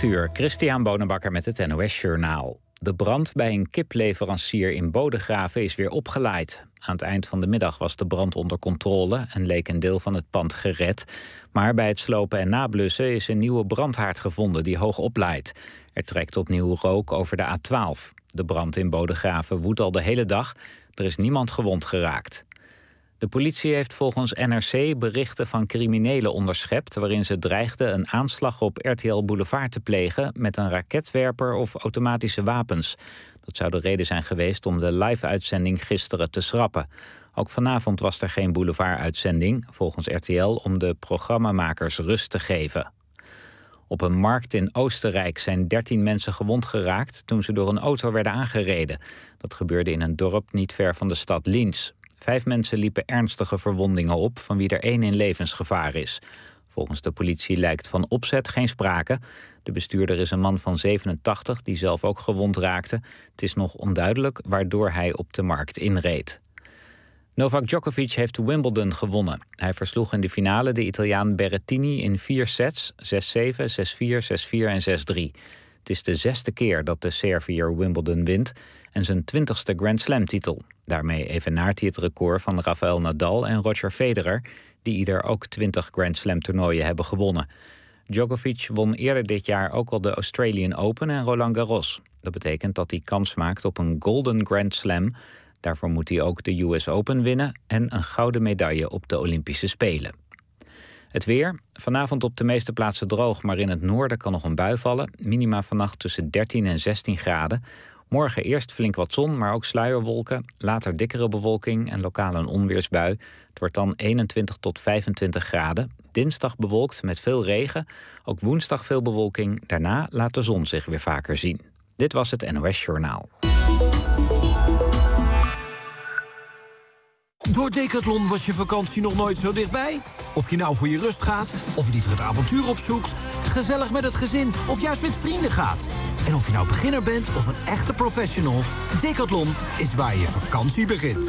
8:00, Christian Bonenbakker met het NOS Journaal. De brand bij een kipleverancier in Bodegraven is weer opgeleid. Aan het eind van de middag was de brand onder controle en leek een deel van het pand gered. Maar bij het slopen en nablussen is een nieuwe brandhaard gevonden die hoog opleidt. Er trekt opnieuw rook over de A12. De brand in Bodegraven woedt al de hele dag. Er is niemand gewond geraakt. De politie heeft volgens NRC berichten van criminelen onderschept, waarin ze dreigden een aanslag op RTL Boulevard te plegen met een raketwerper of automatische wapens. Dat zou de reden zijn geweest om de live-uitzending gisteren te schrappen. Ook vanavond was er geen Boulevard-uitzending, volgens RTL om de programmamakers rust te geven. Op een markt in Oostenrijk zijn 13 mensen gewond geraakt toen ze door een auto werden aangereden. Dat gebeurde in een dorp niet ver van de stad Linz. 5 mensen liepen ernstige verwondingen op, van wie er 1 in levensgevaar is. Volgens de politie lijkt van opzet geen sprake. De bestuurder is een man van 87 die zelf ook gewond raakte. Het is nog onduidelijk waardoor hij op de markt inreed. Novak Djokovic heeft Wimbledon gewonnen. Hij versloeg in de finale de Italiaan Berrettini in 4 sets, 6-7, 6-4, 6-4 en 6-3. Het is de 6e keer dat de Serviër Wimbledon wint en zijn 20ste Grand Slam-titel. Daarmee evenaart hij het record van Rafael Nadal en Roger Federer, die ieder ook 20 Grand Slam-toernooien hebben gewonnen. Djokovic won eerder dit jaar ook al de Australian Open en Roland Garros. Dat betekent dat hij kans maakt op een Golden Grand Slam. Daarvoor moet hij ook de US Open winnen en een gouden medaille op de Olympische Spelen. Het weer. Vanavond op de meeste plaatsen droog, maar in het noorden kan nog een bui vallen. Minima vannacht tussen 13 en 16 graden. Morgen eerst flink wat zon, maar ook sluierwolken. Later dikkere bewolking en lokaal een onweersbui. Het wordt dan 21 tot 25 graden. Dinsdag bewolkt met veel regen. Ook woensdag veel bewolking. Daarna laat de zon zich weer vaker zien. Dit was het NOS Journaal. Door Decathlon was je vakantie nog nooit zo dichtbij. Of je nou voor je rust gaat, of liever het avontuur opzoekt, gezellig met het gezin of juist met vrienden gaat. En of je nou beginner bent of een echte professional, Decathlon is waar je vakantie begint.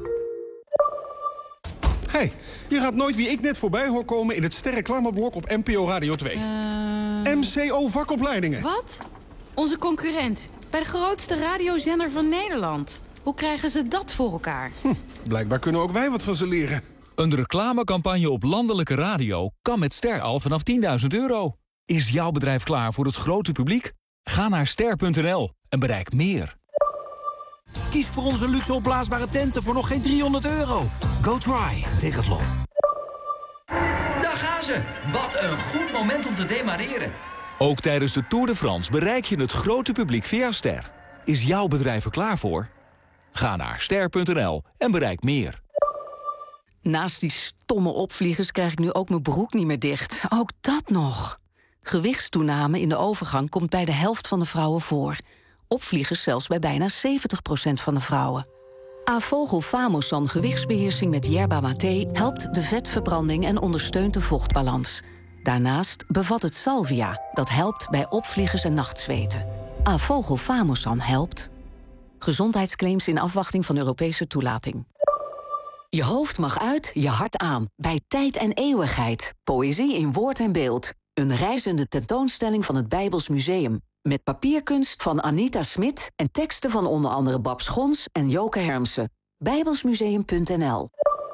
Hey, je gaat nooit wie ik net voorbij hoor komen in het sterreclameblok op NPO Radio 2. MCO vakopleidingen. Wat? Onze concurrent. Bij de grootste radiozender van Nederland. Hoe krijgen ze dat voor elkaar? Blijkbaar kunnen ook wij wat van ze leren. Een reclamecampagne op landelijke radio kan met Ster al vanaf €10.000. Is jouw bedrijf klaar voor het grote publiek? Ga naar ster.nl en bereik meer. Kies voor onze luxe opblaasbare tenten voor nog geen €300. Go try Decathlon. Daar gaan ze. Wat een goed moment om te demareren. Ook tijdens de Tour de France bereik je het grote publiek via Ster. Is jouw bedrijf er klaar voor? Ga naar ster.nl en bereik meer. Naast die stomme opvliegers krijg ik nu ook mijn broek niet meer dicht. Ook dat nog. Gewichtstoename in de overgang komt bij de helft van de vrouwen voor. Opvliegers zelfs bij bijna 70% van de vrouwen. Avogel Famosan gewichtsbeheersing met yerba mate helpt de vetverbranding en ondersteunt de vochtbalans. Daarnaast bevat het salvia, dat helpt bij opvliegers en nachtzweten. Avogel Famosan helpt. Gezondheidsclaims in afwachting van Europese toelating. Je hoofd mag uit, je hart aan. Bij Tijd en Eeuwigheid. Poëzie in woord en beeld. Een reizende tentoonstelling van het Bijbels Museum. Met papierkunst van Anita Smit en teksten van onder andere Bab Schons en Joke Hermsen. Bijbelsmuseum.nl.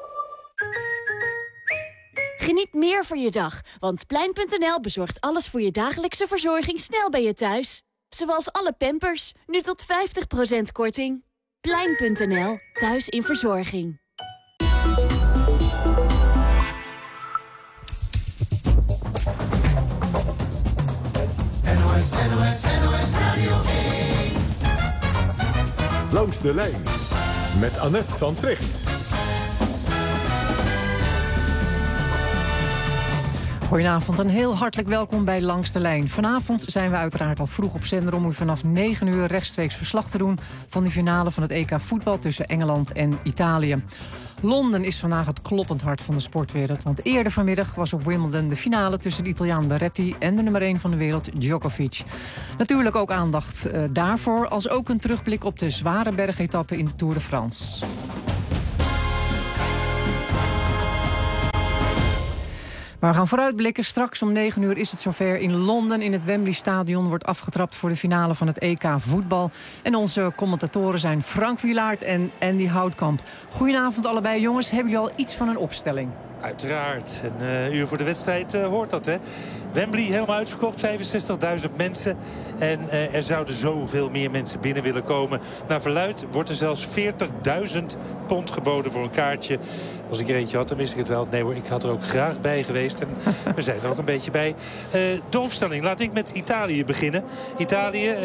Geniet meer van je dag, want Plein.nl bezorgt alles voor je dagelijkse verzorging snel bij je thuis. Zoals alle Pampers, nu tot 50% korting. Plein.nl, thuis in verzorging. NOS Radio 1. Langs de lijn met Annette van Tricht. Goedenavond en heel hartelijk welkom bij Langs de Lijn. Vanavond zijn we uiteraard al vroeg op zender om u vanaf 9 uur rechtstreeks verslag te doen van de finale van het EK voetbal tussen Engeland en Italië. Londen is vandaag het kloppend hart van de sportwereld. Want eerder vanmiddag was op Wimbledon de finale tussen de Italiaan Berrettini en de nummer 1 van de wereld, Djokovic. Natuurlijk ook aandacht daarvoor, als ook een terugblik op de zware bergetappe in de Tour de France. Maar we gaan vooruitblikken. Straks om 9 uur is het zover in Londen. In het Wembley Stadion wordt afgetrapt voor de finale van het EK voetbal. En onze commentatoren zijn Frank Wielaert en Andy Houtkamp. Goedenavond allebei, jongens. Hebben jullie al iets van een opstelling? Uiteraard. Een uur voor de wedstrijd hoort dat, hè. Wembley helemaal uitverkocht, 65.000 mensen. En er zouden zoveel meer mensen binnen willen komen. Naar verluidt wordt er zelfs 40.000 pond geboden voor een kaartje. Als ik er eentje had, dan wist ik het wel. Nee hoor, ik had er ook graag bij geweest. En we zijn er ook een beetje bij. De opstelling, laat ik met Italië beginnen. Italië,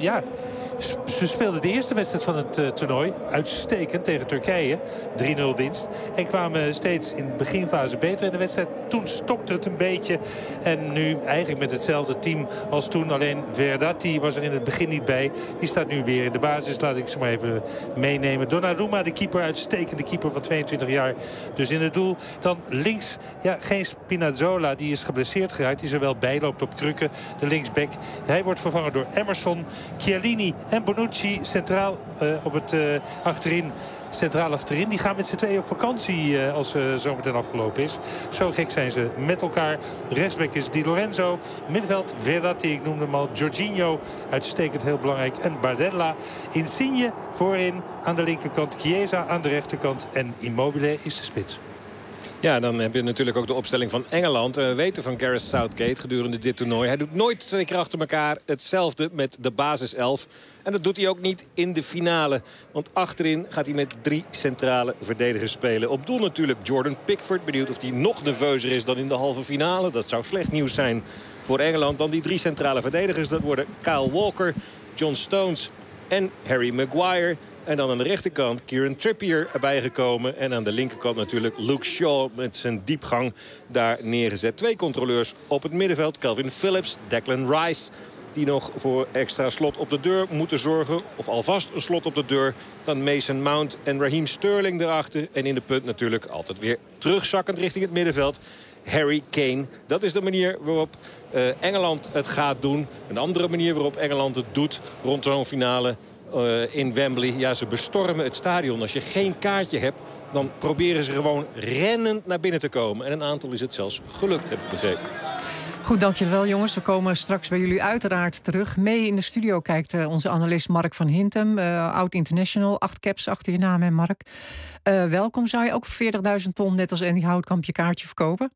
ze speelden de eerste wedstrijd van het toernooi. Uitstekend tegen Turkije. 3-0 winst. En kwamen steeds in de beginfase beter in de wedstrijd. Toen stokte het een beetje. En nu eigenlijk met hetzelfde team als toen. Alleen Verdatti was er in het begin niet bij. Die staat nu weer in de basis. Laat ik ze maar even meenemen. Donnarumma, de keeper. Uitstekende keeper van 22 jaar. Dus in het doel. Dan links, geen Spinazzola. Die is geblesseerd geraakt. Die er wel bij loopt op krukken. De linksback. Hij wordt vervangen door Emerson, Chiellini en Bonucci centraal op het achterin. Centraal achterin. Die gaan met z'n tweeën op vakantie als zometeen afgelopen is. Zo gek zijn ze met elkaar. Rechtsback is Di Lorenzo. Middenveld Verdatti, ik noemde hem al. Jorginho, uitstekend, heel belangrijk. En Bardella. Insigne voorin aan de linkerkant. Chiesa aan de rechterkant. En Immobile is de spits. Ja, dan heb je natuurlijk ook de opstelling van Engeland. We weten van Gareth Southgate gedurende dit toernooi. Hij doet nooit 2 keer achter elkaar hetzelfde met de basiself. En dat doet hij ook niet in de finale. Want achterin gaat hij met 3 centrale verdedigers spelen. Op doel natuurlijk Jordan Pickford. Benieuwd of hij nog nerveuzer is dan in de halve finale. Dat zou slecht nieuws zijn voor Engeland. Dan die 3 centrale verdedigers. Dat worden Kyle Walker, John Stones en Harry Maguire. En dan aan de rechterkant Kieran Trippier erbij gekomen. En aan de linkerkant natuurlijk Luke Shaw met zijn diepgang daar neergezet. 2 controleurs op het middenveld. Calvin Phillips, Declan Rice. Die nog voor extra slot op de deur moeten zorgen. Of alvast een slot op de deur. Dan Mason Mount en Raheem Sterling erachter. En in de punt natuurlijk altijd weer terugzakkend richting het middenveld. Harry Kane. Dat is de manier waarop Engeland het gaat doen. Een andere manier waarop Engeland het doet rond zo'n finale in Wembley. Ja, ze bestormen het stadion. Als je geen kaartje hebt, dan proberen ze gewoon rennend naar binnen te komen. En een aantal is het zelfs gelukt, heb ik begrepen. Goed, dankjewel jongens. We komen straks bij jullie uiteraard terug. Mee in de studio kijkt onze analist Mark van Hintem. Oud-international, 8 caps achter je naam, hè Mark. Welkom. Zou je ook voor 40.000 pond, net als Andy Houtkamp, je kaartje verkopen?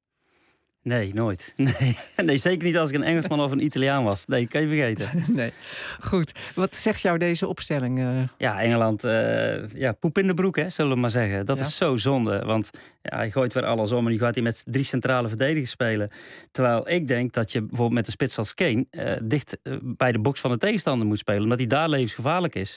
Nee, nooit. Nee, zeker niet als ik een Engelsman of een Italiaan was. Nee, kan je vergeten. Nee. Goed. Wat zegt jou deze opstelling? Ja, Engeland, poep in de broek, hè, zullen we maar zeggen. Dat is zo zonde. Want hij gooit weer alles om en die gaat hij met 3 centrale verdedigers spelen. Terwijl ik denk dat je bijvoorbeeld met de spits als Kane dicht bij de box van de tegenstander moet spelen. Omdat hij daar levensgevaarlijk is.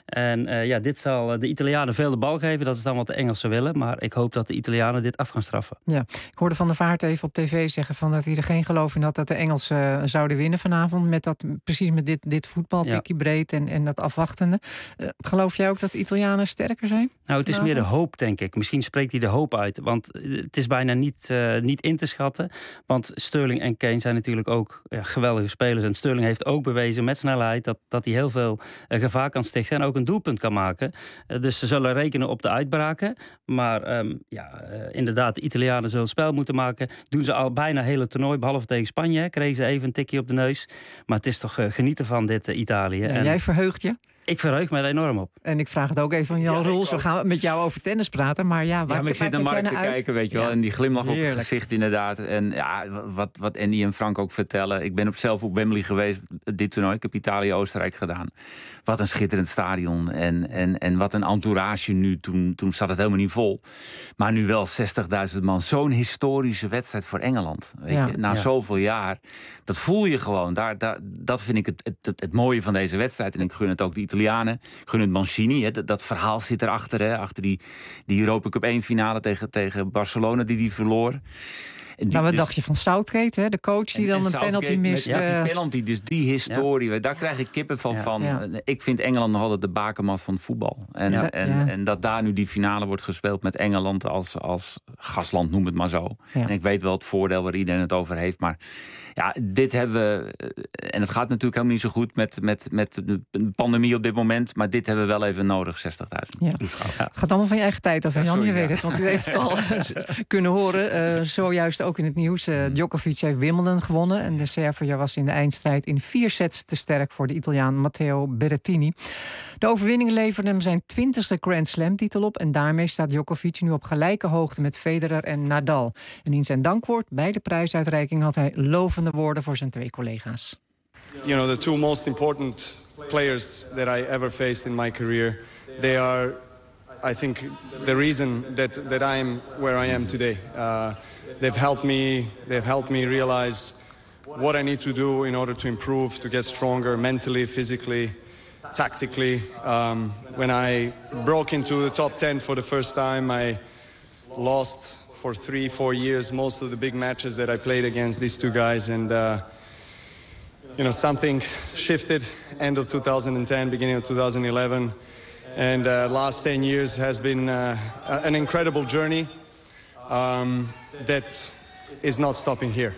En dit zal de Italianen veel de bal geven. Dat is dan wat de Engelsen willen. Maar ik hoop dat de Italianen dit af gaan straffen. Ja, ik hoorde Van der Vaart even op tv zeggen van dat hij er geen geloof in had dat de Engelsen zouden winnen vanavond. Precies met dit voetbal, tikkie breed en dat afwachtende. Geloof jij ook dat de Italianen sterker zijn? Nou, het is meer de hoop, denk ik. Misschien spreekt hij de hoop uit. Want het is bijna niet in te schatten. Want Sterling en Kane zijn natuurlijk ook geweldige spelers. En Sterling heeft ook bewezen met snelheid dat hij heel veel gevaar kan stichten en ook een doelpunt kan maken. Dus ze zullen rekenen op de uitbraken. Maar inderdaad, de Italianen zullen spel moeten maken. Doen ze al bijna het hele toernooi, behalve tegen Spanje. Kregen ze even een tikje op de neus. Maar het is toch genieten van dit Italië. Ja, en jij verheugt je? Ik verheug me er enorm op. En ik vraag het ook even aan Jan Roels. We gaan met jou over tennis praten. Maar maar ik zit naar Mark te kijken, weet je wel. En die glimlach op het gezicht inderdaad. En ja, wat Andy en Frank ook vertellen. Ik ben zelf op Wembley geweest, dit toernooi. Ik heb Italië-Oostenrijk gedaan. Wat een schitterend stadion. En wat een entourage nu. Toen zat het helemaal niet vol. Maar nu wel 60.000 man. Zo'n historische wedstrijd voor Engeland. Weet je? Na zoveel jaar. Dat voel je gewoon. Dat vind ik het mooie van deze wedstrijd. En ik gun het ook de Italianen. Ik gun het Mancini. Hè. Dat verhaal zit erachter. Hè. Achter die Europa Cup 1 finale tegen Barcelona die verloor. Wat dacht je van Southgate, hè? De coach die dan een penalty mist? Die penalty, dus die historie, daar krijg ik kippenvel van. Ja. Ik vind Engeland nog altijd de bakermat van het voetbal. En dat daar nu die finale wordt gespeeld met Engeland als gastland, noem het maar zo. Ja. En ik weet wel het voordeel waar iedereen het over heeft. Maar ja, dit hebben we... En het gaat natuurlijk helemaal niet zo goed met de pandemie op dit moment. Maar dit hebben we wel even nodig, 60.000. Ja. Het gaat allemaal van je eigen tijd af, Jan. Je weet het, want u heeft het al kunnen horen. Zojuist ook in het nieuws. Djokovic heeft Wimbledon gewonnen. En de Serviër was in de eindstrijd in 4 sets te sterk voor de Italiaan Matteo Berrettini. De overwinning leverde hem zijn 20e Grand Slam-titel op. En daarmee staat Djokovic nu op gelijke hoogte met Federer en Nadal. En in zijn dankwoord bij de prijsuitreiking had hij lovende woorden voor zijn 2 collega's. You know, the 2 most important players that I ever faced in my career, they are, I think, the reason that I am where I am today. They've helped me realize what I need to do in order to improve, to get stronger mentally, physically, tactically. When I broke into the top 10 for the first time, I lost for 3-4 years most of the big matches that I played against these 2 guys, and you know, something shifted end of 2010, beginning of 2011. And last 10 years has been an incredible journey that is not stopping here.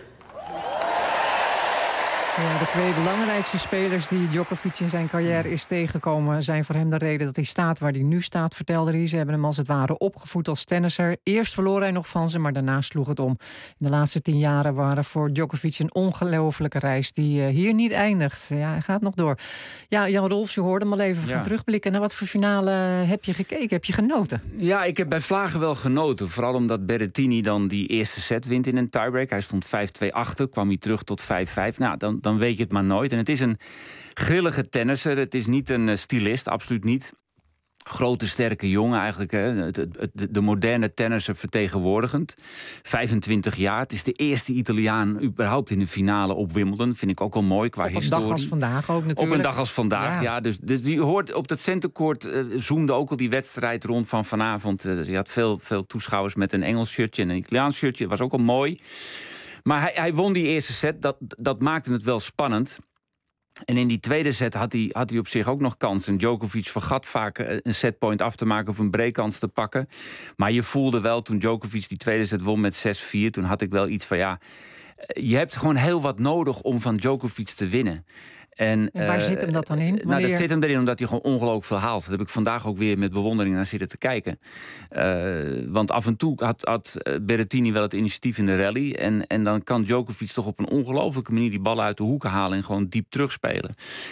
Ja, de 2 belangrijkste spelers die Djokovic in zijn carrière is tegengekomen zijn voor hem de reden dat hij staat waar hij nu staat, vertelde hij. Ze hebben hem als het ware opgevoed als tennisser. Eerst verloor hij nog van ze, maar daarna sloeg het om. In de laatste 10 jaren waren voor Djokovic een ongelofelijke reis die hier niet eindigt. Ja, hij gaat nog door. Ja, Jan Rolfs, je hoorde hem al even. We gaan terugblikken. Naar wat voor finale heb je gekeken? Heb je genoten? Ja, ik heb bij Vlagen wel genoten. Vooral omdat Berrettini dan die eerste set wint in een tiebreak. Hij stond 5-2 achter, kwam hij terug tot 5-5. Nou, dan weet je het maar nooit. En het is een grillige tennisser. Het is niet een stylist, absoluut niet. Grote, sterke jongen eigenlijk. Hè. De moderne tennisser vertegenwoordigend. 25 jaar. Het is de eerste Italiaan überhaupt in de finale op Wimbledon. Vind ik ook wel mooi qua historie. Op een dag als vandaag ook natuurlijk. Op een dag als vandaag, ja. Dus die hoort op dat centercourt. Zoomde ook al die wedstrijd rond van vanavond. Je had veel toeschouwers met een Engels shirtje en een Italiaans shirtje. Was ook al mooi. Maar hij won die eerste set. Dat maakte het wel spannend. En in die tweede set had hij op zich ook nog kansen. Djokovic vergat vaak een setpoint af te maken of een breakkans te pakken. Maar je voelde wel toen Djokovic die tweede set won met 6-4... toen had ik wel iets van ja, je hebt gewoon heel wat nodig om van Djokovic te winnen. En waar zit hem dat dan in? Nou, dat zit hem erin omdat hij gewoon ongelooflijk veel haalt. Dat heb ik vandaag ook weer met bewondering naar zitten te kijken. Want af en toe had Berrettini wel het initiatief in de rally. En dan kan Djokovic toch op een ongelofelijke manier die ballen uit de hoeken halen en gewoon diep terugspelen.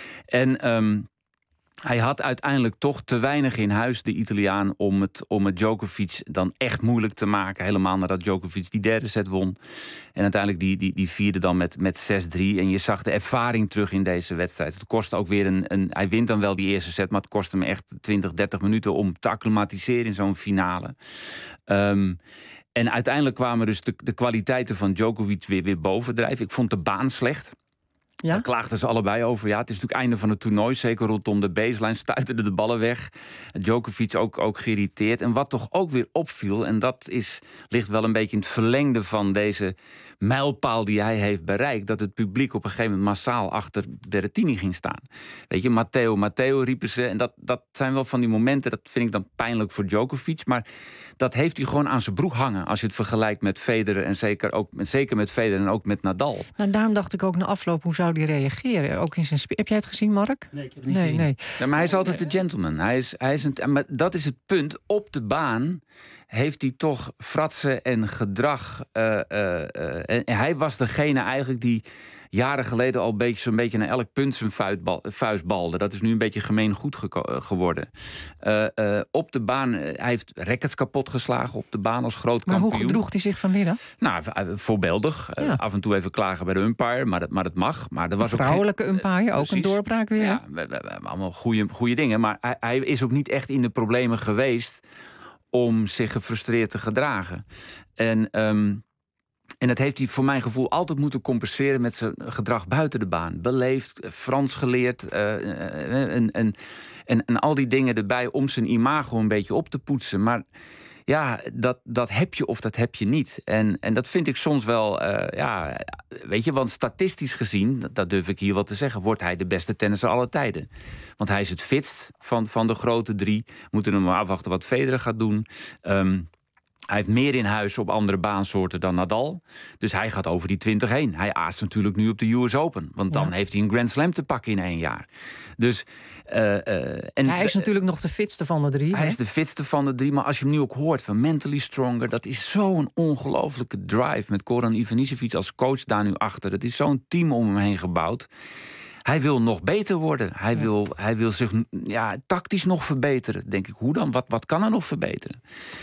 En hij had uiteindelijk toch te weinig in huis, de Italiaan, om het Djokovic dan echt moeilijk te maken. Helemaal nadat Djokovic die derde set won. En uiteindelijk die vierde dan met 6-3. En je zag de ervaring terug in deze wedstrijd. Het kostte ook weer hij wint dan wel die eerste set, maar het kostte hem echt 20, 30 minuten om te acclimatiseren in zo'n finale. En uiteindelijk kwamen dus de kwaliteiten van Djokovic weer bovendrijven. Ik vond de baan slecht. Ja? Daar klaagden ze allebei over. Ja, het is natuurlijk einde van het toernooi. Zeker rondom de baseline stuiterden de ballen weg. Djokovic ook geïrriteerd. En wat toch ook weer opviel, en dat ligt wel een beetje in het verlengde van deze mijlpaal die hij heeft bereikt, dat het publiek op een gegeven moment massaal achter Berrettini ging staan. Weet je, Matteo riepen ze. En dat zijn wel van die momenten, dat vind ik dan pijnlijk voor Djokovic. Maar dat heeft hij gewoon aan zijn broek hangen als je het vergelijkt met Federer en zeker met Federer en ook met Nadal. Nou, daarom dacht ik ook na afloop, hoe zou hij reageren? Ook in zijn heb jij het gezien, Mark? Nee, ik heb het niet gezien. Nee. Ja, maar hij is altijd de gentleman. Maar dat is het punt. Op de baan heeft hij toch fratsen en gedrag. En hij was degene eigenlijk die jaren geleden al zo'n beetje naar elk punt zijn vuist balde. Dat is nu een beetje gemeen goed geworden. Op de baan, hij heeft rackets kapot geslagen op de baan als groot kampioen. Maar hoe gedroeg hij zich vanmiddag? Nou, voorbeeldig. Ja. Af en toe even klagen bij de umpire, maar dat mag. Maar er was een vrouwelijke umpire, ook een doorbraak weer. Ja, we hebben allemaal goede dingen. Maar hij is ook niet echt in de problemen geweest om zich gefrustreerd te gedragen. En dat heeft hij voor mijn gevoel altijd moeten compenseren met zijn gedrag buiten de baan. Beleefd, Frans geleerd en al die dingen erbij om zijn imago een beetje op te poetsen. Maar ja, dat heb je of dat heb je niet. En dat vind ik soms wel, weet je, want statistisch gezien, dat durf ik hier wel te zeggen, wordt hij de beste tennisser aller tijden. Want hij is het fitst van de grote drie. Moeten we maar afwachten wat Federer gaat doen. Hij heeft meer in huis op andere baansoorten dan Nadal. Dus hij gaat over die 20 heen. Hij aast natuurlijk nu op de US Open. Want dan heeft hij een Grand Slam te pakken in 1 jaar. Dus, hij is natuurlijk nog de fitste van de 3. Hij is de fitste van de 3. Maar als je hem nu ook hoort van Mentally Stronger... dat is zo'n ongelofelijke drive. Met Goran Ivanisevic als coach daar nu achter. Dat is zo'n team om hem heen gebouwd. Hij wil nog beter worden. Hij wil zich tactisch nog verbeteren. Denk ik, hoe dan? Wat kan er nog verbeteren?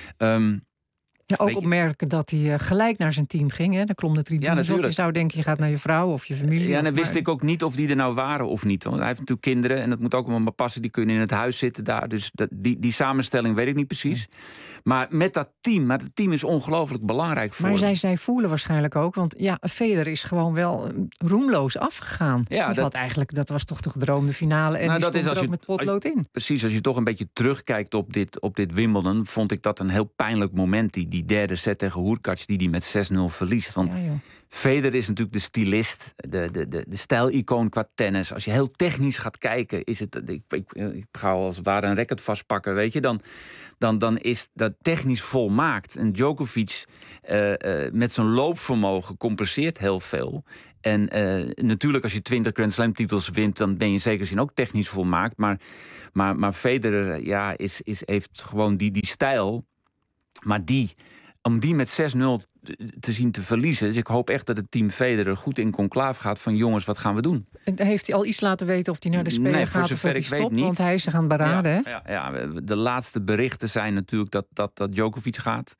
Ook opmerken dat hij gelijk naar zijn team ging. Hè? Dan klom de tribunes op. Je zou denken, je gaat naar je vrouw of je familie. Ja, dan wist ik ook niet of die er nou waren of niet. Want hij heeft natuurlijk kinderen en dat moet ook allemaal passen. Die kunnen in het huis zitten daar. Dus die samenstelling weet ik niet precies. Maar met dat team is ongelooflijk belangrijk voor Maar zij voelen waarschijnlijk ook. Want Federer is gewoon wel roemloos afgegaan. Ja, dat was toch de gedroomde finale. En die stond er ook met potlood in. Precies, als je toch een beetje terugkijkt op dit Wimbledon... vond ik dat een heel pijnlijk moment. Die derde set tegen Hurkacz die met 6-0 verliest. Want Federer is natuurlijk de stylist, de stijlicoon qua tennis. Als je heel technisch gaat kijken, is het... Ik ga als het ware een racket vastpakken, weet je... Dan is dat technisch volmaakt. En Djokovic met zijn loopvermogen compenseert heel veel. En natuurlijk als je 20 Grand Slam titels wint... dan ben je in zekere zin ook technisch volmaakt. Maar Federer heeft gewoon die stijl... Maar om die met 6-0 te zien te verliezen... dus ik hoop echt dat het team Federer goed in conclaaf gaat... van jongens, wat gaan we doen? En heeft hij al iets laten weten of hij naar de Spelen gaat of dat hij stopt? Want hij is gaan beraden, hè? Ja, de laatste berichten zijn natuurlijk dat Djokovic gaat.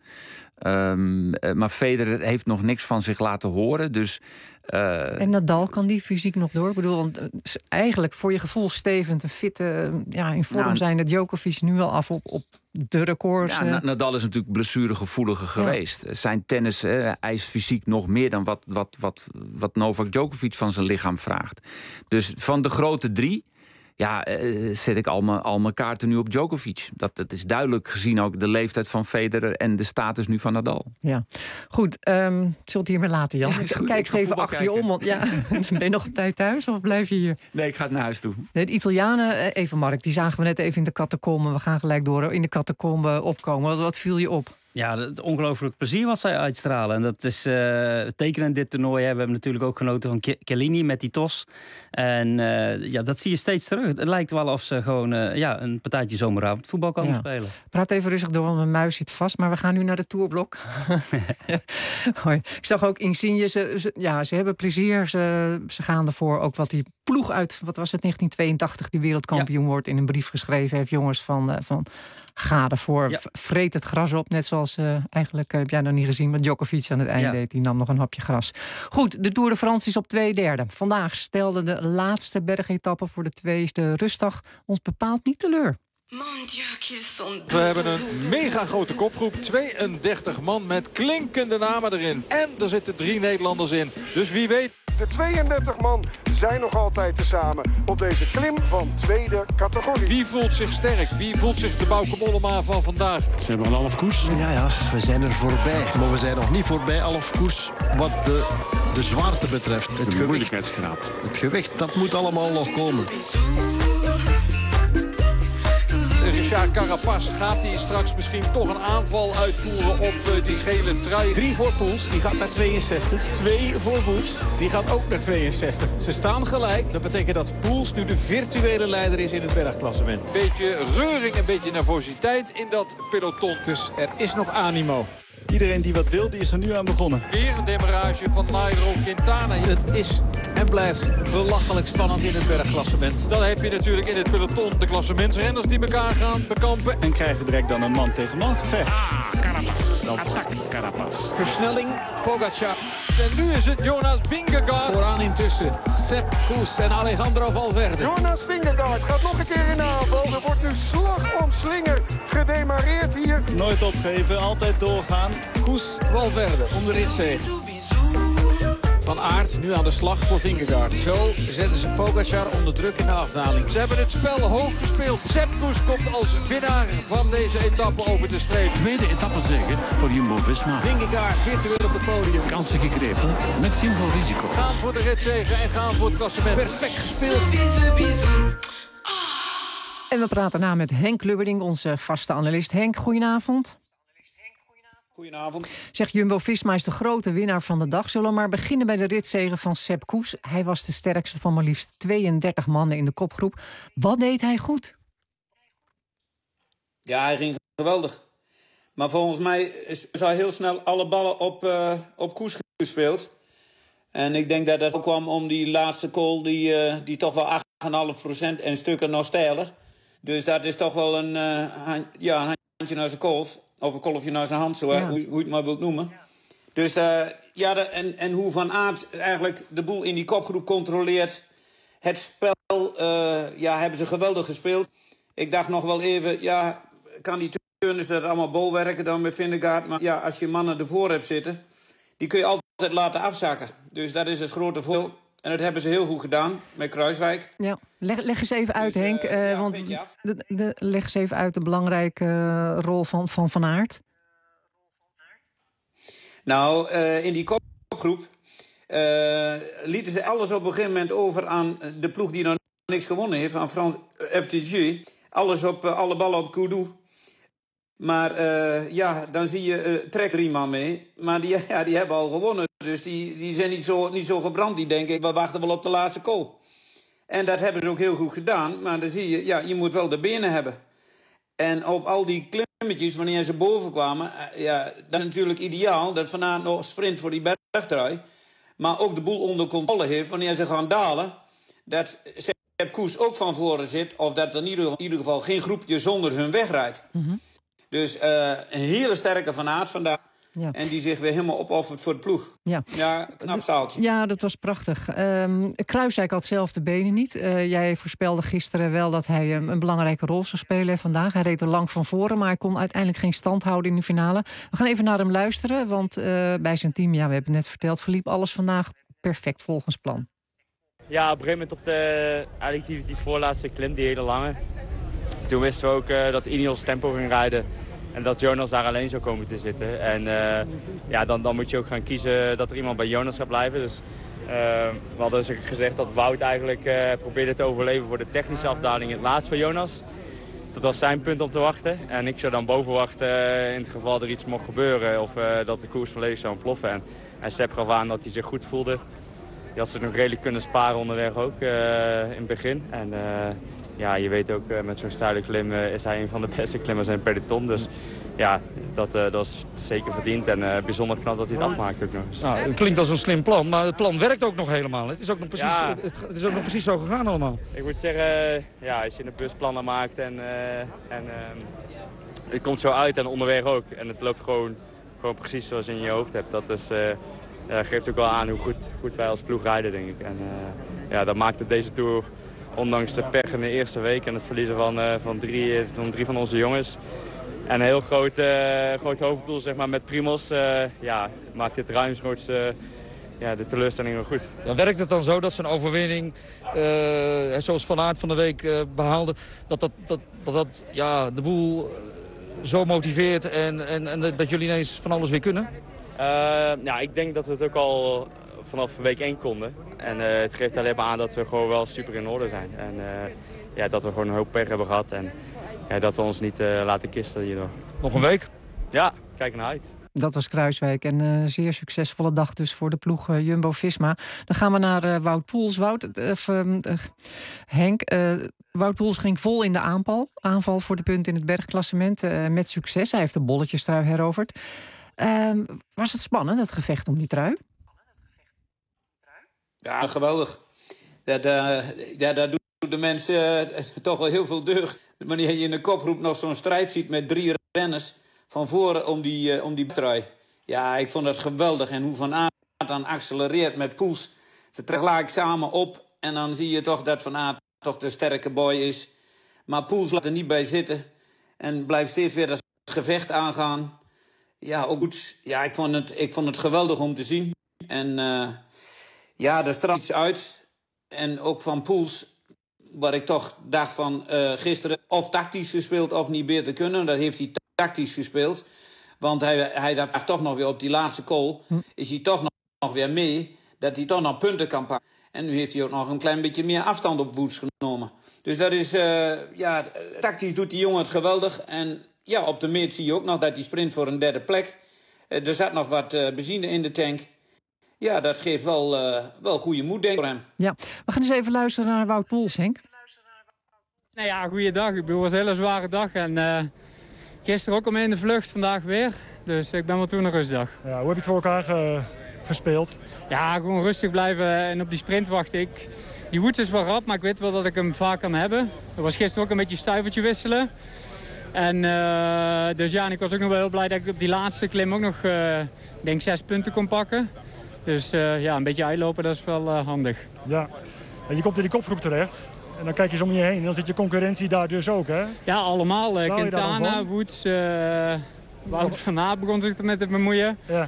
Maar Federer heeft nog niks van zich laten horen, dus... En Nadal, kan die fysiek nog door? Ik bedoel, want eigenlijk voor je gevoel stevend en fitte, in vorm zijn de Djokovic nu al af op de records. Ja, Nadal is natuurlijk blessuregevoeliger geweest. Zijn tennis eist fysiek nog meer dan wat Novak Djokovic van zijn lichaam vraagt. Dus van de grote 3... zet ik al mijn kaarten nu op Djokovic. Dat is duidelijk gezien ook de leeftijd van Federer... en de status nu van Nadal. Ja, goed. Zult hiermee laten, Jan? Kijk eens even achter je om. Want, ben je nog op tijd thuis of blijf je hier? Nee, ik ga naar huis toe. De Italianen, even Mark, die zagen we net even in de catacomben. We gaan gelijk door in de catacomben opkomen. Wat viel je op? Ja, het ongelooflijk plezier wat zij uitstralen. En dat is tekenen in dit toernooi. Hè. We hebben natuurlijk ook genoten van Chiellini met die tos. En dat zie je steeds terug. Het lijkt wel of ze gewoon een partijtje zomeravond voetbal komen spelen. Praat even rustig door, want mijn muis zit vast. Maar we gaan nu naar de tourblok. Hoi. Ik zag ook Insigne. Ze hebben plezier. Ze gaan ervoor. Ook wat die ploeg uit, wat was het, 1982, die wereldkampioen wordt, in een brief geschreven heeft. Jongens, van ga ervoor. Vreet het gras op. Net zoals eigenlijk, heb jij nog niet gezien, wat Djokovic aan het eind deed. Die nam nog een hapje gras. Goed, de Tour de France is op 2/3. Vandaag stelde de laatste bergetappe voor de 2e rustdag ons bepaald niet teleur. We hebben een mega grote kopgroep. 32 man met klinkende namen erin. En er zitten 3 Nederlanders in. Dus wie weet... De 32 man zijn nog altijd tezamen op deze klim van 2e categorie. Wie voelt zich sterk? Wie voelt zich de Bauke Mollema van vandaag? Ze hebben een half koers. Ja, we zijn er voorbij. Maar we zijn nog niet voorbij half koers wat de zwaarte betreft. De moeilijkheidsgraad. Het gewicht, dat moet allemaal nog komen. Richard Carapaz, gaat hij straks misschien toch een aanval uitvoeren op die gele trui? 3 voor Poels, die gaat naar 62. 2 voor Woods, die gaat ook naar 62. Ze staan gelijk. Dat betekent dat Poels nu de virtuele leider is in het bergklassement. Een beetje reuring, een beetje nervositeit in dat peloton. Dus er is nog animo. Iedereen die wat wil, die is er nu aan begonnen. Weer een demarrage van Nairo Quintana. Het is en blijft belachelijk spannend in het bergklassement. Dan heb je natuurlijk in het peloton de klassementsrenners die elkaar gaan bekampen. En krijgen direct dan een man tegen man gevecht. Carapaz. Attack Carapaz. Versnelling, Pogacar. En nu is het Jonas Vingegaard. Vooraan intussen Sepp Kuss en Alejandro Valverde. Jonas Vingegaard gaat nog een keer in de aanval. Er wordt nu slag om slinger gedemareerd hier. Nooit opgeven, altijd doorgaan. Kuss, Valverde om de ritzege. Van Aert nu aan de slag voor Vingegaard. Zo zetten ze Pogacar onder druk in de afdaling. Ze hebben het spel hoog gespeeld. Sepp Kuss komt als winnaar van deze etappe over de streep. Tweede etappezege voor Jumbo-Visma. Vingegaard virtueel op het podium. Kansen gegrepen met zinvol risico. Gaan voor de ritzege en gaan voor het klassement. Perfect gespeeld. En we praten na met Henk Lubberding, onze vaste analist. Henk, goedenavond. Goedenavond. Zegt Jumbo-Visma is de grote winnaar van de dag. Zullen we maar beginnen bij de ritzege van Sepp Kuss. Hij was de sterkste van maar liefst 32 mannen in de kopgroep. Wat deed hij goed? Ja, hij ging geweldig. Maar volgens mij is hij heel snel alle ballen op Kuss gespeeld. En ik denk dat dat ook kwam om die laatste call, die toch wel 8,5% en stukken nog steiler. Dus dat is toch wel een handje naar zijn kolf. Of een kolfje naar zijn hand, hoe je het maar wilt noemen. Dus en hoe Van Aert eigenlijk de boel in die kopgroep controleert. Het spel hebben ze geweldig gespeeld. Ik dacht nog wel even, kan die turners dat allemaal bolwerken dan met Vingegaard. Maar als je mannen ervoor hebt zitten, die kun je altijd laten afzakken. Dus dat is het grote voordeel. En dat hebben ze heel goed gedaan met Kruijswijk. Ja, leg eens even uit, dus, Henk. Leg eens even uit de belangrijke rol van Aert. Nou, in die kopgroep lieten ze alles op een gegeven moment over aan de ploeg die nog niks gewonnen heeft. Aan Frans FDG. Alles op alle ballen op Koudou. Maar dan zie je, trek 3 man mee. Maar die hebben al gewonnen. Dus die zijn niet zo gebrand. Die denken, we wachten wel op de laatste call. En dat hebben ze ook heel goed gedaan. Maar dan zie je, je moet wel de benen hebben. En op al die klimmetjes, wanneer ze boven kwamen... dat is natuurlijk ideaal. Dat Van Aert nog sprint voor die bergtrui. Maar ook de boel onder controle heeft. Wanneer ze gaan dalen, dat Sepp Kuss ook van voren zit. Of dat er in ieder geval geen groepje zonder hun wegrijdt. Mm-hmm. Dus een hele sterke Van Aert vandaag. Ja. En die zich weer helemaal opoffert voor de ploeg. Ja, knap zaaltje. Ja, dat was prachtig. Kruijswijk had zelf de benen niet. Jij voorspelde gisteren wel dat hij een belangrijke rol zou spelen vandaag. Hij reed er lang van voren, maar hij kon uiteindelijk geen stand houden in de finale. We gaan even naar hem luisteren, want bij zijn team, we hebben het net verteld, verliep alles vandaag perfect volgens plan. Ja, op een gegeven moment op die voorlaatste klim, die hele lange. Toen wisten we ook dat Ineos tempo ging rijden. En dat Jonas daar alleen zou komen te zitten. En dan moet je ook gaan kiezen dat er iemand bij Jonas gaat blijven. Dus we hadden dus gezegd dat Wout eigenlijk probeerde te overleven voor de technische afdaling in het laatst van Jonas. Dat was zijn punt om te wachten. En ik zou dan boven wachten in het geval er iets mocht gebeuren. Of dat de koers volledig zou ontploffen. En Sepp gaf aan dat hij zich goed voelde. Die had zich nog redelijk kunnen sparen onderweg ook in het begin. En je weet ook, met zo'n steile klim is hij een van de beste klimmers in het peloton. Dus dat is zeker verdiend. En bijzonder knap dat hij het afmaakt ook nog eens. Nou, het klinkt als een slim plan, maar het plan werkt ook nog helemaal. Het is ook nog precies, het is ook nog precies zo gegaan allemaal. Ik moet zeggen, als je een busplannen maakt en het komt zo uit en onderweg ook. En het loopt gewoon precies zoals je in je hoofd hebt. Dat is... geeft ook wel aan hoe goed wij als ploeg rijden, denk ik. En dat maakt het deze Tour, ondanks de pech in de eerste week en het verliezen van drie van onze jongens. En een heel groot hoofddoel, zeg maar, met Primoz, maakt dit ruimschoots de teleurstelling wel goed. Dan werkt het dan zo dat zijn overwinning, zoals Van Aert van de week behaalde, dat de boel zo motiveert en dat jullie ineens van alles weer kunnen? Ik denk dat we het ook al vanaf week 1 konden. En het geeft alleen maar aan dat we gewoon wel super in orde zijn. En dat we gewoon een hoop pech hebben gehad. En dat we ons niet laten kisten hierdoor. Nog een week? Ja, kijk naar uit. Dat was Kruijswijk en een zeer succesvolle dag dus voor de ploeg Jumbo-Visma. Dan gaan we naar Wout Poels. Henk, Wout Poels ging vol in de aanval voor de punten in het bergklassement. Met succes, hij heeft de bolletjestrui heroverd. Was het spannend, het gevecht om die trui? Ja, geweldig. Daar doen de mensen toch wel heel veel deugd. Wanneer je in de kopgroep nog zo'n strijd ziet met 3 renners van voren om die trui. Ja, ik vond het geweldig. En hoe Van Aert dan accelereert met Poels. Ze trekken gelijk samen op. En dan zie je toch dat Van Aert toch de sterke boy is. Maar Poels laat er niet bij zitten. En blijft steeds weer dat gevecht aangaan. Ja, ook goed. Ja, ik vond het geweldig om te zien. En er straalt iets uit. En ook van Poels, wat ik toch dacht van gisteren, of tactisch gespeeld of niet beter kunnen. Dat heeft hij tactisch gespeeld. Want hij dacht toch nog weer op die laatste call. Is hij toch nog weer mee, dat hij toch nog punten kan pakken. En nu heeft hij ook nog een klein beetje meer afstand op Woods genomen. Dus dat is, tactisch doet die jongen het geweldig. En ja, op de meet zie je ook nog dat hij sprint voor een 3e plek. Er zat nog wat benzine in de tank. Ja, dat geeft wel goede moed, denk ik, voor hem. Ja, we gaan eens even luisteren naar Wout Poels, Henk. Nou ja, goeiedag. Ik bedoel, het was een hele zware dag. En gisteren ook al mee in de vlucht, vandaag weer. Dus ik ben wel toe een rustdag. Ja, hoe heb je het voor elkaar gespeeld? Ja, gewoon rustig blijven en op die sprint wachten. Die Woods is wel rap, maar ik weet wel dat ik hem vaak kan hebben. Er was gisteren ook een beetje stuivertje wisselen. En dus ja, en ik was ook nog wel heel blij dat ik op die laatste klim ook nog, denk 6 punten kon pakken. Dus ja, een beetje uitlopen, dat is wel handig. Ja, en je komt in die kopgroep terecht. En dan kijk je zo om je heen en dan zit je concurrentie daar dus ook, hè? Ja, allemaal. Quintana, Woods, Wout van Aert begon zich ermee te bemoeien. Ja,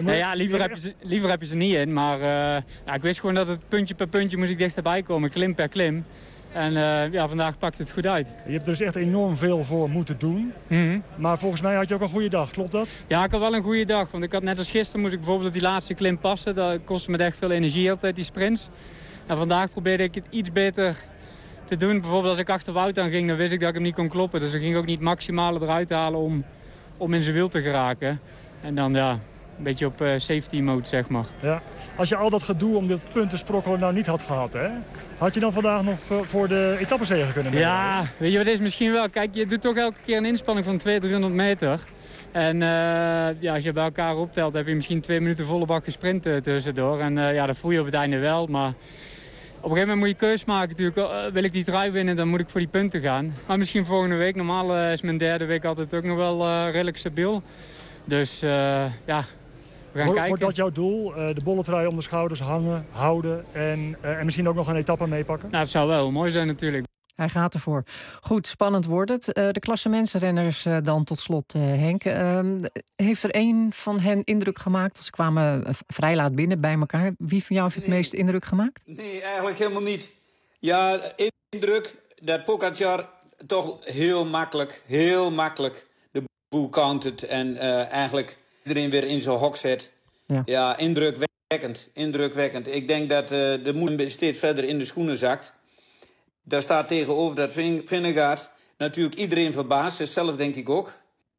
liever heb je ze niet in. Maar ja, ik wist gewoon dat het puntje per puntje moest ik dichterbij komen. Klim per klim. En ja, vandaag pakt het goed uit. Je hebt er dus echt enorm veel voor moeten doen. Maar volgens mij had je ook een goede dag, klopt dat? Ja, ik had wel een goede dag. Want ik had net als gisteren moest ik bijvoorbeeld op die laatste klim passen. Dat kostte me echt veel energie altijd, die sprints. En vandaag probeerde ik het iets beter te doen. Bijvoorbeeld als ik achter Wout aan ging, dan wist ik dat ik hem niet kon kloppen. Dus dan ging ik ook niet het maximale eruit halen om in zijn wiel te geraken. En dan ja, een beetje op safety mode, zeg maar. Ja. Als je al dat gedoe om dit puntensprokkelen nou niet had gehad, hè? Had je dan vandaag nog voor de etappezege kunnen nemen? Ja, weet je wat is misschien wel. Kijk, je doet toch elke keer een inspanning van 200-300 meter. En ja, als je bij elkaar optelt, heb je misschien 2 minuten volle bak gesprint tussendoor. En ja, dat voel je op het einde wel, maar op een gegeven moment moet je keus maken natuurlijk. Wil ik die trui winnen, dan moet ik voor die punten gaan. Maar misschien volgende week. Normaal is mijn derde week altijd ook nog wel redelijk stabiel. Dus ja, we gaan kijken. Wordt dat jouw doel? De bolletrui om de schouders hangen, houden en misschien ook nog een etappe meepakken? Nou, het zou wel mooi zijn natuurlijk. Hij gaat ervoor. Goed, spannend wordt het. De klassementsrenners dan tot slot, Henk. Heeft er één van hen indruk gemaakt? Want ze kwamen vrij laat binnen bij elkaar. Wie van jou heeft het meeste indruk gemaakt? Nee, eigenlijk helemaal niet. Ja, indruk dat Pogačar toch heel makkelijk de boel counted. En eigenlijk iedereen weer in zijn hok zet. Ja, indrukwekkend. Ik denk dat de moed steeds verder in de schoenen zakt. Daar staat tegenover dat Vingegaard natuurlijk iedereen verbaast. Zichzelf denk ik ook.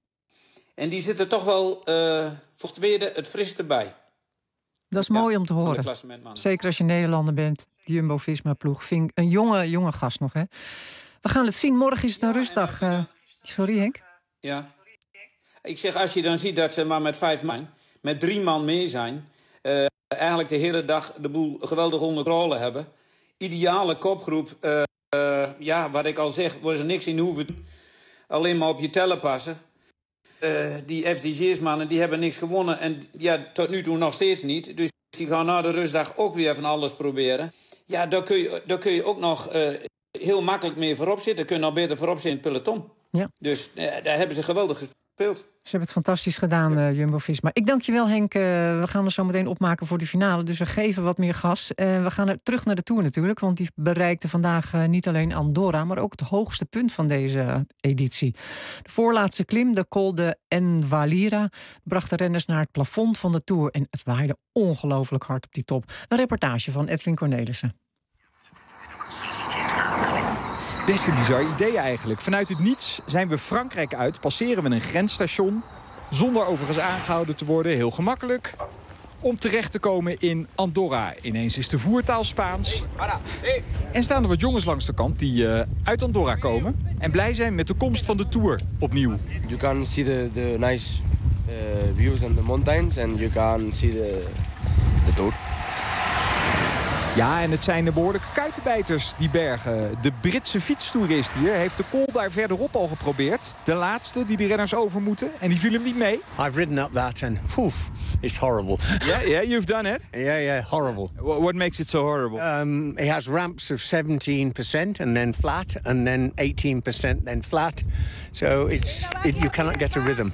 En die zitten toch wel voor tweede het frisste bij. Dat is mooi om te horen. Zeker als je Nederlander bent. De Jumbo-Visma-ploeg. Een jonge gast nog, hè? We gaan het zien. Morgen is het een rustdag. Sorry, Henk? Ja. Ik zeg, als je dan ziet dat ze maar met 3 man mee zijn. Eigenlijk de hele dag de boel geweldig onder controle hebben. Ideale kopgroep. Ja, wat ik al zeg, waar ze niks in hoeven. Alleen maar op je tellen passen. Die FDG's-mannen, die hebben niks gewonnen. En ja, tot nu toe nog steeds niet. Dus die gaan na de rustdag ook weer van alles proberen. Ja, daar kun je ook nog heel makkelijk mee voorop zitten. Kun je nog beter voorop zitten in het peloton. Ja. Dus daar hebben ze geweldig gespeeld. Ze hebben het fantastisch gedaan, Jumbo-Visma. Ik dank je wel, Henk. We gaan er zo meteen opmaken voor de finale. Dus we geven wat meer gas. We gaan terug naar de Tour natuurlijk. Want die bereikte vandaag niet alleen Andorra, maar ook het hoogste punt van deze editie. De voorlaatste klim, de Col de Envalira, bracht de renners naar het plafond van de Tour. En het waaide ongelooflijk hard op die top. Een reportage van Edwin Cornelissen. Best een bizar idee eigenlijk. Vanuit het niets zijn we Frankrijk uit, passeren we een grensstation, zonder overigens aangehouden te worden, heel gemakkelijk, om terecht te komen in Andorra. Ineens is de voertaal Spaans. En staan er wat jongens langs de kant die uit Andorra komen en blij zijn met de komst van de Tour opnieuw. You can see the nice views on the mountains and you can see the Tour. Ja, en het zijn de behoorlijke kuitenbijters, die bergen. De Britse fietstoerist hier heeft de Col daar verderop al geprobeerd. De laatste die de renners over moeten. En die viel hem niet mee. I've ridden up that and it's horrible. Yeah, you've done it? Yeah, horrible. What makes it so horrible? It has ramps of 17% and then flat, and then 18% then flat. So you cannot get a rhythm.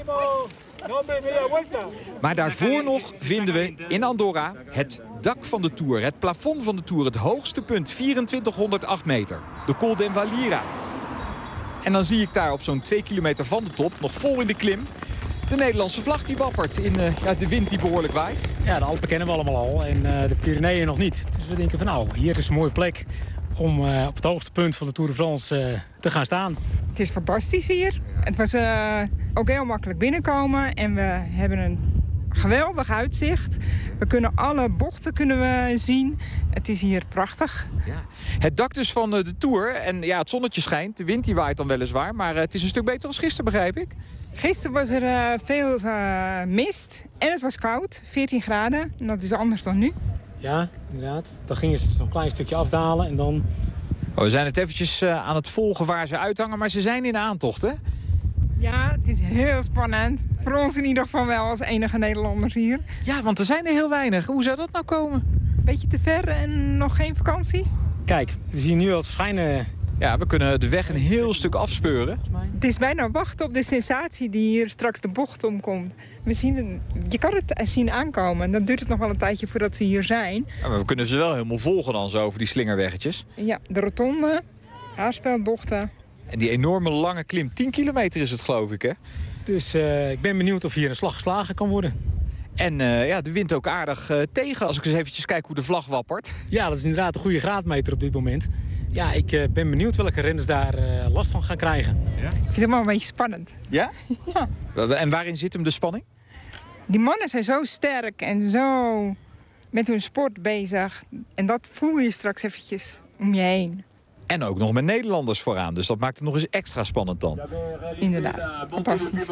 Maar daarvoor nog vinden we in Andorra het dak van de Tour. Het plafond van de Tour, het hoogste punt, 2408 meter. De Col d'Envalira. En dan zie ik daar op zo'n 2 kilometer van de top, nog vol in de klim, de Nederlandse vlag die wappert in de wind die behoorlijk waait. Ja, de Alpen kennen we allemaal al en de Pyreneeën nog niet. Dus we denken van nou, hier is een mooie plek om op het hoogste punt van de Tour de France te gaan staan. Het is fantastisch hier. Het was ook heel makkelijk binnenkomen en we hebben een geweldig uitzicht. We kunnen alle bochten zien. Het is hier prachtig. Ja. Het dak dus van de Tour. En ja, het zonnetje schijnt. De wind die waait dan weliswaar. Maar het is een stuk beter als gisteren, begrijp ik. Gisteren was er veel mist. En het was koud. 14 graden. En dat is anders dan nu. Ja, inderdaad. Dan gingen ze een klein stukje afdalen en dan... We zijn het eventjes aan het volgen waar ze uithangen. Maar ze zijn in aantocht, hè? Ja, het is heel spannend. Voor ons in ieder geval wel als enige Nederlanders hier. Ja, want er zijn er heel weinig. Hoe zou dat nou komen? Beetje te ver en nog geen vakanties. Kijk, we zien nu al het verschijnen. Ja, we kunnen de weg een heel stuk afspeuren. Het is bijna wachten op de sensatie die hier straks de bocht omkomt. Je kan het zien aankomen. En dan duurt het nog wel een tijdje voordat ze hier zijn. Ja, maar we kunnen ze wel helemaal volgen dan zo over die slingerweggetjes. Ja, de rotonde, haarspeldbochten. En die enorme lange klim, 10 kilometer is het geloof ik, hè? Dus ik ben benieuwd of hier een slag geslagen kan worden. En de wind ook aardig tegen, als ik eens eventjes kijk hoe de vlag wappert. Ja, dat is inderdaad een goede graadmeter op dit moment. Ja, ik ben benieuwd welke renners daar last van gaan krijgen. Ja? Ik vind het wel een beetje spannend. Ja? Ja. En waarin zit hem de spanning? Die mannen zijn zo sterk en zo met hun sport bezig. En dat voel je straks eventjes om je heen. En ook nog met Nederlanders vooraan. Dus dat maakt het nog eens extra spannend dan. Inderdaad, fantastisch.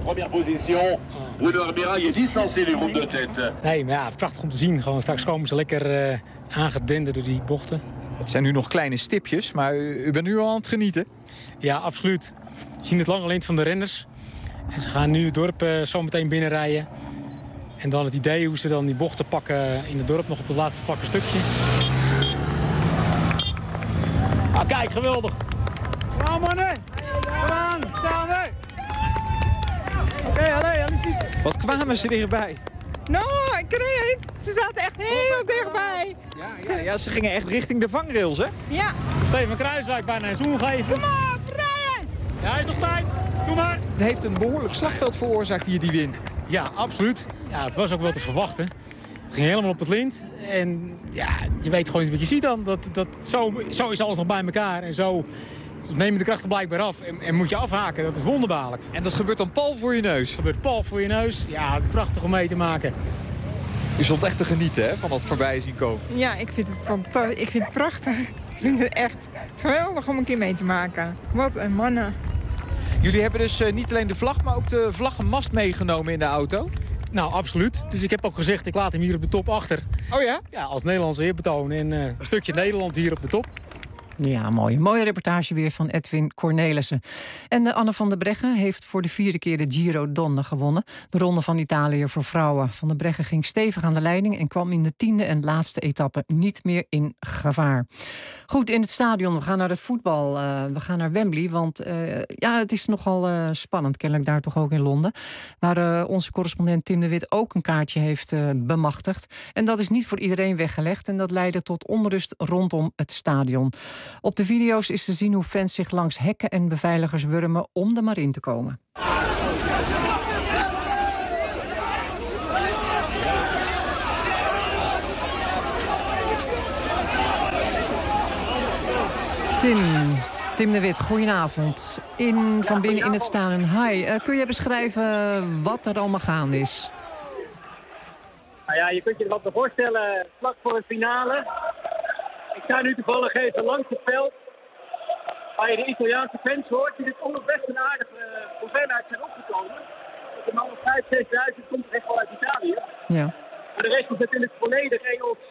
Nee, maar ja, prachtig om te zien. Gewoon straks komen ze lekker aangedenden door die bochten. Het zijn nu nog kleine stipjes, maar u bent nu al aan het genieten. Ja, absoluut. We zien het lange lint van de renners. En ze gaan nu het dorp zo meteen binnenrijden. En dan het idee hoe ze dan die bochten pakken in het dorp nog op het laatste vlakke stukje. Ah, kijk, geweldig. Ja, mannen. Kom aan, samen. Oké, allee. Wat kwamen ze dichtbij? Nou, ze zaten echt heel dichtbij. Ja, ze gingen echt richting de vangrails, hè? Ja. Steven Kruiswijk bijna een zoen geven. Kom maar, Brian. Ja, is nog tijd. Doe maar. Het heeft een behoorlijk slagveld veroorzaakt hier, die wind. Ja, absoluut. Ja, het was ook wel te verwachten. Het ging helemaal op het lint. En ja, je weet gewoon niet wat je ziet dan. Zo is alles nog bij elkaar. En zo neem je de krachten blijkbaar af en moet je afhaken. Dat is wonderbaarlijk. En dat gebeurt dan pal voor je neus? Dat gebeurt pal voor je neus. Ja, het is prachtig om mee te maken. U stond echt te genieten, hè, van dat voorbij zien komen. Ja, ik vind het fantastisch. Ik vind het prachtig. Ik vind het echt geweldig om een keer mee te maken. Wat een mannen. Jullie hebben dus niet alleen de vlag, maar ook de vlaggenmast meegenomen in de auto? Nou, absoluut. Dus ik heb ook gezegd, ik laat hem hier op de top achter. Oh ja? Ja, als Nederlandse eerbetoon en een stukje Nederland hier op de top. Ja, mooi. Mooie reportage weer van Edwin Cornelissen. En Anne van der Breggen heeft voor de 4e keer de Giro Donne gewonnen. De Ronde van Italië voor vrouwen. Van der Breggen ging stevig aan de leiding en kwam in de 10e en laatste etappe niet meer in gevaar. Goed, in het stadion. We gaan naar het voetbal. We gaan naar Wembley, want het is nogal spannend. Kennelijk daar toch ook in Londen. Waar onze correspondent Tim de Wit ook een kaartje heeft bemachtigd. En dat is niet voor iedereen weggelegd. En dat leidde tot onrust rondom het stadion. Op de video's is te zien hoe fans zich langs hekken en beveiligers wurmen om er maar in te komen. Tim de Wit, goedenavond. Van binnen in het stadion. Hi, kun je beschrijven wat er allemaal gaande is? Nou ja, je kunt je wat voorstellen, vlak voor het finale. Ik sta nu toevallig even langs het veld, waar je de Italiaanse fans hoort, die dit onder best een aardige hoeveelheid zijn opgekomen. Dat een man of 5.000, 6.000 komt echt wel uit Italië. Ja. Maar de rest is natuurlijk volledig Engels.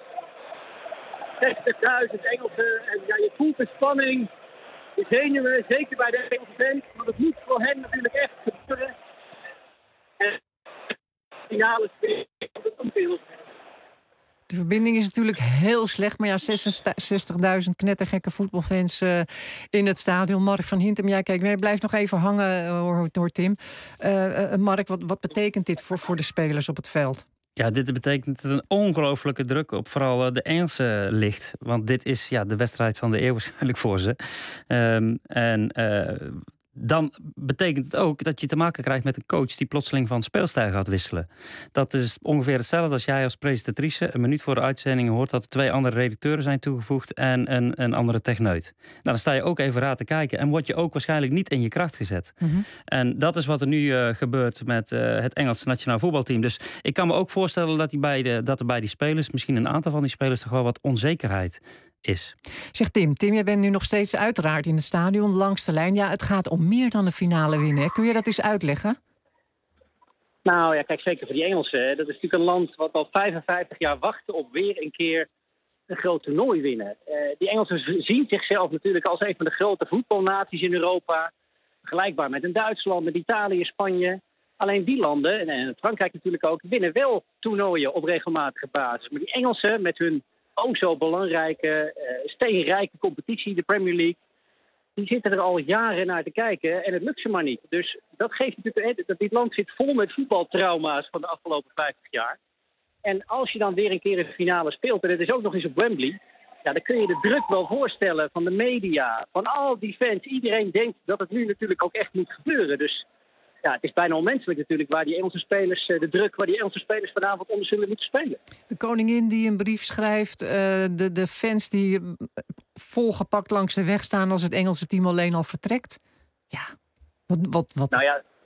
60.000 Engelsen. En ja, je voelt de spanning, de zenuwen, zeker bij de Engelse fans. Want het moet voor hen natuurlijk echt gebeuren. En de finale sfeer, dat komt heel slecht. De verbinding is natuurlijk heel slecht. Maar ja, 60.000 knettergekke voetbalfans in het stadion. Mark van Hintem, jij kijkt mee. Blijf nog even hangen, hoor Tim. Mark, wat betekent dit voor de spelers op het veld? Ja, dit betekent dat een ongelooflijke druk op vooral de Engelsen ligt. Want dit is de wedstrijd van de eeuw waarschijnlijk voor ze. dan betekent het ook dat je te maken krijgt met een coach die plotseling van speelstijl gaat wisselen. Dat is ongeveer hetzelfde als jij als presentatrice een minuut voor de uitzending hoort dat er 2 andere redacteuren zijn toegevoegd en een andere techneut. Nou, dan sta je ook even raar te kijken en word je ook waarschijnlijk niet in je kracht gezet. En dat is wat er nu gebeurt met het Engelse nationaal voetbalteam. Dus ik kan me ook voorstellen dat er bij die spelers, misschien een aantal van die spelers, toch wel wat onzekerheid is. Zegt Tim, jij bent nu nog steeds uiteraard in het stadion langs de lijn. Ja, het gaat om meer dan de finale winnen. Hè? Kun je dat eens uitleggen? Nou ja, kijk, zeker voor die Engelsen. Hè. Dat is natuurlijk een land wat al 55 jaar wacht op weer een keer een groot toernooi winnen. Die Engelsen zien zichzelf natuurlijk als een van de grote voetbalnaties in Europa. Vergelijkbaar met een Duitsland, met Italië, Spanje. Alleen die landen, en Frankrijk natuurlijk ook, winnen wel toernooien op regelmatige basis. Maar die Engelsen met hun zo belangrijke, steenrijke competitie, de Premier League, die zitten er al jaren naar te kijken en het lukt ze maar niet. Dus dat geeft natuurlijk dat dit land zit vol met voetbaltrauma's van de afgelopen 50 jaar. En als je dan weer een keer een finale speelt, en het is ook nog eens op Wembley, ja, dan kun je de druk wel voorstellen van de media, van al die fans. Iedereen denkt dat het nu natuurlijk ook echt moet gebeuren. Dus ja, het is bijna onmenselijk natuurlijk waar die Engelse spelers, de druk waar die Engelse spelers vanavond onder zullen moeten spelen. De koningin die een brief schrijft, de fans die volgepakt langs de weg staan als het Engelse team alleen al vertrekt. Ja, wat? Nou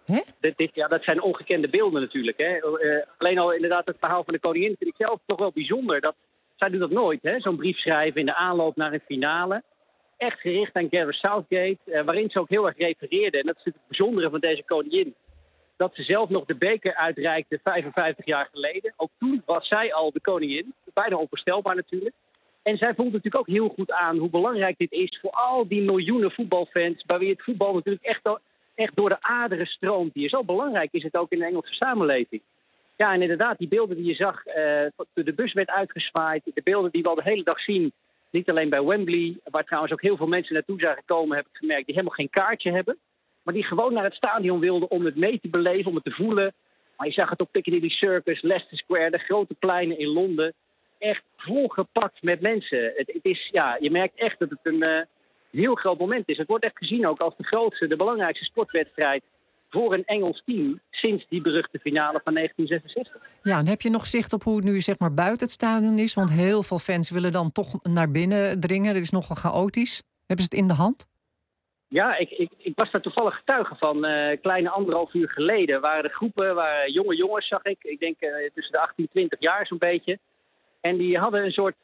ja, dat zijn ongekende beelden natuurlijk. Hè. Alleen al inderdaad het verhaal van de koningin vind ik zelf toch wel bijzonder. Zij doet dat nooit, hè, zo'n brief schrijven in de aanloop naar een finale. Echt gericht aan Gareth Southgate, waarin ze ook heel erg refereerde. En dat is het bijzondere van deze koningin. Dat ze zelf nog de beker uitreikte 55 jaar geleden. Ook toen was zij al de koningin. Bijna onvoorstelbaar natuurlijk. En zij voelt natuurlijk ook heel goed aan hoe belangrijk dit is voor al die miljoenen voetbalfans. Bij wie het voetbal natuurlijk echt door de aderen stroomt. Hier. Zo belangrijk is het ook in de Engelse samenleving. Ja, en inderdaad, die beelden die je zag, de bus werd uitgezwaaid. De beelden die we al de hele dag zien. Niet alleen bij Wembley, waar trouwens ook heel veel mensen naartoe zijn gekomen, heb ik gemerkt, die helemaal geen kaartje hebben. Maar die gewoon naar het stadion wilden om het mee te beleven, om het te voelen. Maar je zag het op Piccadilly Circus, Leicester Square, de grote pleinen in Londen. Echt volgepakt met mensen. Het is, ja, je merkt echt dat het een heel groot moment is. Het wordt echt gezien ook als de grootste, de belangrijkste sportwedstrijd voor een Engels team sinds die beruchte finale van 1966. Ja, en heb je nog zicht op hoe het nu zeg maar buiten het stadion is? Want heel veel fans willen dan toch naar binnen dringen. Dit is nogal chaotisch. Hebben ze het in de hand? Ja, ik was daar toevallig getuige van. Kleine 1,5 uur geleden waren er groepen, waren jonge jongens, zag ik. Ik denk tussen de 18 en 20 jaar zo'n beetje. En die hadden een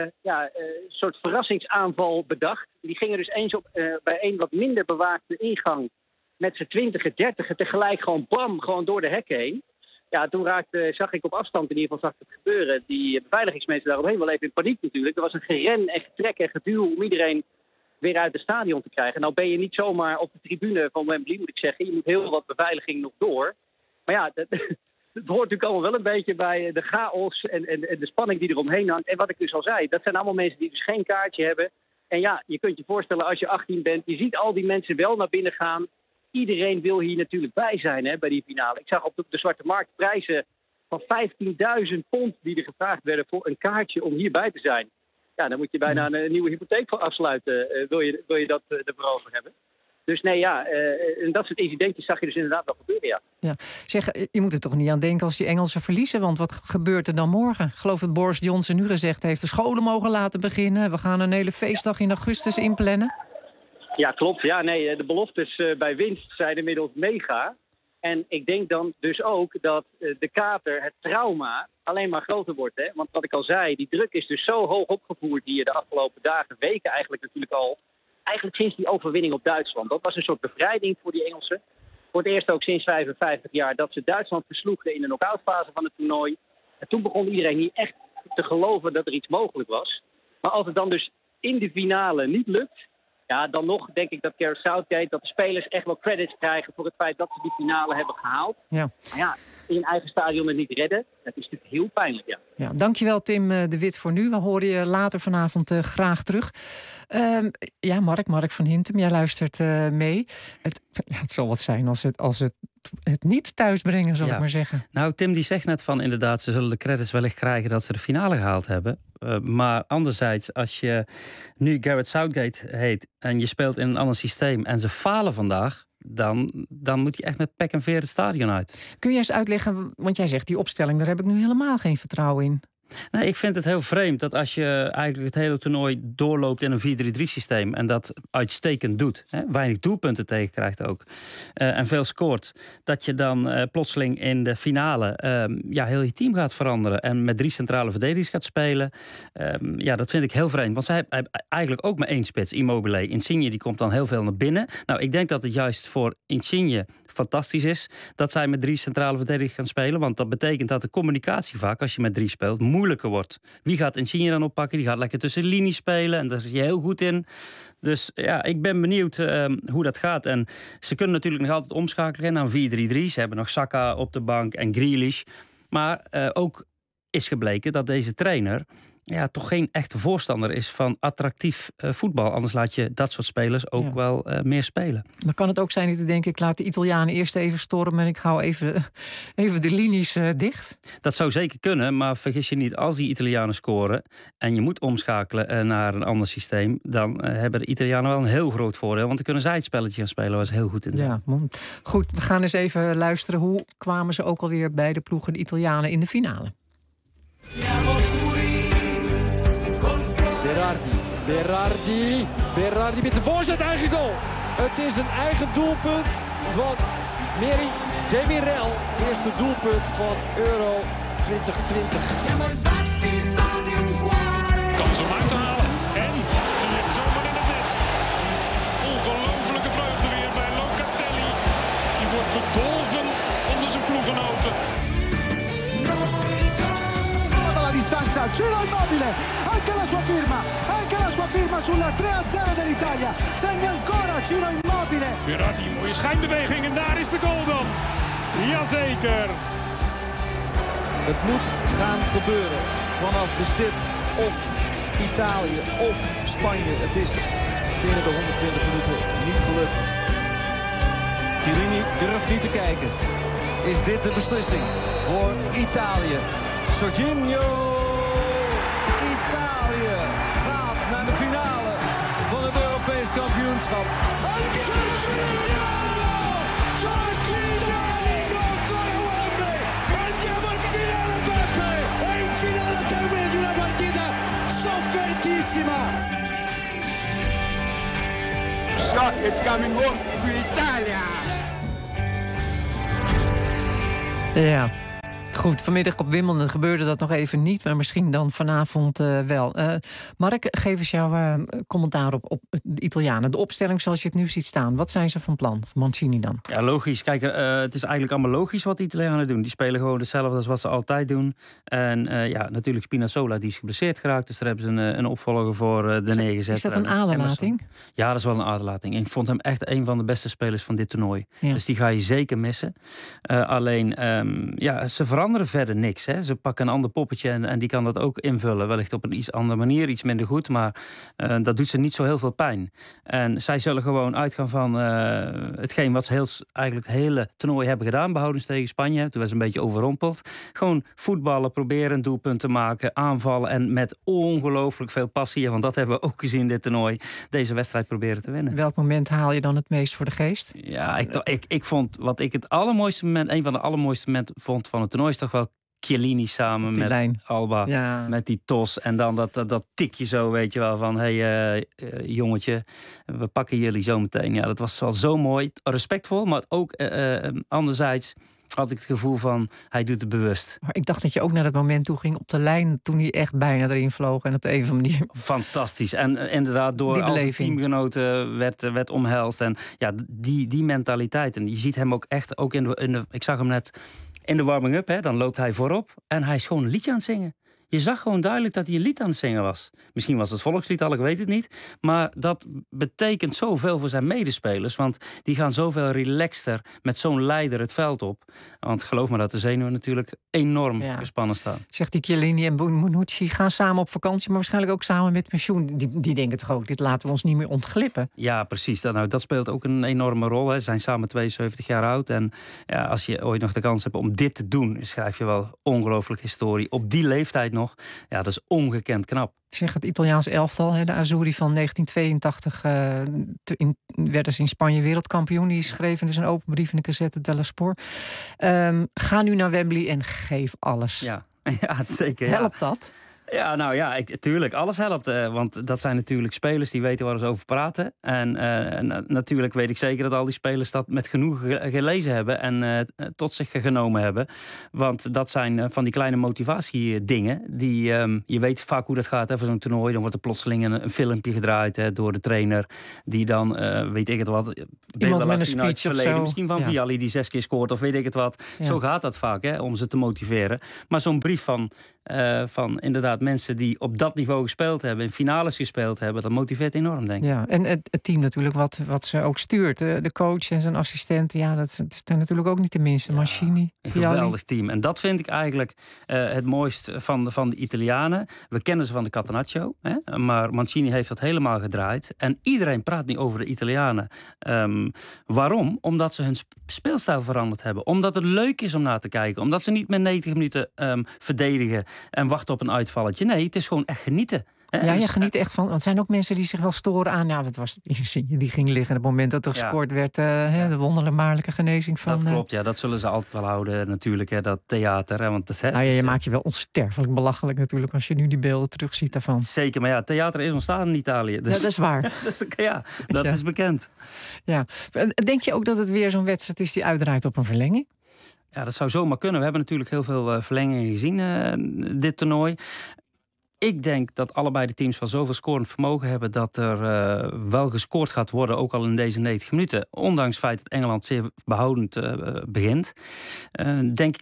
soort verrassingsaanval bedacht. Die gingen dus eens bij een wat minder bewaakte ingang met z'n 20, 30 tegelijk gewoon door de hekken heen. Ja, toen zag ik op afstand in ieder geval het gebeuren. Die beveiligingsmensen daaromheen wel even in paniek natuurlijk. Er was een geren en getrek en geduw om iedereen weer uit het stadion te krijgen. Nou ben je niet zomaar op de tribune van Wembley, moet ik zeggen. Je moet heel wat beveiliging nog door. Maar ja, het hoort natuurlijk allemaal wel een beetje bij de chaos en de spanning die eromheen hangt. En wat ik dus al zei, dat zijn allemaal mensen die dus geen kaartje hebben. En ja, je kunt je voorstellen als je 18 bent, je ziet al die mensen wel naar binnen gaan. Iedereen wil hier natuurlijk bij zijn, hè, bij die finale. Ik zag op de Zwarte Markt prijzen van £15.000 die er gevraagd werden voor een kaartje om hierbij te zijn. Ja, dan moet je bijna een nieuwe hypotheek voor afsluiten, wil je dat ervoor over hebben. Dus nee, ja, en dat soort incidentjes zag je dus inderdaad wel gebeuren, ja. Ja. Zeg, je moet er toch niet aan denken als die Engelsen verliezen, want wat gebeurt er dan morgen? Ik geloof dat Boris Johnson nu gezegd heeft, de scholen mogen laten beginnen. We gaan een hele feestdag in augustus inplannen. Ja, klopt. Ja, nee, de beloftes bij winst zijn inmiddels mega. En ik denk dan dus ook dat de kater, het trauma, alleen maar groter wordt. Hè? Want wat ik al zei, die druk is dus zo hoog opgevoerd hier de afgelopen dagen, weken eigenlijk natuurlijk al. Eigenlijk sinds die overwinning op Duitsland. Dat was een soort bevrijding voor die Engelsen. Voor het eerst ook sinds 55 jaar dat ze Duitsland versloegen in de knock-outfase van het toernooi. En toen begon iedereen niet echt te geloven dat er iets mogelijk was. Maar als het dan dus in de finale niet lukt, ja, dan nog denk ik dat Gareth Southgate, dat de spelers echt wel credits krijgen voor het feit dat ze die finale hebben gehaald. Ja. Maar ja, in eigen stadion het niet redden, dat is natuurlijk heel pijnlijk, ja. Ja, dankjewel Tim de Wit voor nu. We horen je later vanavond graag terug. Ja, Mark van Hintem, jij luistert mee. Het zal wat zijn als het niet thuisbrengen, zal ik maar zeggen. Nou, Tim die zegt net van inderdaad, ze zullen de credits wellicht krijgen dat ze de finale gehaald hebben. Maar anderzijds, als je nu Gareth Southgate heet en je speelt in een ander systeem en ze falen vandaag, dan moet hij echt met pek en veer het stadion uit. Kun je eens uitleggen, want jij zegt die opstelling, daar heb ik nu helemaal geen vertrouwen in. Nee, ik vind het heel vreemd dat als je eigenlijk het hele toernooi doorloopt in een 4-3-3 systeem en dat uitstekend doet, weinig doelpunten tegenkrijgt ook, en veel scoort, dat je dan plotseling in de finale heel je team gaat veranderen en met 3 centrale verdedigers gaat spelen. Dat vind ik heel vreemd, want zij hebben eigenlijk ook maar 1 spits, Immobile. Insigne die komt dan heel veel naar binnen. Nou, ik denk dat het juist voor Insigne fantastisch is dat zij met 3 centrale verdedigers gaan spelen, want dat betekent dat de communicatie vaak, als je met 3 speelt, moeilijker wordt. Wie gaat Insigne dan oppakken? Die gaat lekker tussen de linies spelen en daar is je heel goed in. Dus ja, ik ben benieuwd hoe dat gaat. En ze kunnen natuurlijk nog altijd omschakelen naar een 4-3-3. Ze hebben nog Saka op de bank en Grealish. Maar ook is gebleken dat deze trainer toch geen echte voorstander is van attractief voetbal. Anders laat je dat soort spelers ook wel meer spelen. Maar kan het ook zijn dat ik denk, ik laat de Italianen eerst even stormen en ik hou even de linies dicht? Dat zou zeker kunnen, maar vergis je niet, als die Italianen scoren en je moet omschakelen naar een ander systeem, dan hebben de Italianen wel een heel groot voordeel, want dan kunnen zij het spelletje gaan spelen waar ze heel goed in zijn. Ja, goed, we gaan eens even luisteren. Hoe kwamen ze ook alweer bij de ploegen, de Italianen, in de finale? Berardi met de voorzet, eigen goal. Het is een eigen doelpunt van Meri Demirel. Eerste doelpunt van Euro 2020. Kans om uit te halen. En hij ligt zomaar in het net. Ongelofelijke vreugde weer bij Locatelli. Die wordt bedolven onder zijn ploeggenoten. La distanza, Ciro Immobile, anche la sua firma sulla 3-0 dell'Italia. Segna ancora Ciro Immobile. Berardi, mooie schijnbeweging en daar is de goal dan. Jazeker. Het moet gaan gebeuren vanaf de stip. Of Italië of Spanje. Het is binnen de 120 minuten niet gelukt. Chiellini durft niet te kijken. Is dit de beslissing voor Italië? Jorginho! Italië gaat naar de finale van het Europees kampioenschap. Andiamo al finale, Peppe! È il finale al termine di una partita soffertissima! Shot is coming home to Italia! Ja. Goed, vanmiddag op Wimbledon gebeurde dat nog even niet, maar misschien dan vanavond wel. Mark, geef eens jouw commentaar op de Italianen. De opstelling zoals je het nu ziet staan. Wat zijn ze van plan? Mancini dan? Ja, logisch. Kijk, het is eigenlijk allemaal logisch wat de Italianen doen. Die spelen gewoon hetzelfde als wat ze altijd doen. En natuurlijk Spinazzola, die is geblesseerd geraakt. Dus daar hebben ze een opvolger voor de neergezet. Is dat een aderlating? Ja, dat is wel een aderlating. Ik vond hem echt een van de beste spelers van dit toernooi. Ja. Dus die ga je zeker missen. Alleen, ze veranderen verder niks. Hè. Ze pakken een ander poppetje en die kan dat ook invullen. Wellicht op een iets andere manier, iets minder goed. Maar dat doet ze niet zo heel veel pijn. En zij zullen gewoon uitgaan van hetgeen wat ze eigenlijk het hele toernooi hebben gedaan. Behoudens tegen Spanje. Toen was ze een beetje overrompeld. Gewoon voetballen, proberen een doelpunt te maken. Aanvallen en met ongelooflijk veel passie. Want dat hebben we ook gezien dit toernooi. Deze wedstrijd proberen te winnen. Welk moment haal je dan het meest voor de geest? Ja, ik vond wat ik het allermooiste moment, een van de allermooiste momenten vond van het toernooi, is toch wel Chiellini samen met lijn. Alba. Ja. Met die tos. En dan dat tikje zo, weet je wel, van hey, jongetje, we pakken jullie zo meteen. Ja, dat was wel zo mooi. Respectvol, maar ook anderzijds had ik het gevoel van, hij doet het bewust. Maar ik dacht dat je ook naar dat moment toe ging op de lijn, toen hij echt bijna erin vloog en op de een of andere manier. Fantastisch. En inderdaad, door al zijn teamgenoten werd omhelst. En ja, die mentaliteit. En je ziet hem ook echt, ook in de ik zag hem net in de warming-up, hè, dan loopt hij voorop en hij is gewoon een liedje aan het zingen. Je zag gewoon duidelijk dat hij een lied aan het zingen was. Misschien was het volkslied al, ik weet het niet. Maar dat betekent zoveel voor zijn medespelers. Want die gaan zoveel relaxter met zo'n leider het veld op. Want geloof me dat de zenuwen natuurlijk enorm gespannen staan. Zegt die Chiellini en Bonucci gaan samen op vakantie, maar waarschijnlijk ook samen met pensioen. Die denken toch ook, dit laten we ons niet meer ontglippen. Ja, precies. Dat speelt ook een enorme rol. Hè. Ze zijn samen 72 jaar oud. En ja, als je ooit nog de kans hebt om dit te doen, schrijf je wel ongelooflijk historie. Op die leeftijd nog. nog. Ja, dat is ongekend knap. Zeg, het Italiaanse elftal, de Azzurri van 1982... werden ze in Spanje wereldkampioen. Die schreven dus een open brief in de Gazzetta dello Sport. Ga nu naar Wembley en geef alles. Ja, zeker. Helpt dat? Ja, nou ja, tuurlijk, alles helpt. Want dat zijn natuurlijk spelers die weten waar ze over praten. En natuurlijk weet ik zeker dat al die spelers dat met genoeg gelezen hebben en tot zich genomen hebben. Want dat zijn van die kleine motivatiedingen. Die, je weet vaak hoe dat gaat voor zo'n toernooi. Dan wordt er plotseling een filmpje gedraaid door de trainer. Die dan, weet ik het wat, beelden laat zien uit het verleden. Misschien van Vialli die 6 keer scoort of weet ik het wat. Ja. Zo gaat dat vaak, om ze te motiveren. Maar zo'n brief van inderdaad mensen die op dat niveau gespeeld hebben, in finales gespeeld hebben, dat motiveert enorm, denk ik. Ja, en het team natuurlijk wat ze ook stuurt. De coach en zijn assistent, dat zijn natuurlijk ook niet de minste. Ja, Mancini, een geweldig team. En dat vind ik eigenlijk het mooist van de Italianen. We kennen ze van de Catenaccio, maar Mancini heeft dat helemaal gedraaid. En iedereen praat nu over de Italianen. Waarom? Omdat ze hun speelstijl veranderd hebben. Omdat het leuk is om naar te kijken. Omdat ze niet meer 90 minuten verdedigen en wachten op een uitvalletje. Nee, het is gewoon echt genieten. Ja, je geniet echt van. Want er zijn ook mensen die zich wel storen aan. Ja, wat was het? Die ging liggen op het moment dat er gescoord werd. De wonderbaarlijke genezing van. Dat klopt, ja, dat zullen ze altijd wel houden, natuurlijk. Dat theater. Want je maakt je wel onsterfelijk belachelijk, natuurlijk, als je nu die beelden terugziet daarvan. Zeker, maar ja, theater is ontstaan in Italië. Dus, ja, dat is waar. dat is bekend. Ja. Denk je ook dat het weer zo'n wedstrijd is die uitdraait op een verlenging? Ja, dat zou zomaar kunnen. We hebben natuurlijk heel veel verlengingen gezien, dit toernooi. Ik denk dat allebei de teams wel zoveel scorend vermogen hebben dat er wel gescoord gaat worden, ook al in deze 90 minuten. Ondanks het feit dat Engeland zeer behoudend begint, denk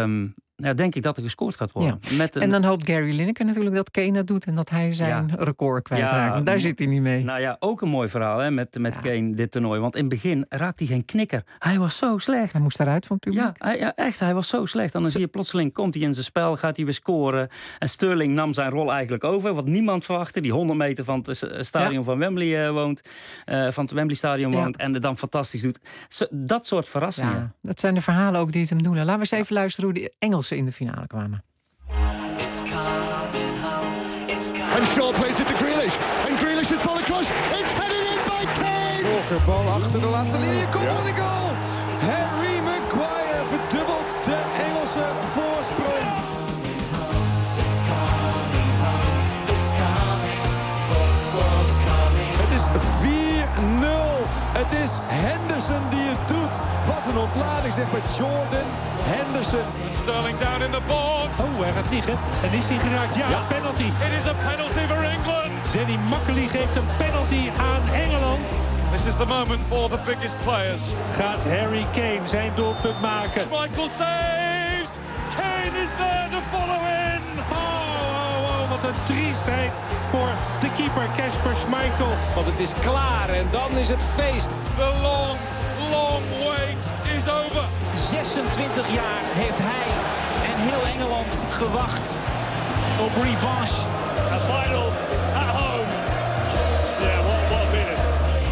ik dat er gescoord gaat worden. Ja. En dan hoopt Gary Lineker natuurlijk dat Kane dat doet en dat hij zijn record kwijtraakt. Want daar zit hij niet mee. Nou ja, ook een mooi verhaal met Kane, dit toernooi. Want in het begin raakt hij geen knikker. Hij was zo slecht. Hij moest eruit van het publiek. Ja, echt. Hij was zo slecht. En dan zie je plotseling, komt hij in zijn spel, gaat hij weer scoren. En Sterling nam zijn rol eigenlijk over. Wat niemand verwachtte. Die 100 meter van het stadion van Wembley woont. Van het Wembley stadion woont. En het dan fantastisch doet. Dat soort verrassingen. Ja, dat zijn de verhalen ook die het hem doen. Laten we eens even luisteren hoe de Engelsen in de finale kwamen. And Shaw plays it to Grealish. And Grealish is ball across. It's headed in by Kane. Walker, bal achter de laatste linie. Komt voor de goal. Harry Maguire verdubbelt de Engelse voorsprong. Het is 4-0. Het is Henderson die het doet. Wat een ontlading, zegt bij Jordan Henderson. Sterling down in the box. Oh, hij gaat liggen. En is hij geraakt? Ja, penalty. It is a penalty for England. Danny Makkely geeft een penalty aan Engeland. This is the moment for the biggest players. Gaat Harry Kane zijn doelpunt maken? Michael saves. Kane is there to follow in. Wat een triestheid voor de keeper Kasper Schmeichel. Want het is klaar en dan is het feest. The long wait is over. 26 jaar heeft hij en heel Engeland gewacht op revanche. A final at home. Yeah, what a minute.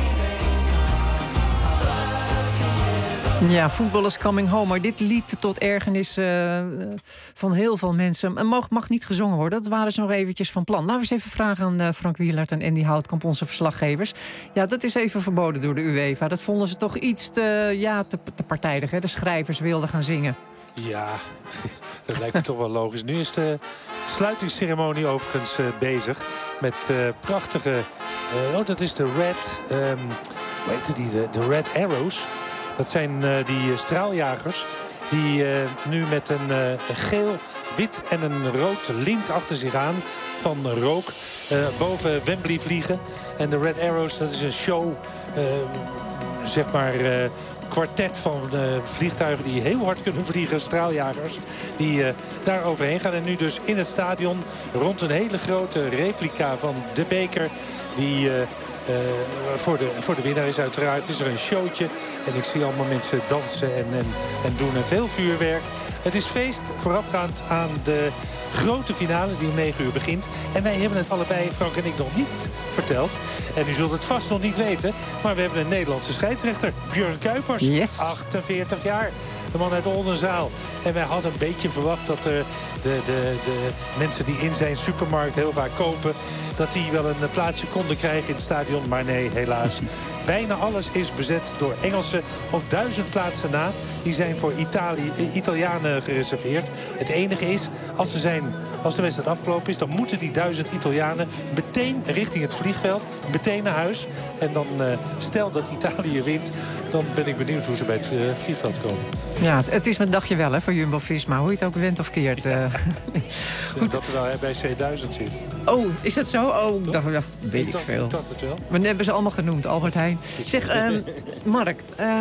Ja, voetballers coming home. Maar dit lied tot ergernis van heel veel mensen. Mag niet gezongen worden. Dat waren ze nog eventjes van plan. Laten we eens even vragen aan Frank Wielaert en Andy Houtkamp, onze verslaggevers. Ja, dat is even verboden door de UEFA. Dat vonden ze toch iets te partijdig. Hè? De schrijvers wilden gaan zingen. Ja, dat lijkt me toch wel logisch. Nu is de sluitingsceremonie overigens bezig. Met prachtige... dat is de Red... hoe heet die? De Red Arrows. Dat zijn die straaljagers die nu met een geel, wit en een rood lint achter zich aan van rook boven Wembley vliegen. En de Red Arrows, dat is een show, zeg maar... kwartet van vliegtuigen die heel hard kunnen vliegen, straaljagers, die daar overheen gaan. En nu dus in het stadion rond een hele grote replica van de beker die voor de winnaar is. Uiteraard is er een showtje en ik zie allemaal mensen dansen en doen en veel vuurwerk. Het is feest voorafgaand aan de grote finale die om 9 uur begint. En wij hebben het allebei, Frank en ik, nog niet verteld. En u zult het vast nog niet weten. Maar we hebben een Nederlandse scheidsrechter. Björn Kuipers. Yes. 48 jaar. De man uit Oldenzaal. En wij hadden een beetje verwacht dat de mensen die in zijn supermarkt heel vaak kopen, dat die wel een plaatsje konden krijgen in het stadion. Maar nee, helaas. Bijna alles is bezet door Engelsen op 1000 plaatsen na. Die zijn voor Italianen gereserveerd. Het enige is, als de wedstrijd afgelopen is, dan moeten die 1000 Italianen meteen richting het vliegveld. Meteen naar huis. En dan stel dat Italië wint, dan ben ik benieuwd hoe ze bij het vliegveld komen. Ja, het is mijn dagje wel hè, voor Jumbo-Visma. Hoe je het ook went of keert. Goed. Dat er wel bij C1000 zit. Oh, is dat zo? Oh, dat weet ik veel. Dat het wel. Maar hebben ze allemaal genoemd, Albert Heijn. Zeg, Mark,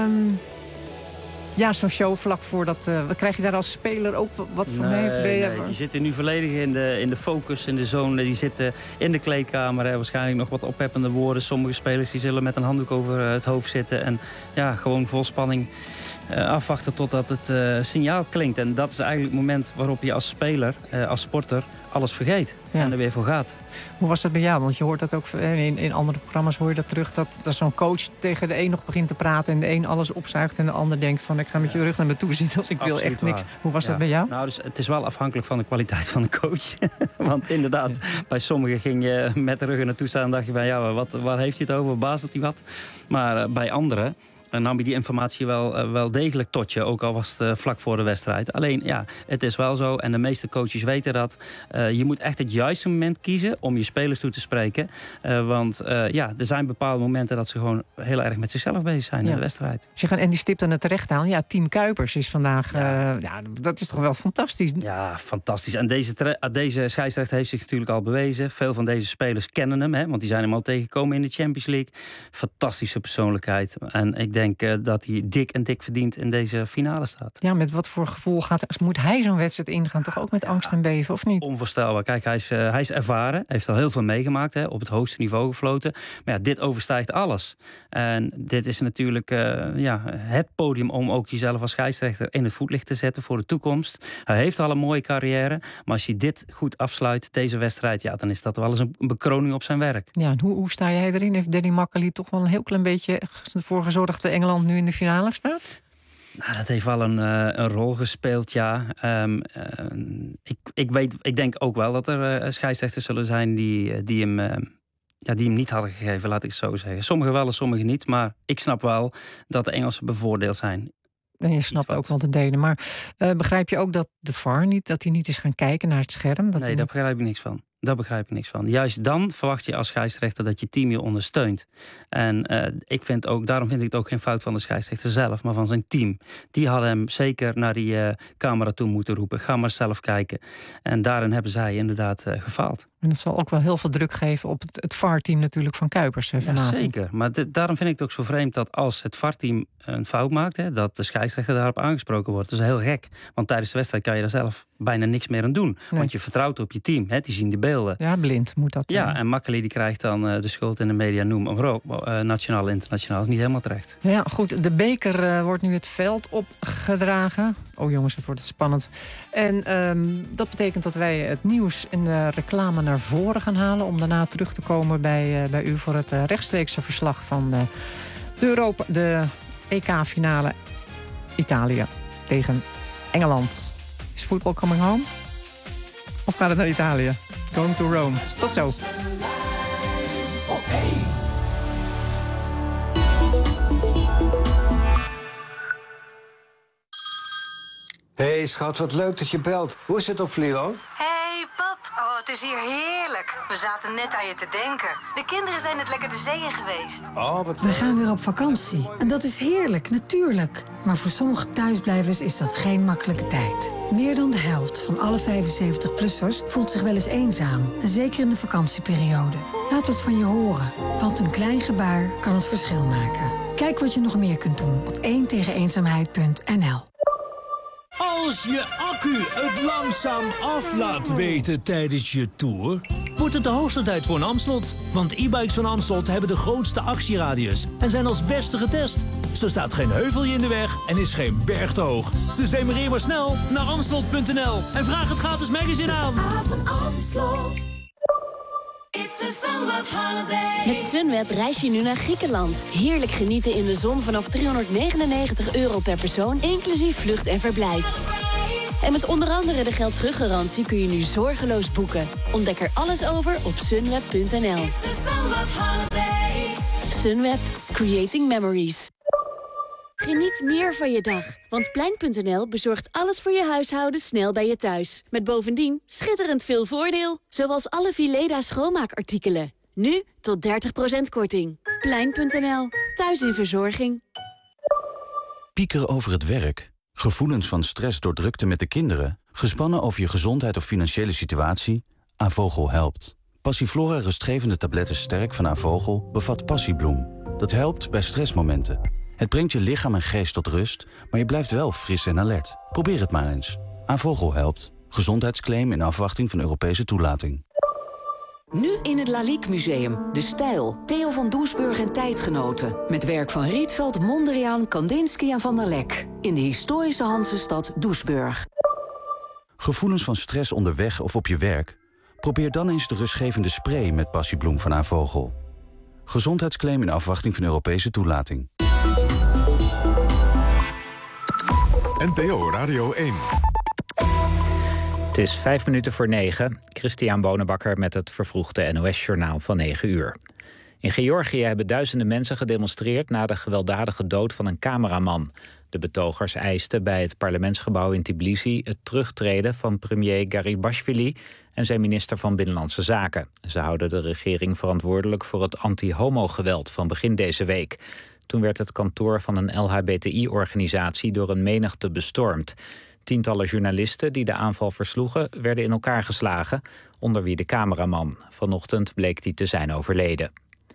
ja, zo'n show vlak voordat... krijg je daar als speler ook wat van mee? Nee, die zitten nu volledig in de focus, in de zone. Die zitten in de kleedkamer. Waarschijnlijk nog wat opheppende woorden. Sommige spelers die zullen met een handdoek over het hoofd zitten. En ja, gewoon vol spanning afwachten totdat het signaal klinkt. En dat is eigenlijk het moment waarop je als speler, als sporter, alles vergeet. Ja. En er weer voor gaat. Hoe was dat bij jou? Want je hoort dat ook in andere programma's hoor je dat terug. Dat zo'n coach tegen de een nog begint te praten en de een alles opzuigt en de ander denkt van ik ga met je rug naar me toe zitten als ik wil echt niks. Hoe was dat bij jou? Nou, dus het is wel afhankelijk van de kwaliteit van de coach. Want inderdaad, bij sommigen ging je met de rug er naartoe staan en dacht je van ja, waar heeft hij het over? Bazelt hij wat? Maar bij anderen nam je die informatie wel degelijk tot je. Ook al was het vlak voor de wedstrijd. Alleen, ja, het is wel zo. En de meeste coaches weten dat. Je moet echt het juiste moment kiezen om je spelers toe te spreken. Want er zijn bepaalde momenten dat ze gewoon heel erg met zichzelf bezig zijn in de wedstrijd. En die stipten het terecht aan. Ja, Team Kuipers is vandaag... dat is toch wel fantastisch? Ja, fantastisch. En deze scheidsrechter heeft zich natuurlijk al bewezen. Veel van deze spelers kennen hem. Hè, want die zijn hem al tegengekomen in de Champions League. Fantastische persoonlijkheid. En ik denk dat hij dik verdiend in deze finale staat. Ja, met wat voor gevoel moet hij zo'n wedstrijd ingaan? Toch ook met angst en beven, of niet? Onvoorstelbaar. Kijk, hij is ervaren. Heeft al heel veel meegemaakt, hè, op het hoogste niveau gefloten. Maar ja, dit overstijgt alles. En dit is natuurlijk het podium om ook jezelf als scheidsrechter in het voetlicht te zetten voor de toekomst. Hij heeft al een mooie carrière. Maar als je dit goed afsluit, deze wedstrijd, ja, dan is dat wel eens een bekroning op zijn werk. Ja, en hoe sta jij erin? Heeft Danny Makkely toch wel een heel klein beetje ervoor gezorgd dat Engeland nu in de finale staat? Nou, dat heeft wel een rol gespeeld, ja. Ik denk ook wel dat er scheidsrechters zullen zijn die hem niet hadden gegeven, laat ik het zo zeggen. Sommigen wel en sommigen niet, maar ik snap wel dat de Engelsen bevoordeeld zijn. En je snapt ook wel de Denen. Maar begrijp je ook dat de VAR niet is gaan kijken naar het scherm? Nee, daar begrijp ik niks van. Daar begrijp ik niks van. Juist dan verwacht je als scheidsrechter dat je team je ondersteunt. En daarom vind ik het ook geen fout van de scheidsrechter zelf, maar van zijn team. Die hadden hem zeker naar die camera toe moeten roepen. Ga maar zelf kijken. En daarin hebben zij inderdaad gefaald. En dat zal ook wel heel veel druk geven op het VAR-team natuurlijk van Kuipers vanavond. Ja, zeker. Maar daarom vind ik het ook zo vreemd dat als het VAR-team een fout maakt, hè, dat de scheidsrechter daarop aangesproken wordt. Dat is heel gek. Want tijdens de wedstrijd kan je daar zelf bijna niks meer aan doen. Nee. Want je vertrouwt op je team. Hè, die zien de beelden. Ja, blind moet dat. Ja, en Makkely die krijgt dan de schuld in de media, noem maar op. Nationaal, internationaal. Is niet helemaal terecht. Ja, goed. De beker wordt nu het veld opgedragen. Oh jongens, het wordt spannend. En dat betekent dat wij het nieuws en de reclame naar voren gaan halen. Om daarna terug te komen bij u voor het rechtstreekse verslag van de EK-finale Italië tegen Engeland. Is voetbal coming home? Of gaat het naar Italië? Going to Rome. Tot zo. Hey schat, wat leuk dat je belt. Hoe is het op Vlieland? Hey pap, oh het is hier heerlijk. We zaten net aan je te denken. De kinderen zijn net lekker de zee in geweest. Oh, wat... We gaan weer op vakantie. En dat is heerlijk, natuurlijk. Maar voor sommige thuisblijvers is dat geen makkelijke tijd. Meer dan de helft van alle 75-plussers voelt zich wel eens eenzaam. En zeker in de vakantieperiode. Laat het van je horen. Want een klein gebaar kan het verschil maken. Kijk wat je nog meer kunt doen op 1tegeneenzaamheid.nl. Als je accu het langzaam af laat weten tijdens je tour, wordt het de hoogste tijd voor een Amstelot. Want e-bikes van Amstelot hebben de grootste actieradius en zijn als beste getest. Zo staat geen heuvel je in de weg en is geen berg te hoog. Dus demareer maar snel naar amstelot.nl en vraag het gratis magazine aan. Met Sunweb reis je nu naar Griekenland. Heerlijk genieten in de zon vanaf €399 per persoon, inclusief vlucht en verblijf. En met onder andere de geldteruggarantie kun je nu zorgeloos boeken. Ontdek er alles over op sunweb.nl. Sunweb. Creating memories. Geniet meer van je dag, want Plein.nl bezorgt alles voor je huishouden snel bij je thuis. Met bovendien schitterend veel voordeel, zoals alle Vileda schoonmaakartikelen. Nu tot 30% korting. Plein.nl, thuis in verzorging. Piekeren over het werk, gevoelens van stress door drukte met de kinderen, gespannen over je gezondheid of financiële situatie? Avogel helpt. Passiflora rustgevende tabletten Sterk van Avogel bevat passiebloem. Dat helpt bij stressmomenten. Het brengt je lichaam en geest tot rust, maar je blijft wel fris en alert. Probeer het maar eens. Avogel helpt. Gezondheidsclaim in afwachting van Europese toelating. Nu in het Lalique Museum. De Stijl. Theo van Doesburg en tijdgenoten. Met werk van Rietveld, Mondriaan, Kandinsky en Van der Lek. In de historische Hansestad Doesburg. Gevoelens van stress onderweg of op je werk? Probeer dan eens de rustgevende spray met passiebloem van Avogel. Gezondheidsclaim in afwachting van Europese toelating. NPO Radio 1. Het is 8:05. Christian Bonenbakker met het vervroegde NOS-journaal van 9 uur. In Georgië hebben duizenden mensen gedemonstreerd na de gewelddadige dood van een cameraman. De betogers eisten bij het parlementsgebouw in Tbilisi het terugtreden van premier Garibashvili en zijn minister van Binnenlandse Zaken. Ze houden de regering verantwoordelijk voor het anti-homo-geweld van begin deze week. Toen werd het kantoor van een LHBTI-organisatie door een menigte bestormd. Tientallen journalisten die de aanval versloegen werden in elkaar geslagen, onder wie de cameraman. Vanochtend bleek die te zijn overleden.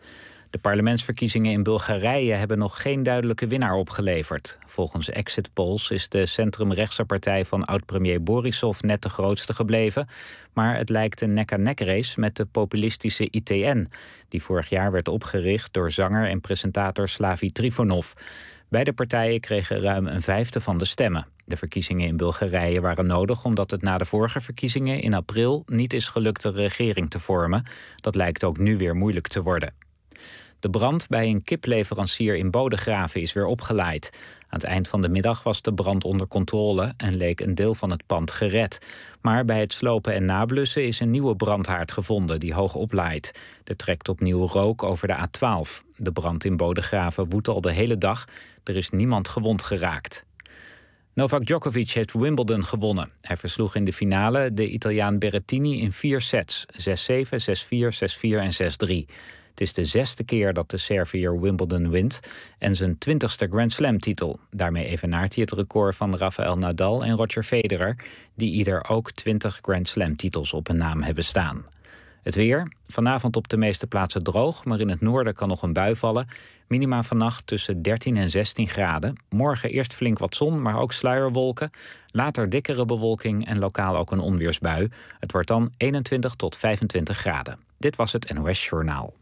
De parlementsverkiezingen in Bulgarije hebben nog geen duidelijke winnaar opgeleverd. Volgens exit polls is de centrumrechtse partij van oud-premier Borisov net de grootste gebleven. Maar het lijkt een nek-aan-nek race met de populistische ITN, die vorig jaar werd opgericht door zanger en presentator Slavi Trifonov. Beide partijen kregen ruim een vijfde van de stemmen. De verkiezingen in Bulgarije waren nodig omdat het na de vorige verkiezingen in april niet is gelukt de regering te vormen. Dat lijkt ook nu weer moeilijk te worden. De brand bij een kipleverancier in Bodegraven is weer opgelaaid. Aan het eind van de middag was de brand onder controle en leek een deel van het pand gered. Maar bij het slopen en nablussen is een nieuwe brandhaard gevonden die hoog oplaait. Er trekt opnieuw rook over de A12. De brand in Bodegraven woedt al de hele dag. Er is niemand gewond geraakt. Novak Djokovic heeft Wimbledon gewonnen. Hij versloeg in de finale de Italiaan Berrettini in 4 sets. 6-7, 6-4, 6-4 en 6-3. Het is de 6e keer dat de Serviër Wimbledon wint en zijn 20ste Grand Slam-titel. Daarmee evenaart hij het record van Rafael Nadal en Roger Federer, die ieder ook 20 Grand Slam-titels op hun naam hebben staan. Het weer. Vanavond op de meeste plaatsen droog, maar in het noorden kan nog een bui vallen. Minima vannacht tussen 13 en 16 graden. Morgen eerst flink wat zon, maar ook sluierwolken. Later dikkere bewolking en lokaal ook een onweersbui. Het wordt dan 21 tot 25 graden. Dit was het NOS Journaal.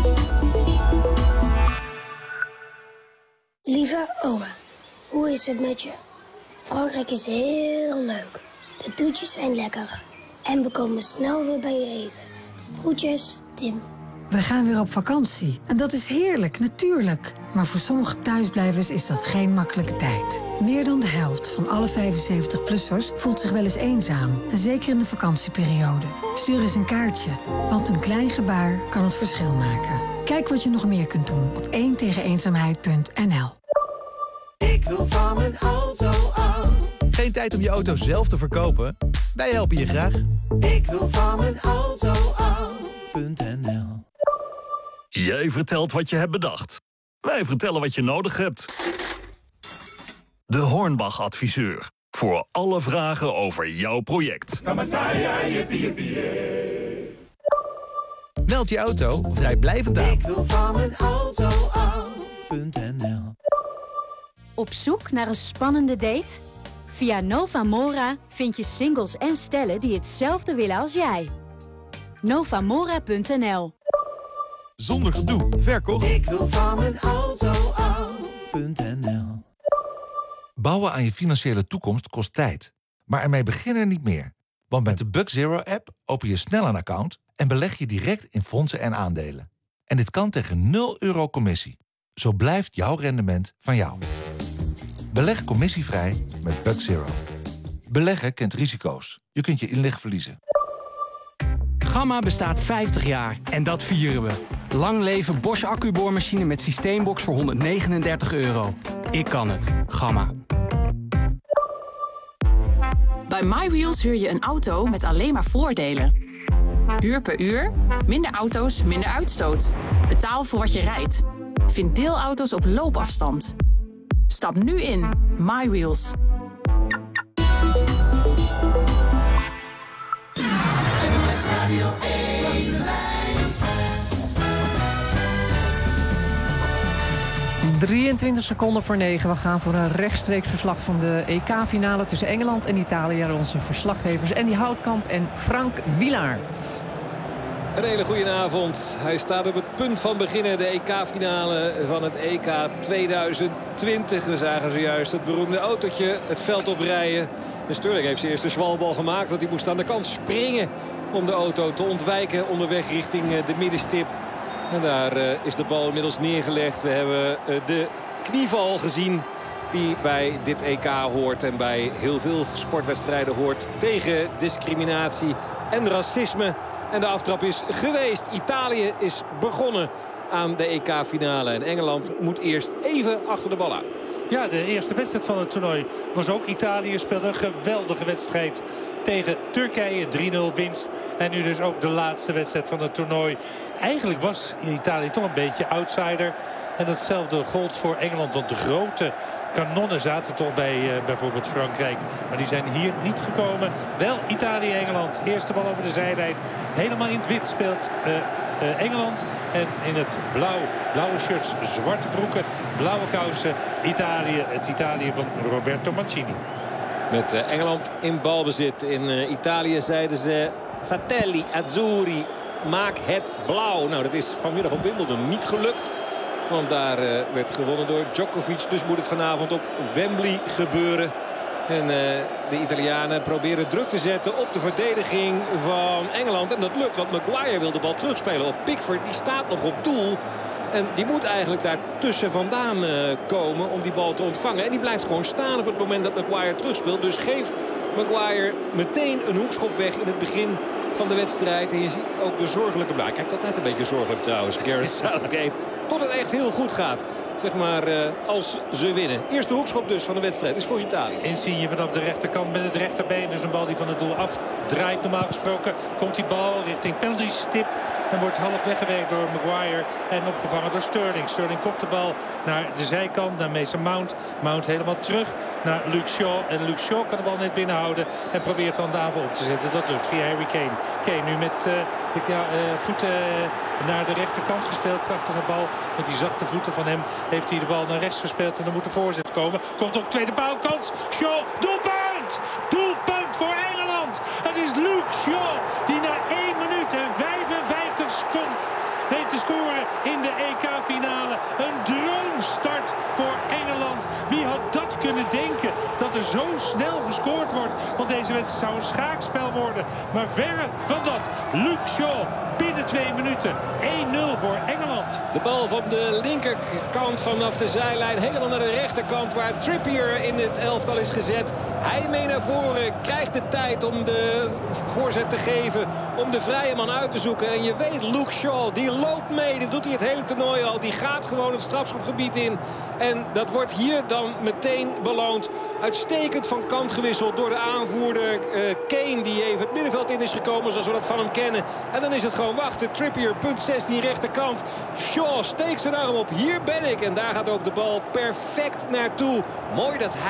Lieve oma, hoe is het met je? Frankrijk is heel leuk. De toetjes zijn lekker. En we komen snel weer bij je eten. Groetjes, Tim. We gaan weer op vakantie. En dat is heerlijk, natuurlijk. Maar voor sommige thuisblijvers is dat geen makkelijke tijd. Meer dan de helft van alle 75-plussers voelt zich wel eens eenzaam. En zeker in de vakantieperiode. Stuur eens een kaartje. Want een klein gebaar kan het verschil maken. Kijk wat je nog meer kunt doen op 1tegeneenzaamheid.nl. Ik wil van mijn auto af. Geen tijd om je auto zelf te verkopen? Wij helpen je graag. Ik wil van mijn auto af.nl. Jij vertelt wat je hebt bedacht. Wij vertellen wat je nodig hebt. De Hornbach-adviseur. Voor alle vragen over jouw project. Meld je auto vrijblijvend aan. Ik wil van mijn auto af.nl. Op zoek naar een spannende date? Via Novamora vind je singles en stellen die hetzelfde willen als jij. Novamora.nl. Zonder gedoe, verkocht. Ik wil van mijn auto af.nl. Bouwen aan je financiële toekomst kost tijd. Maar ermee beginnen niet meer. Want met de Bugzero-app open je snel een account en beleg je direct in fondsen en aandelen. En dit kan tegen 0 euro commissie. Zo blijft jouw rendement van jou. Beleg commissievrij met Bugzero. Beleggen kent risico's. Je kunt je inleg verliezen. Gamma bestaat 50 jaar en dat vieren we. Lang leven Bosch accuboormachine met systeembox voor €139. Ik kan het. Gamma. Bij MyWheels huur je een auto met alleen maar voordelen. Huur per uur, minder auto's, minder uitstoot. Betaal voor wat je rijdt. Vind deelauto's op loopafstand. Stap nu in. MyWheels. Radio 1. 23 seconden voor 9. We gaan voor een rechtstreeks verslag van de EK-finale tussen Engeland en Italië. Onze verslaggevers Andy Houtkamp en Frank Wielaert. Een hele goede avond. Hij staat op het punt van beginnen. De EK-finale van het EK 2020. We zagen zojuist het beroemde autootje het veld oprijden. En Sterling heeft zijn eerste zwalbal gemaakt. Want hij moest aan de kant springen om de auto te ontwijken onderweg richting de middenstip. En daar is de bal inmiddels neergelegd. We hebben de knieval gezien die bij dit EK hoort. En bij heel veel sportwedstrijden hoort tegen discriminatie en racisme. En de aftrap is geweest. Italië is begonnen aan de EK-finale. En Engeland moet eerst even achter de bal aan. Ja, de eerste wedstrijd van het toernooi was ook Italië. Speelde een geweldige wedstrijd tegen Turkije. 3-0 winst. En nu dus ook de laatste wedstrijd van het toernooi. Eigenlijk was Italië toch een beetje outsider. En datzelfde gold voor Engeland. Want de grote kanonnen zaten toch bij bijvoorbeeld Frankrijk. Maar die zijn hier niet gekomen. Wel Italië-Engeland. Eerste bal over de zijlijn. Helemaal in het wit speelt Engeland. En in het blauwe shirts, zwarte broeken, blauwe kousen. Italië, het Italië van Roberto Mancini. Met Engeland in balbezit. In Italië zeiden ze Fratelli Azzurri, maak het blauw. Nou, dat is vanmiddag op Wimbledon niet gelukt. Want daar werd gewonnen door Djokovic. Dus moet het vanavond op Wembley gebeuren. En de Italianen proberen druk te zetten op de verdediging van Engeland. En dat lukt, want Maguire wil de bal terugspelen op Pickford. Die staat nog op doel. En die moet eigenlijk daar tussen vandaan komen om die bal te ontvangen. En die blijft gewoon staan op het moment dat Maguire terugspeelt. Dus geeft Maguire meteen een hoekschop weg in het begin van de wedstrijd. En je ziet ook de zorgelijke blik. Kijk, altijd een beetje zorgelijk trouwens, Gareth Southgate. Tot het echt heel goed gaat. Zeg maar als ze winnen. Eerste hoekschop dus van de wedstrijd is voor Italië. Insigne vanaf de rechterkant met het rechterbeen. Dus een bal die van het doel afdraait normaal gesproken. Komt die bal richting penalty stip. En wordt half weggewerkt door Maguire. En opgevangen door Sterling. Sterling kopt de bal naar de zijkant. Naar Mason Mount. Mount helemaal terug naar Luke Shaw. En Luke Shaw kan de bal net binnenhouden. En probeert dan de aanval op te zetten. Dat lukt via Harry Kane. Kane nu met de voeten naar de rechterkant gespeeld. Prachtige bal. Met die zachte voeten van hem heeft hij de bal naar rechts gespeeld. En dan moet de voorzet komen. Komt ook tweede paalkans. Shaw, doelpunt! Doelpunt voor Engeland! Het is Luke Shaw die na 1 minuut en 55 seconden weet te scoren in de EK-finale. Een droomstart voor Engeland. Wie had dat kunnen denken? Dat er zo snel gescoord wordt. Want deze wedstrijd zou een schaakspel worden. Maar verre van dat. Luke Shaw binnen 2 minuten. 1-0 voor Engeland. De bal van de linkerkant vanaf de zijlijn. Helemaal naar de rechterkant waar Trippier in het elftal is gezet. Hij mee naar voren. Krijgt de tijd om de voorzet te geven. Om de vrije man uit te zoeken. En je weet, Luke Shaw, die loopt mee. Dat doet hij het hele toernooi al. Die gaat gewoon het strafschopgebied in. En dat wordt hier dan meteen beloond. Uitstekend van kant gewisseld door de aanvoerder Kane. Die even het middenveld in is gekomen zoals we dat van hem kennen. En dan is het gewoon wachten. Trippier, punt 16, rechterkant. Shaw steekt zijn arm op. Hier ben ik. En daar gaat ook de bal perfect naartoe. Mooi dat hij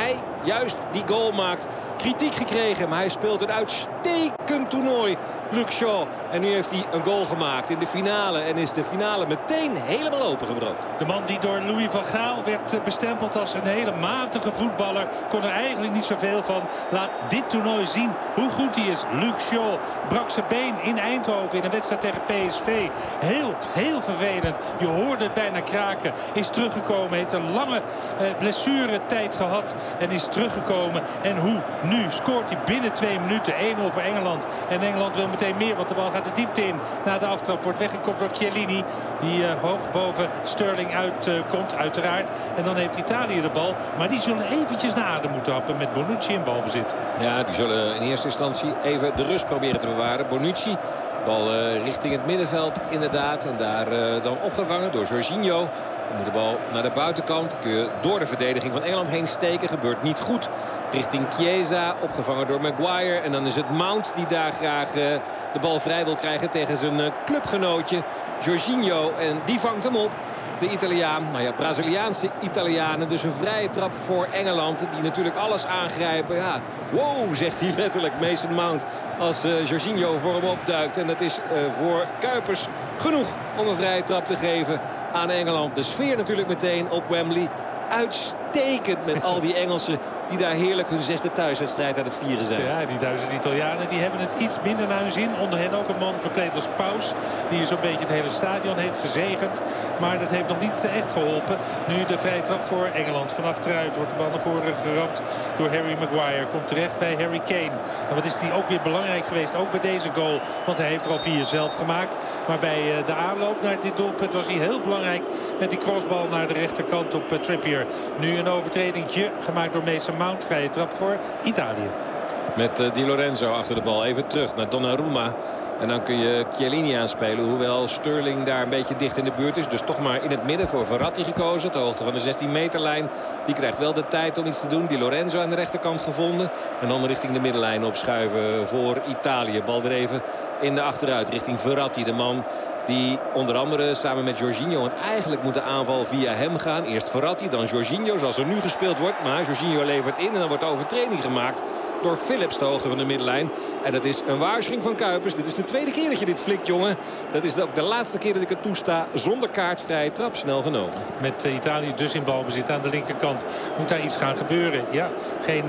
juist die goal maakt. Kritiek gekregen, maar hij speelt een uitstekend toernooi. Luc Shaw. En nu heeft hij een goal gemaakt in de finale. En is de finale meteen helemaal opengebroken. De man die door Louis van Gaal werd bestempeld als een hele matige voetballer. Kon er eigenlijk niet zoveel van. Laat dit toernooi zien hoe goed hij is. Luc Shaw brak zijn been in Eindhoven in een wedstrijd tegen PSV. Heel vervelend. Je hoorde het bijna kraken. Is teruggekomen. Heeft een lange blessuretijd gehad. En is teruggekomen. En hoe? Nu scoort hij binnen 2 minuten 1-0 voor Engeland. En Engeland wil meteen meer, want de bal gaat de diepte in. Na de aftrap wordt weggekopt door Chiellini. Die hoog boven Sterling uitkomt, uiteraard. En dan heeft Italië de bal. Maar die zullen eventjes naar adem moeten happen met Bonucci in balbezit. Ja, die zullen in eerste instantie even de rust proberen te bewaren. Bonucci, bal richting het middenveld inderdaad. En daar dan opgevangen door Jorginho. Dan moet de bal naar de buitenkant. Kun je door de verdediging van Engeland heen steken. Gebeurt niet goed. Richting Chiesa, opgevangen door Maguire. En dan is het Mount die daar graag de bal vrij wil krijgen tegen zijn clubgenootje Jorginho. En die vangt hem op. De Italiaan, Braziliaanse Italianen. Dus een vrije trap voor Engeland. Die natuurlijk alles aangrijpen. Ja, wow, zegt hij letterlijk, Mason Mount. Als Jorginho voor hem opduikt. En dat is voor Kuipers genoeg om een vrije trap te geven aan Engeland. De sfeer natuurlijk meteen op Wembley. Uitstekend met al die Engelsen die daar heerlijk hun 6e thuiswedstrijd aan het vieren zijn. Ja, die 1000 Italianen die hebben het iets minder naar hun zin. Onder hen ook een man verkleed als paus. Die zo'n beetje het hele stadion heeft gezegend. Maar dat heeft nog niet echt geholpen. Nu de vrije trap voor Engeland. Van achteruit wordt de bal naar voren geramd door Harry Maguire. Komt terecht bij Harry Kane. En wat is die ook weer belangrijk geweest. Ook bij deze goal. Want hij heeft er al 4 zelf gemaakt. Maar bij de aanloop naar dit doelpunt was hij heel belangrijk. Met die crossbal naar de rechterkant op Trippier. Nu een overtredingtje gemaakt door Mason Mount. Vrije trap voor Italië. Met Di Lorenzo achter de bal. Even terug naar Donnarumma. En dan kun je Chiellini aanspelen. Hoewel Sterling daar een beetje dicht in de buurt is. Dus toch maar in het midden voor Verratti gekozen. Ter hoogte van de 16-meterlijn. Die krijgt wel de tijd om iets te doen. Di Lorenzo aan de rechterkant gevonden. En dan richting de middenlijn opschuiven voor Italië. Bal weer even in de achteruit richting Verratti. De man die onder andere samen met Jorginho het eigenlijk moet de aanval via hem gaan. Eerst Verratti, dan Jorginho zoals er nu gespeeld wordt. Maar Jorginho levert in en dan wordt de overtreding gemaakt door Phillips, de hoogte van de middenlijn. En dat is een waarschuwing van Kuipers. Dit is de 2e keer dat je dit flikt, jongen. Dat is ook de laatste keer dat ik het toesta. Zonder kaartvrije trap, snel genomen. Met Italië dus in balbezit aan de linkerkant. Moet daar iets gaan gebeuren? Ja, geen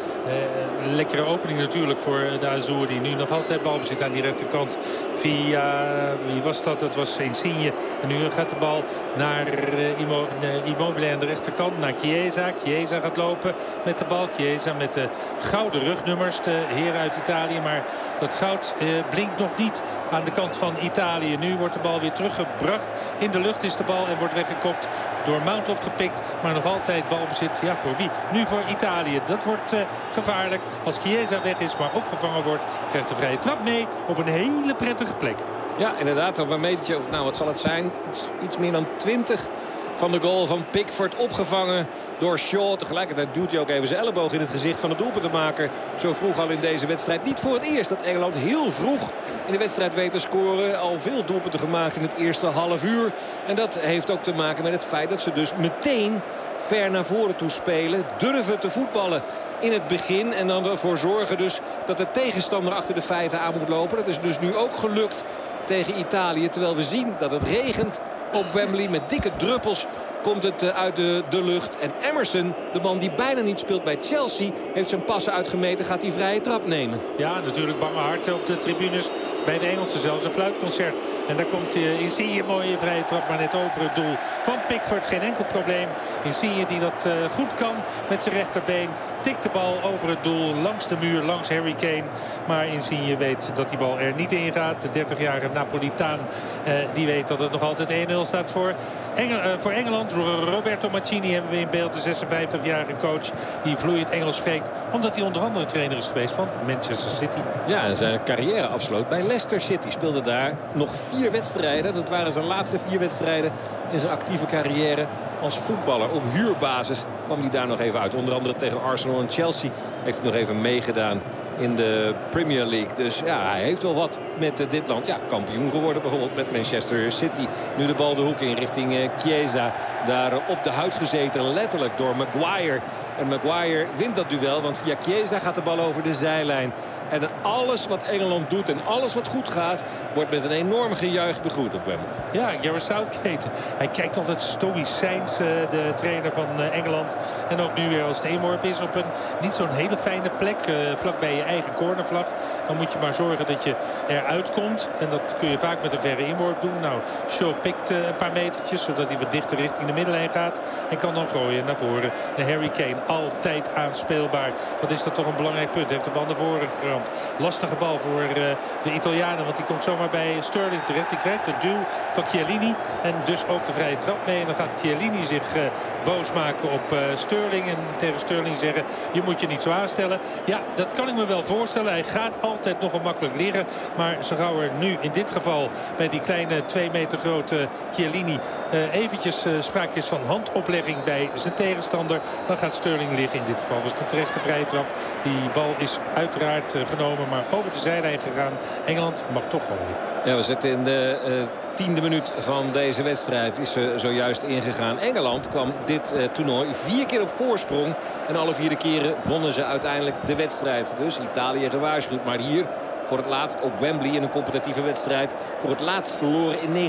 lekkere opening natuurlijk voor de Azzurri. Nu nog altijd balbezit aan die rechterkant. Via, wie was dat? Het was Insigne. En nu gaat de bal naar Immobile aan de rechterkant. Naar Chiesa. Chiesa gaat lopen met de bal. Chiesa met de gouden rugnummers. De heren uit Italië. Maar dat goud blinkt nog niet aan de kant van Italië. Nu wordt de bal weer teruggebracht. In de lucht is de bal en wordt weggekopt. Door Mount opgepikt. Maar nog altijd balbezit. Ja, voor wie? Nu voor Italië. Dat wordt gevaarlijk. Als Chiesa weg is, maar opgevangen wordt, krijgt de vrije trap mee op een hele prettige plek. Ja, inderdaad. Op een metertje, of nou wat zal het zijn? Iets meer dan 20 van de goal van Pickford opgevangen door Shaw. Tegelijkertijd duwt hij ook even zijn elleboog in het gezicht van de doelpuntenmaker. Zo vroeg al in deze wedstrijd. Niet voor het eerst dat Engeland heel vroeg in de wedstrijd weet te scoren. Al veel doelpunten gemaakt in het eerste half uur. En dat heeft ook te maken met het feit dat ze dus meteen ver naar voren toe spelen. Durven te voetballen in het begin. En dan ervoor zorgen dus dat de tegenstander achter de feiten aan moet lopen. Dat is dus nu ook gelukt tegen Italië. Terwijl we zien dat het regent op Wembley met dikke druppels. Komt het uit de lucht. En Emerson, de man die bijna niet speelt bij Chelsea, heeft zijn passen uitgemeten. Gaat die vrije trap nemen. Ja, natuurlijk bange harten op de tribunes. Bij de Engelsen zelfs een fluitconcert. En daar komt Insigne, mooie vrije trap, maar net over het doel van Pickford. Geen enkel probleem. Insigne die dat goed kan met zijn rechterbeen. Tikt de bal over het doel, langs de muur, langs Harry Kane. Maar Insigne weet dat die bal er niet in gaat. De 30-jarige Napolitaan die weet dat het nog altijd 1-0 staat voor Engeland. Roberto Mancini hebben we in beeld, de 56-jarige coach die vloeiend Engels spreekt. Omdat hij onder andere trainer is geweest van Manchester City. Ja, en zijn carrière afsloot bij Leicester City. Speelde daar nog 4 wedstrijden. Dat waren zijn laatste 4 wedstrijden in zijn actieve carrière als voetballer. Op huurbasis kwam hij daar nog even uit. Onder andere tegen Arsenal en Chelsea heeft hij nog even meegedaan in de Premier League. Dus ja, hij heeft wel wat met dit land. Ja, kampioen geworden bijvoorbeeld met Manchester City. Nu de bal de hoek in richting Chiesa. Daar op de huid gezeten, letterlijk door Maguire. En Maguire wint dat duel, want via Chiesa gaat de bal over de zijlijn. En alles wat Engeland doet en alles wat goed gaat, wordt met een enorm gejuich begroet op hem. Ja, Gareth Southgate. Hij kijkt altijd stoïcijns, de trainer van Engeland. En ook nu weer als het eenworp is op een niet zo'n hele fijne plek. Vlakbij je eigen cornervlag. Dan moet je maar zorgen dat je eruit komt. En dat kun je vaak met een verre inworp doen. Nou, Shaw pikt een paar metertjes, zodat hij wat dichter richting de middenlijn gaat. En kan dan gooien naar voren. De Harry Kane, altijd aanspeelbaar. Wat is dat toch een belangrijk punt. Heeft de bal naar voren geramd. Lastige bal voor de Italianen, want die komt zomaar bij Sterling terecht. Die krijgt een duw van Chiellini en dus ook de vrije trap mee. En dan gaat Chiellini zich boos maken op Sterling en tegen Sterling zeggen: je moet je niet zo aanstellen. Ja, dat kan ik me wel voorstellen. Hij gaat altijd nogal makkelijk liggen. Maar zo gauw er nu in dit geval bij die kleine 2 meter grote Chiellini eventjes sprake is van handoplegging bij zijn tegenstander, dan gaat Sterling liggen. In dit geval was het een terechte vrije trap. Die bal is uiteraard genomen, maar over de zijlijn gegaan. Engeland mag toch gooien. Ja, we zitten in de 10e minuut van deze wedstrijd. Is zojuist ingegaan. Engeland kwam dit toernooi 4 keer op voorsprong. En alle 4 keren wonnen ze uiteindelijk de wedstrijd. Dus Italië gewaarschuwd. Maar hier voor het laatst op Wembley in een competitieve wedstrijd. Voor het laatst verloren in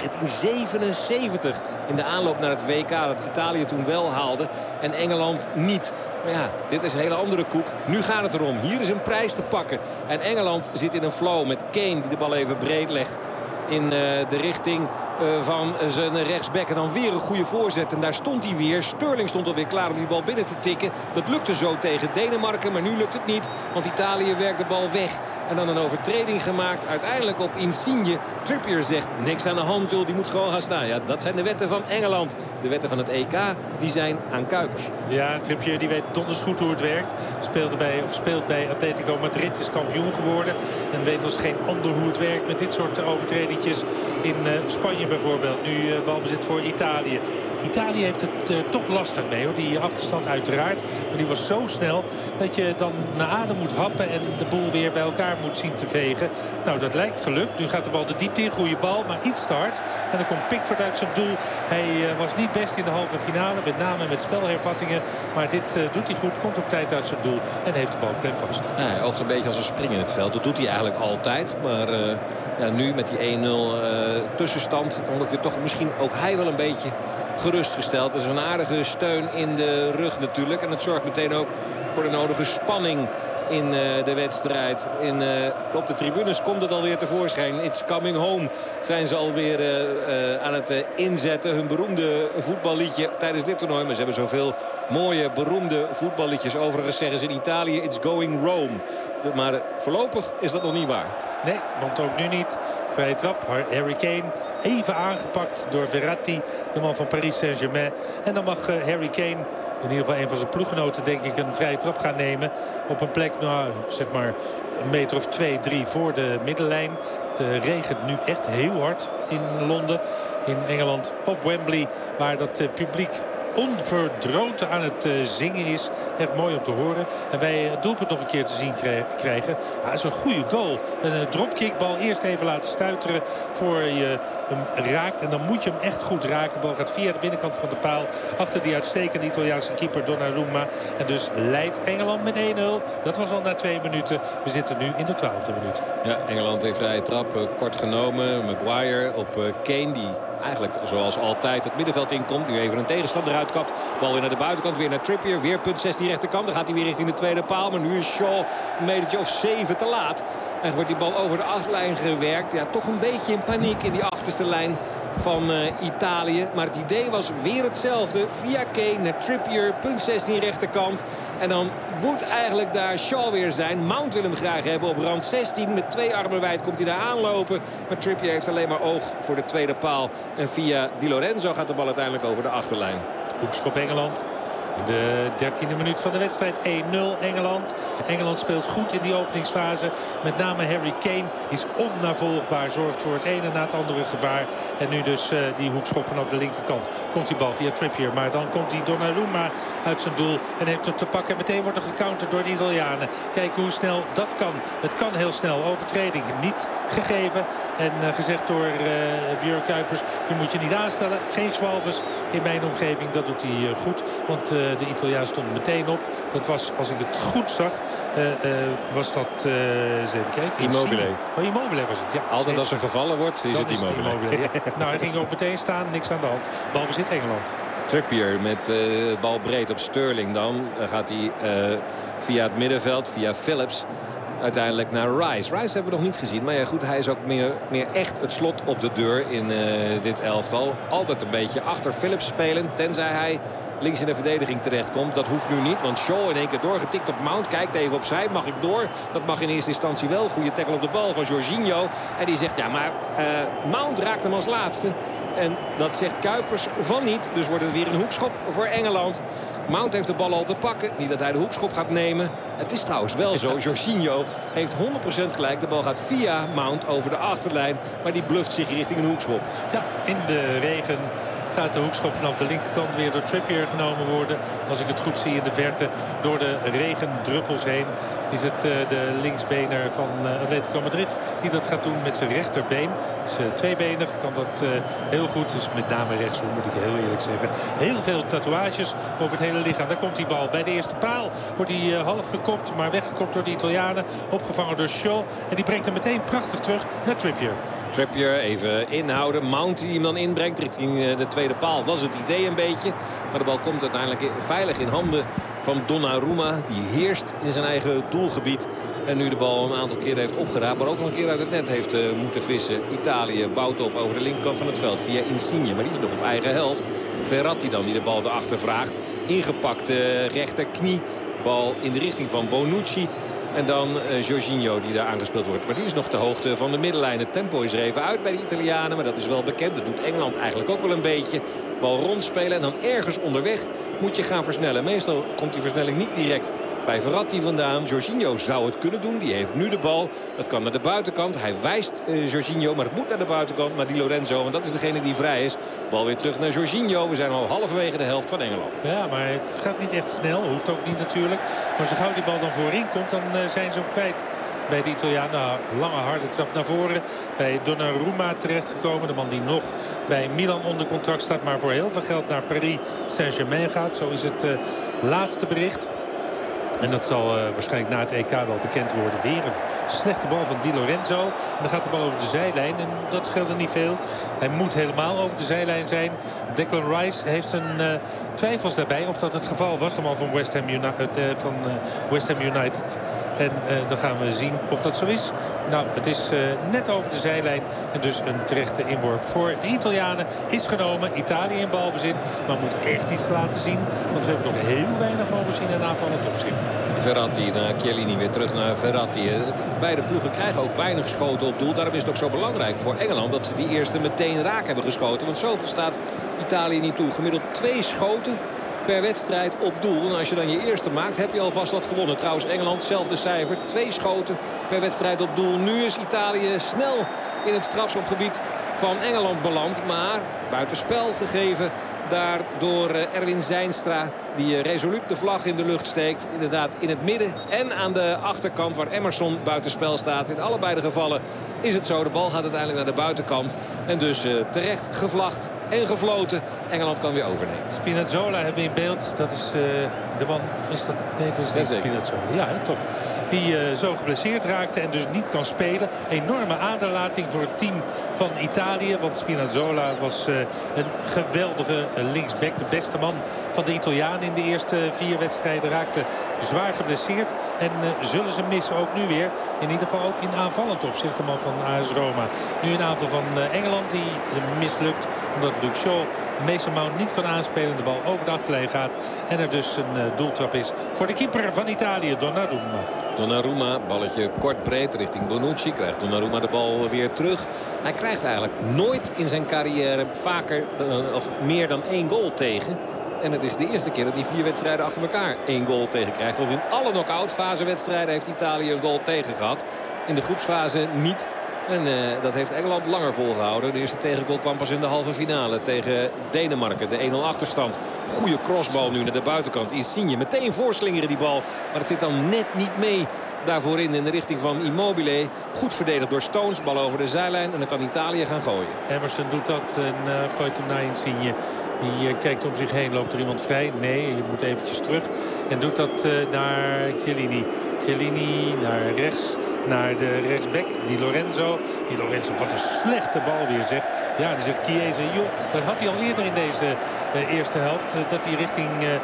1977. In de aanloop naar het WK dat Italië toen wel haalde. En Engeland niet. Maar ja, dit is een hele andere koek. Nu gaat het erom. Hier is een prijs te pakken. En Engeland zit in een flow met Kane die de bal even breed legt in de richting van zijn rechtsback. En dan weer een goede voorzet. En daar stond hij weer. Sterling stond alweer klaar om die bal binnen te tikken. Dat lukte zo tegen Denemarken. Maar nu lukt het niet. Want Italië werkt de bal weg. En dan een overtreding gemaakt. Uiteindelijk op Insigne. Trippier zegt niks aan de hand, joh. Die moet gewoon gaan staan. Ja, dat zijn de wetten van Engeland. De wetten van het EK, die zijn aan Kuipers. Ja, Trippier die weet donders goed hoe het werkt. Speelt bij Atletico Madrid. Is kampioen geworden. En weet als geen ander hoe het werkt met dit soort overtredingjes. In Spanje bijvoorbeeld. Nu balbezit voor Italië. Italië heeft het toch lastig mee, hoor. Die achterstand uiteraard. Maar die was zo snel dat je dan naar adem moet happen en de boel weer bij elkaar moet zien te vegen. Nou, dat lijkt gelukt. Nu gaat de bal de diepte in. Goede bal, maar iets te hard. En dan komt Pickford uit zijn doel. Hij was niet best in de halve finale. Met name met spelhervattingen. Maar dit doet hij goed. Komt op tijd uit zijn doel. En heeft de bal klem vast. Ja, hij oogt een beetje als een spring in het veld. Dat doet hij eigenlijk altijd. Maar ja, nu met die 1-0 tussenstand. Dan word je toch misschien ook hij wel een beetje gerustgesteld. Dat is een aardige steun in de rug natuurlijk. En het zorgt meteen ook voor de nodige spanning in de wedstrijd. Op de tribunes komt het alweer tevoorschijn. It's coming home zijn ze alweer aan het inzetten. Hun beroemde voetballiedje tijdens dit toernooi. Maar ze hebben zoveel mooie, beroemde voetballiedjes. Overigens zeggen ze in Italië, it's going Rome. Maar voorlopig is dat nog niet waar. Nee, want ook nu niet. Vrije trap, Harry Kane even aangepakt door Verratti, de man van Paris Saint-Germain. En dan mag Harry Kane, in ieder geval een van zijn ploeggenoten, denk ik, een vrije trap gaan nemen. Op een plek, nou, zeg maar een meter of 2, 3 voor de middenlijn. Het regent nu echt heel hard in Londen, in Engeland, op Wembley, waar dat publiek onverdroten aan het zingen is. Echt mooi om te horen. En wij het doelpunt nog een keer te zien krijgen. Ja, dat is een goede goal. Een dropkickbal eerst even laten stuiteren voor je hem raakt. En dan moet je hem echt goed raken. De bal gaat via de binnenkant van de paal. Achter die uitstekende Italiaanse keeper Donnarumma. En dus leidt Engeland met 1-0. Dat was al na 2 minuten. We zitten nu in de 12e minuut. Ja, Engeland heeft vrije trap kort genomen. Maguire op Kane, die eigenlijk zoals altijd het middenveld inkomt. Nu even een tegenstander uitkapt. Bal weer naar de buitenkant, weer naar Trippier. Weer punt 16 rechterkant. Dan gaat hij weer richting de tweede paal. Maar nu is Shaw een metertje of 7 te laat. En wordt die bal over de achterlijn gewerkt. Ja, toch een beetje in paniek in die achterste lijn van Italië. Maar het idee was weer hetzelfde. Via Kane naar Trippier, punt 16 rechterkant. En dan moet eigenlijk daar Shaw weer zijn. Mount wil hem graag hebben op rand 16. Met 2 armen wijd komt hij daar aanlopen. Maar Trippier heeft alleen maar oog voor de tweede paal. En via Di Lorenzo gaat de bal uiteindelijk over de achterlijn. Hoekschop Engeland. In de 13e minuut van de wedstrijd 1-0 Engeland. Engeland speelt goed in die openingsfase. Met name Harry Kane is onnavolgbaar. Zorgt voor het ene na het andere gevaar. En nu dus die hoekschop vanaf de linkerkant. Komt die bal via Trippier. Maar dan komt die Donnarumma uit zijn doel. En heeft hem te pakken. En meteen wordt er gecounterd door de Italianen. Kijken hoe snel dat kan. Het kan heel snel. Overtreding niet gegeven. En gezegd door Björn Kuipers. Je moet je niet aanstellen. Geen Schwalbes in mijn omgeving. Dat doet hij goed. Want de Italiaan stond meteen op. Dat was, als ik het goed zag, was dat... eens even kijken. Immobile. Immobile was het, ja. Altijd als er gevallen wordt, is het Immobile. Ja. Nou, hij ging ook meteen staan. Niks aan de hand. Balbezit Engeland. Trippier met bal breed op Sterling. Dan gaat hij via het middenveld, via Phillips, uiteindelijk naar Rice. Rice hebben we nog niet gezien. Maar ja, goed, hij is ook meer echt het slot op de deur in dit elftal. Altijd een beetje achter Phillips spelen. Tenzij hij links in de verdediging terechtkomt. Dat hoeft nu niet, want Shaw in één keer doorgetikt op Mount. Kijkt even opzij. Mag ik door? Dat mag in eerste instantie wel. Goede tackle op de bal van Jorginho. En die zegt, ja, maar Mount raakt hem als laatste. En dat zegt Kuipers van niet. Dus wordt het weer een hoekschop voor Engeland. Mount heeft de bal al te pakken. Niet dat hij de hoekschop gaat nemen. Het is trouwens wel zo. Jorginho heeft 100% gelijk. De bal gaat via Mount over de achterlijn. Maar die bluft zich richting een hoekschop. Ja, in de regen gaat de hoekschop vanaf de linkerkant weer door Trippier genomen worden. Als ik het goed zie in de verte, door de regendruppels heen, is het de linksbener van Atletico Madrid die dat gaat doen met zijn rechterbeen. Dus tweebenig kan dat heel goed. Dus met name rechtsom, moet ik heel eerlijk zeggen. Heel veel tatoeages over het hele lichaam. Daar komt die bal. Bij de eerste paal wordt hij half gekopt, maar weggekopt door de Italianen. Opgevangen door Shaw. En die brengt hem meteen prachtig terug naar Trippier. Trippier even inhouden. Mount die hem dan inbrengt richting de tweede paal. Was het idee een beetje. Maar de bal komt uiteindelijk veilig in handen van Donnarumma. Die heerst in zijn eigen doelgebied. En nu de bal een aantal keren heeft opgeraapt. Maar ook nog een keer uit het net heeft moeten vissen. Italië bouwt op over de linkerkant van het veld via Insigne. Maar die is nog op eigen helft. Verratti dan die de bal erachter vraagt. Ingepakt rechterknie. Bal in de richting van Bonucci. En dan Jorginho die daar aangespeeld wordt. Maar die is nog de hoogte van de middenlijn. Het tempo is er even uit bij de Italianen. Maar dat is wel bekend. Dat doet Engeland eigenlijk ook wel een beetje. Bal rondspelen en dan ergens onderweg moet je gaan versnellen. Meestal komt die versnelling niet direct bij Verratti vandaan. Jorginho zou het kunnen doen. Die heeft nu de bal. Dat kan naar de buitenkant. Hij wijst Jorginho, maar het moet naar de buitenkant. Maar Di Lorenzo, want dat is degene die vrij is. Bal weer terug naar Jorginho. We zijn al halverwege de helft van Engeland. Ja, maar het gaat niet echt snel. Hoeft ook niet natuurlijk. Maar zo gauw die bal dan voorin komt, dan zijn ze ook kwijt. Bij de Italianen, nou, lange harde trap naar voren. Bij Donnarumma terechtgekomen. De man die nog bij Milan onder contract staat. Maar voor heel veel geld naar Paris Saint-Germain gaat. Zo is het laatste bericht. En dat zal waarschijnlijk na het EK wel bekend worden. Weer een slechte bal van Di Lorenzo. En dan gaat de bal over de zijlijn. En dat scheelt er niet veel. Hij moet helemaal over de zijlijn zijn. Declan Rice heeft zijn twijfels daarbij of dat het geval was. De man van West Ham United. En dan gaan we zien of dat zo is. Nou, het is net over de zijlijn. En dus een terechte inworp voor de Italianen is genomen. Italië in balbezit. Maar moet echt iets laten zien. Want we hebben nog heel weinig mogen zien in aanvallend opzicht. Verratti naar Chiellini, weer terug naar Verratti. Beide ploegen krijgen ook weinig schoten op doel. Daarom is het ook zo belangrijk voor Engeland dat ze die eerste meteen raak hebben geschoten. Want zoveel staat Italië niet toe. Gemiddeld 2 schoten per wedstrijd op doel. En als je dan je eerste maakt, heb je alvast wat gewonnen. Trouwens, Engeland, zelfde cijfer. 2 schoten per wedstrijd op doel. Nu is Italië snel in het strafschopgebied van Engeland beland. Maar buitenspel gegeven daar door Erwin Zijnstra. Die resoluut de vlag in de lucht steekt. Inderdaad in het midden en aan de achterkant waar Emerson buitenspel staat. In allebei de gevallen is het zo. De bal gaat uiteindelijk naar de buitenkant. En dus terecht gevlacht en gefloten. Engeland kan weer overnemen. Spinazzola hebben we in beeld. Dat is de man... Of is dat, nee, dat is niet Spinazzola. Ja, toch. Die zo geblesseerd raakte en dus niet kan spelen. Enorme aderlating voor het team van Italië. Want Spinazzola was een geweldige linksback. De beste man van de Italianen in de eerste 4 wedstrijden. Raakte zwaar geblesseerd. En zullen ze missen ook nu weer. In ieder geval ook in aanvallend opzicht. De man van AS Roma. Nu een aanval van Engeland die mislukt. Omdat Luke Shaw Mason Mount niet kan aanspelen. De bal over de achterlijn gaat. En er dus een doeltrap is voor de keeper van Italië, Donnarumma. Donnarumma, balletje kort breed richting Bonucci. Krijgt Donnarumma de bal weer terug. Hij krijgt eigenlijk nooit in zijn carrière vaker of meer dan 1 goal tegen. En het is de eerste keer dat hij 4 wedstrijden achter elkaar 1 goal tegen krijgt. Want in alle knock-out fasewedstrijden heeft Italië een goal tegen gehad. In de groepsfase niet. En dat heeft Engeland langer volgehouden. De eerste tegengoal kwam pas in de halve finale tegen Denemarken. De 1-0 achterstand. Goede crossbal nu naar de buitenkant. Insigne meteen voorslingeren die bal. Maar het zit dan net niet mee daarvoor in de richting van Immobile. Goed verdedigd door Stones. Bal over de zijlijn. En dan kan Italië gaan gooien. Emerson doet dat en gooit hem naar Insigne. Die kijkt om zich heen. Loopt er iemand vrij? Nee, je moet eventjes terug. En doet dat naar Chiellini. Chiellini naar rechts. Naar de rechtsback, Di Lorenzo. Di Lorenzo, wat een slechte bal weer zeg. Ja, die zegt Chiesa, joh, dat had hij al eerder in deze eerste helft. Dat hij richting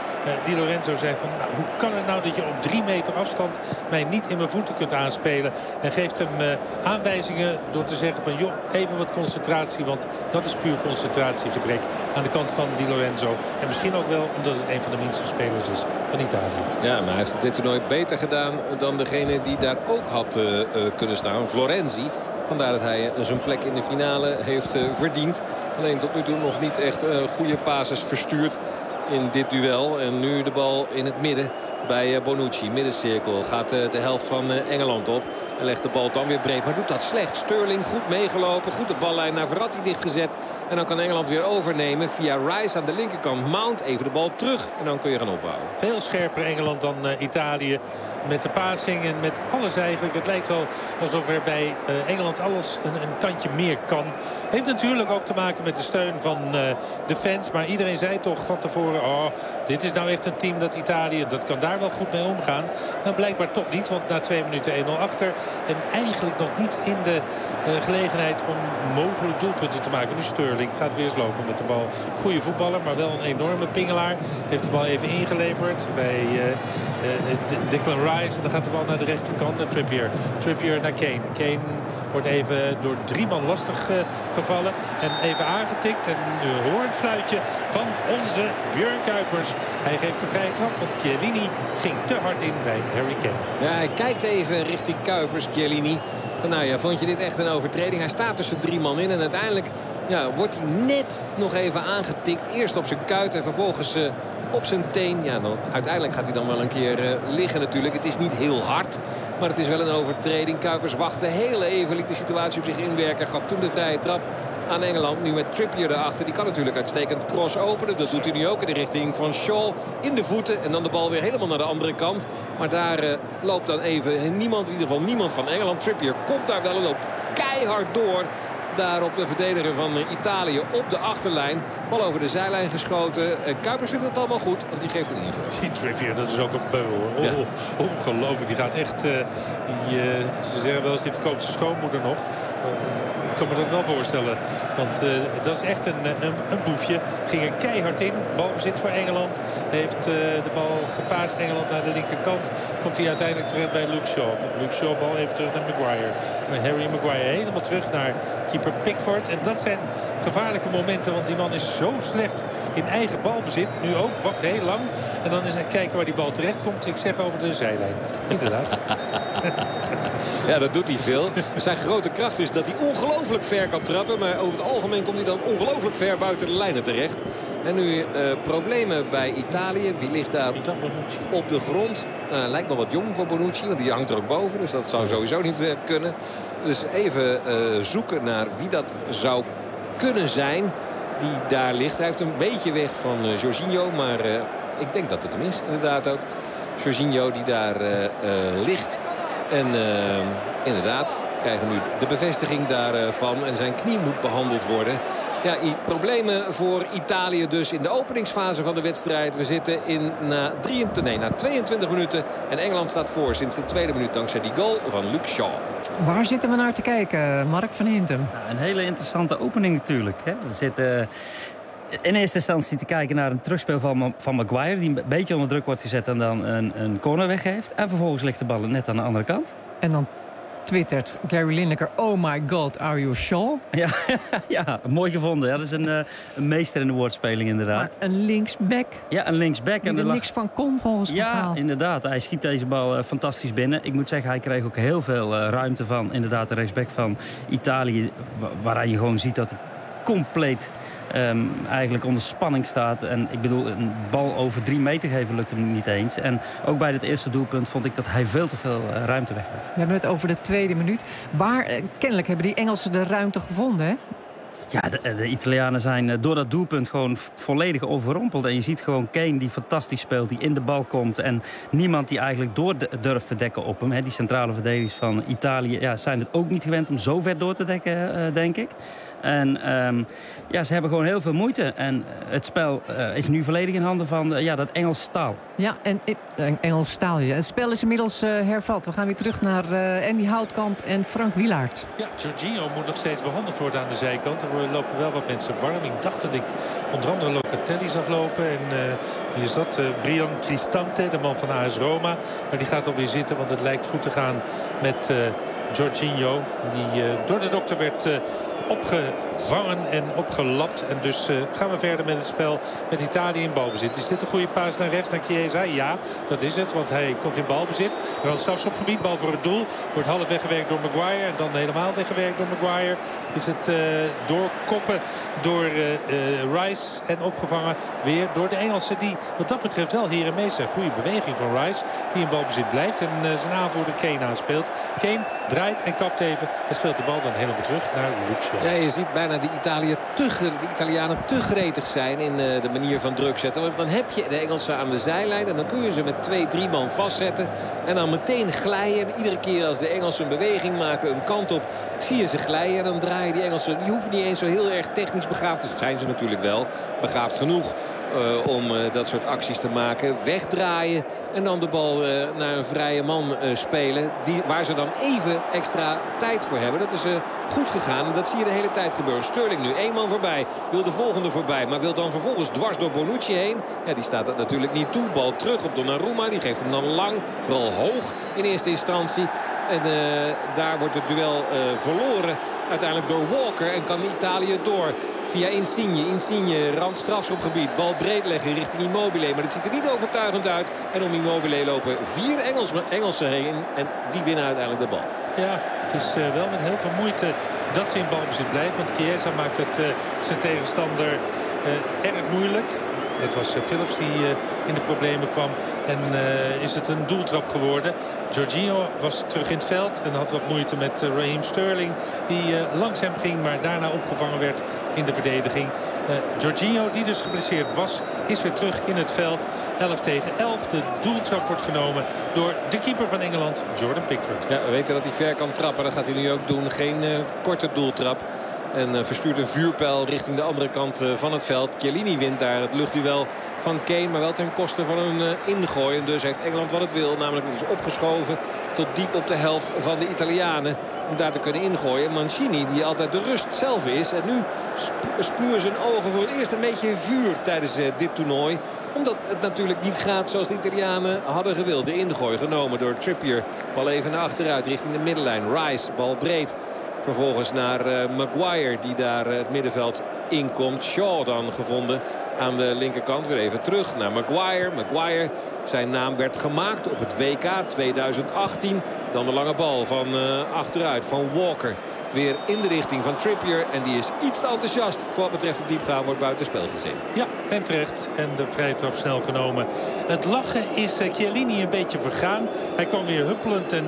Di Lorenzo zei van, nou, hoe kan het nou dat je op 3 meter afstand mij niet in mijn voeten kunt aanspelen. En geeft hem aanwijzingen door te zeggen van, joh, even wat concentratie. Want dat is puur concentratiegebrek aan de kant van Di Lorenzo. En misschien ook wel omdat het een van de minste spelers is van Italië. Ja, maar hij heeft dit toernooi beter gedaan dan degene die daar ook had kunnen staan. Florenzi. Vandaar dat hij zijn plek in de finale heeft verdiend. Alleen tot nu toe nog niet echt goede passes verstuurd in dit duel. En nu de bal in het midden bij Bonucci. Middencirkel gaat de helft van Engeland op. En legt de bal dan weer breed. Maar doet dat slecht. Sterling goed meegelopen. Goed de ballijn naar Verratti dichtgezet. En dan kan Engeland weer overnemen via Rice aan de linkerkant. Mount even de bal terug. En dan kun je gaan opbouwen. Veel scherper Engeland dan Italië. Met de passing en met alles eigenlijk. Het lijkt wel alsof er bij Engeland alles een tandje meer kan. Heeft natuurlijk ook te maken met de steun van de fans. Maar iedereen zei toch van tevoren, oh, dit is nou echt een team dat Italië, dat kan daar wel goed mee omgaan. Nou, blijkbaar toch niet, want na 2 minuten 1-0 achter. En eigenlijk nog niet in de gelegenheid om mogelijk doelpunten te maken. Nu Sterling gaat weer eens lopen met de bal. Goeie voetballer, maar wel een enorme pingelaar. Heeft de bal even ingeleverd bij Declan Rice. En dan gaat de bal naar de rechterkant, naar Trippier. Trippier naar Kane. Kane wordt even door 3 man lastig gevallen. En even aangetikt. En nu hoort het fluitje van onze Björn Kuipers. Hij geeft de vrije trap, want Chiellini ging te hard in bij Harry Kane. Ja, hij kijkt even richting Kuipers, Chiellini. Van, nou ja, vond je dit echt een overtreding? Hij staat tussen 3 man in en uiteindelijk wordt hij net nog even aangetikt. Eerst op zijn kuit en vervolgens op zijn teen. Ja, dan, uiteindelijk gaat hij dan wel een keer liggen natuurlijk. Het is niet heel hard, maar het is wel een overtreding. Kuipers wachtte heel even, liet de situatie op zich inwerken. Gaf toen de vrije trap aan Engeland. Nu met Trippier erachter. Die kan natuurlijk uitstekend cross openen. Dat doet hij nu ook in de richting van Shaw. In de voeten en dan de bal weer helemaal naar de andere kant. Maar daar loopt dan even niemand, in ieder geval niemand van Engeland. Trippier komt daar wel en loopt keihard door. Daar op de verdediger van Italië op de achterlijn. Bal over de zijlijn geschoten. Kuipers vindt het allemaal goed, want die geeft een ingreep. Die Trippier, dat is ook een beul hoor. Ja. Ongelooflijk. Die gaat echt... ze zeggen wel eens, die verkoopt zijn schoonmoeder nog. Ik kan me dat wel voorstellen. Want dat is echt een boefje. Ging er keihard in. Balbezit voor Engeland. Heeft de bal gepaast. Engeland naar de linkerkant. Komt hij uiteindelijk terecht bij Luke Shaw. Luke Shaw bal even terug naar Maguire. Harry Maguire helemaal terug naar keeper Pickford. En dat zijn gevaarlijke momenten. Want die man is zo slecht in eigen balbezit. Nu ook. Wacht heel lang. En dan is hij kijken waar die bal terecht komt. Ik zeg over de zijlijn. Inderdaad. Ja, dat doet hij veel. Zijn grote kracht is dat hij ongelooflijk ver kan trappen. Maar over het algemeen komt hij dan ongelooflijk ver buiten de lijnen terecht. En nu problemen bij Italië. Wie ligt daar op de grond? Lijkt wel wat jong voor Bonucci. Want die hangt er ook boven. Dus dat zou sowieso niet kunnen. Dus even zoeken naar wie dat zou kunnen zijn die daar ligt. Hij heeft een beetje weg van Jorginho. Maar ik denk dat het hem is inderdaad ook. Jorginho die daar ligt. En inderdaad krijgen we nu de bevestiging daarvan. En zijn knie moet behandeld worden. Ja, problemen voor Italië dus in de openingsfase van de wedstrijd. We zitten na 22 minuten. En Engeland staat voor sinds de tweede minuut dankzij die goal van Luke Shaw. Waar zitten we naar te kijken, Mark van Hintem? Nou, een hele interessante opening natuurlijk. Hè? We zitten in eerste instantie te kijken naar een terugspeel van Maguire. Die een beetje onder druk wordt gezet en dan een corner weggeeft. En vervolgens ligt de bal net aan de andere kant. En dan twittert Gary Lineker, oh my god, are you Shaw? Ja, mooi gevonden. Ja, dat is een meester in de woordspeling inderdaad. Maar een linksback. Ja, een linksback. Die er niks van kon volgens mij. Ja, inderdaad. Hij schiet deze bal fantastisch binnen. Ik moet zeggen, hij kreeg ook heel veel ruimte van inderdaad de rechtsback van Italië. Waar je gewoon ziet dat hij compleet eigenlijk onder spanning staat. En ik bedoel, een bal over 3 meter geven lukt hem niet eens. En ook bij het eerste doelpunt vond ik dat hij veel te veel ruimte weggeeft. We hebben het over de tweede minuut. Maar kennelijk hebben die Engelsen de ruimte gevonden, hè? Ja, de Italianen zijn door dat doelpunt gewoon volledig overrompeld. En je ziet gewoon Kane die fantastisch speelt, die in de bal komt. En niemand die eigenlijk door durft te dekken op hem. Hè. Die centrale verdedigers van Italië zijn het ook niet gewend om zo ver door te dekken, denk ik. En ze hebben gewoon heel veel moeite. En het spel is nu volledig in handen van dat Engelse staal. Ja, en Engels staal. Ja. Het spel is inmiddels hervat. We gaan weer terug naar Andy Houtkamp en Frank Wielaert. Ja, Jorginho moet nog steeds behandeld worden aan de zijkant. Er lopen wel wat mensen warm. Ik dacht dat ik onder andere Locatelli zag lopen. En wie is dat? Brian Cristante, de man van AS Roma. Maar die gaat alweer zitten, want het lijkt goed te gaan met Jorginho. Die door de dokter werd opgevangen en opgelapt. En dus gaan we verder met het spel met Italië in balbezit. Is dit een goede paas naar rechts, naar Chiesa? Ja, dat is het, want hij komt in balbezit. Dan strafschopgebied, bal voor het doel. Wordt half weggewerkt door Maguire en dan helemaal weggewerkt door Maguire. Is het doorkoppen door Rice en opgevangen weer door de Engelsen. Die wat dat betreft wel hier en meester. Goede beweging van Rice, die in balbezit blijft en zijn aanvoerder Kane aanspeelt. Kane draait en kapt even en speelt de bal dan helemaal terug naar Lucio. Ja, je ziet bijna de Italianen te gretig zijn in de manier van druk zetten. Want dan heb je de Engelsen aan de zijlijn en dan kun je ze met 2-3 man vastzetten. En dan meteen glijden. En iedere keer als de Engelsen een beweging maken, een kant op, zie je ze glijden. En dan draaien die Engelsen. Die hoeven niet eens zo heel erg technisch begaafd. Dus zijn ze natuurlijk wel begaafd genoeg om dat soort acties te maken. Wegdraaien en dan de bal naar een vrije man spelen. Waar ze dan even extra tijd voor hebben. Dat is goed gegaan. Dat zie je de hele tijd gebeuren. Sterling nu 1 man voorbij. Wil de volgende voorbij. Maar wil dan vervolgens dwars door Bonucci heen. Ja, die staat dat natuurlijk niet toe. Bal terug op Donnarumma. Die geeft hem dan lang. Vooral hoog in eerste instantie. En daar wordt het duel verloren. Uiteindelijk door Walker. En kan Italië door via Insigne. Insigne rand strafschopgebied. Bal breed leggen richting Immobile. Maar dat ziet er niet overtuigend uit. En om Immobile lopen 4 Engelsen heen. En die winnen uiteindelijk de bal. Ja, het is wel met heel veel moeite dat ze in balbezit blijven. Want Chiesa maakt het zijn tegenstander erg moeilijk. Dat was Phillips die in de problemen kwam. En is het een doeltrap geworden. Jorginho was terug in het veld en had wat moeite met Raheem Sterling. Die langs hem ging, maar daarna opgevangen werd in de verdediging. Jorginho, die dus geblesseerd was, is weer terug in het veld. 11 tegen 11. De doeltrap wordt genomen door de keeper van Engeland, Jordan Pickford. Ja, we weten dat hij ver kan trappen. Dat gaat hij nu ook doen. Geen korte doeltrap. En verstuurt een vuurpijl richting de andere kant van het veld. Chiellini wint daar het luchtduel van Kane. Maar wel ten koste van een ingooi. En dus heeft Engeland wat het wil. Namelijk is opgeschoven tot diep op de helft van de Italianen. Om daar te kunnen ingooien. Mancini, die altijd de rust zelf is. En nu spuwen zijn ogen voor het eerst een beetje vuur tijdens dit toernooi. Omdat het natuurlijk niet gaat zoals de Italianen hadden gewild. De ingooi genomen door Trippier. Bal even naar achteruit richting de middenlijn. Rice, bal breed. Vervolgens naar Maguire die daar het middenveld inkomt. Shaw dan gevonden aan de linkerkant. Weer even terug naar Maguire. Maguire, zijn naam werd gemaakt op het WK 2018. Dan de lange bal van achteruit van Walker. Weer in de richting van Trippier. En die is iets te enthousiast voor wat betreft het diepgaan. Wordt buitenspel gezet. Ja, en terecht. En de vrije trap snel genomen. Het lachen is Chiellini een beetje vergaan. Hij kwam weer huppelend en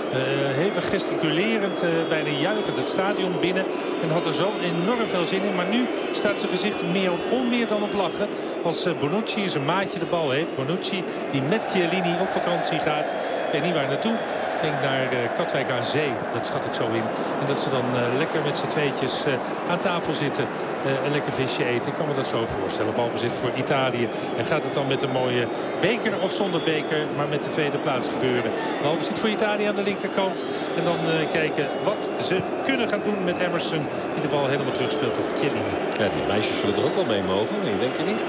hevig gesticulerend. Bijna juichend het stadion binnen. En had er zo enorm veel zin in. Maar nu staat zijn gezicht meer op onweer dan op lachen. Als Bonucci zijn maatje de bal heeft. Bonucci die met Chiellini op vakantie gaat. Ik weet niet waar naartoe. Ik denk naar Katwijk aan Zee. Dat schat ik zo in. En dat ze dan lekker met z'n tweetjes aan tafel zitten. Een lekker visje eten. Ik kan me dat zo voorstellen. Balbezit voor Italië. En gaat het dan met een mooie beker of zonder beker. Maar met de tweede plaats gebeuren. Balbezit voor Italië aan de linkerkant. En dan kijken wat ze kunnen gaan doen met Emerson. Die de bal helemaal terugspeelt op Chiellini. Ja, die meisjes zullen er ook wel mee mogen. Nee, denk je niet?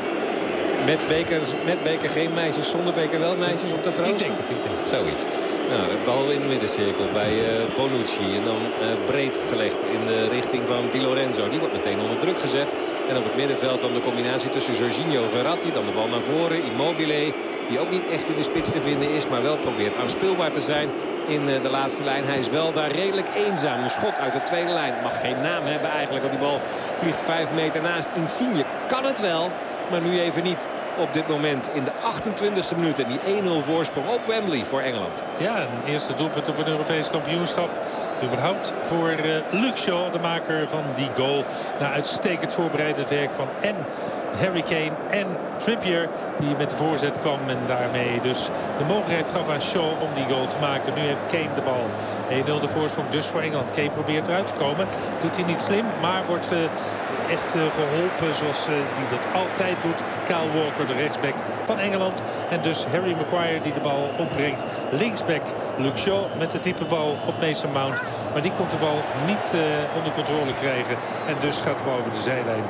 Met beker geen meisjes. Zonder beker wel meisjes op dat troost? Ik denk het. Zoiets. Nou, de bal in de middencirkel bij Bonucci. En dan breed gelegd in de richting van Di Lorenzo. Die wordt meteen onder druk gezet. En op het middenveld dan de combinatie tussen Jorginho en Verratti. Dan de bal naar voren. Immobile Die ook niet echt in de spits te vinden is. Maar wel probeert aanspeelbaar te zijn in de laatste lijn. Hij is wel daar redelijk eenzaam. Een schot uit de tweede lijn. Mag geen naam hebben eigenlijk. Want die bal vliegt 5 meter naast. Insigne kan het wel. Maar nu even niet op dit moment in de 28e minuut. En die 1-0 voorsprong op Wembley voor Engeland. Ja, een eerste doelpunt op een Europees kampioenschap. Überhaupt voor Luke Shaw, de maker van die goal. Na uitstekend voorbereid werk van en Harry Kane en Trippier, die met de voorzet kwam en daarmee dus de mogelijkheid gaf aan Shaw om die goal te maken. Nu heeft Kane de bal. 1-0 de voorsprong dus voor Engeland. Kane probeert eruit te komen. Doet hij niet slim, maar wordt echt geholpen zoals hij dat altijd doet. Kyle Walker, de rechtsback van Engeland. En dus Harry Maguire die de bal opbrengt. Linksback Luke Shaw met de diepe bal op Mason Mount. Maar die komt de bal niet onder controle krijgen. En dus gaat de bal over de zijlijn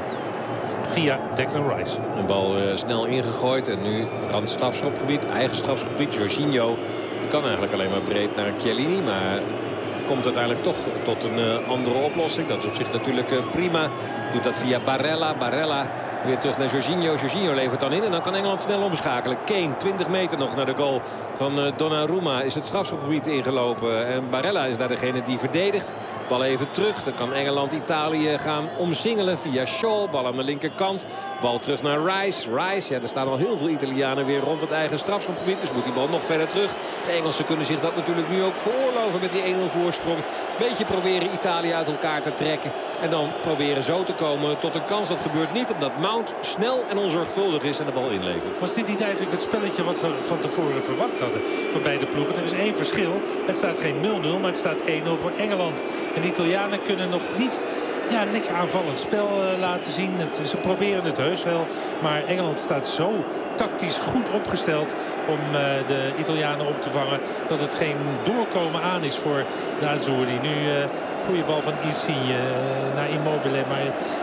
via Declan Rice. Een bal snel ingegooid en nu rand strafschopgebied, eigen strafschopgebied. Jorginho die kan eigenlijk alleen maar breed naar Chiellini, maar komt uiteindelijk toch tot een andere oplossing. Dat is op zich natuurlijk prima. Doet dat via Barella. Barella weer terug naar Jorginho. Jorginho levert dan in en dan kan Engeland snel omschakelen. Kane 20 meter nog naar de goal van Donnarumma. Is het strafschopgebied ingelopen. En Barella is daar degene die verdedigt. Bal even terug. Dan kan Engeland Italië gaan omsingelen via Shaw. Bal aan de linkerkant. Bal terug naar Rice. Rice, ja, er staan al heel veel Italianen weer rond het eigen strafschopgebied. Dus moet die bal nog verder terug. De Engelsen kunnen zich dat natuurlijk nu ook veroorloven met die 1-0 voorsprong. Beetje proberen Italië uit elkaar te trekken. En dan proberen zo te komen tot een kans. Dat gebeurt niet omdat Mount snel en onzorgvuldig is en de bal inlevert. Was dit niet eigenlijk het spelletje wat we van tevoren verwacht hadden van beide ploegen? Er is één verschil. Het staat geen 0-0, maar het staat 1-0 voor Engeland. En de Italianen kunnen nog niet lekker aanvallend spel laten zien. Ze proberen het heus wel. Maar Engeland staat zo tactisch goed opgesteld om de Italianen op te vangen dat het geen doorkomen aan is voor de Azzurri. Nu goede bal van Insigne naar Immobile. Maar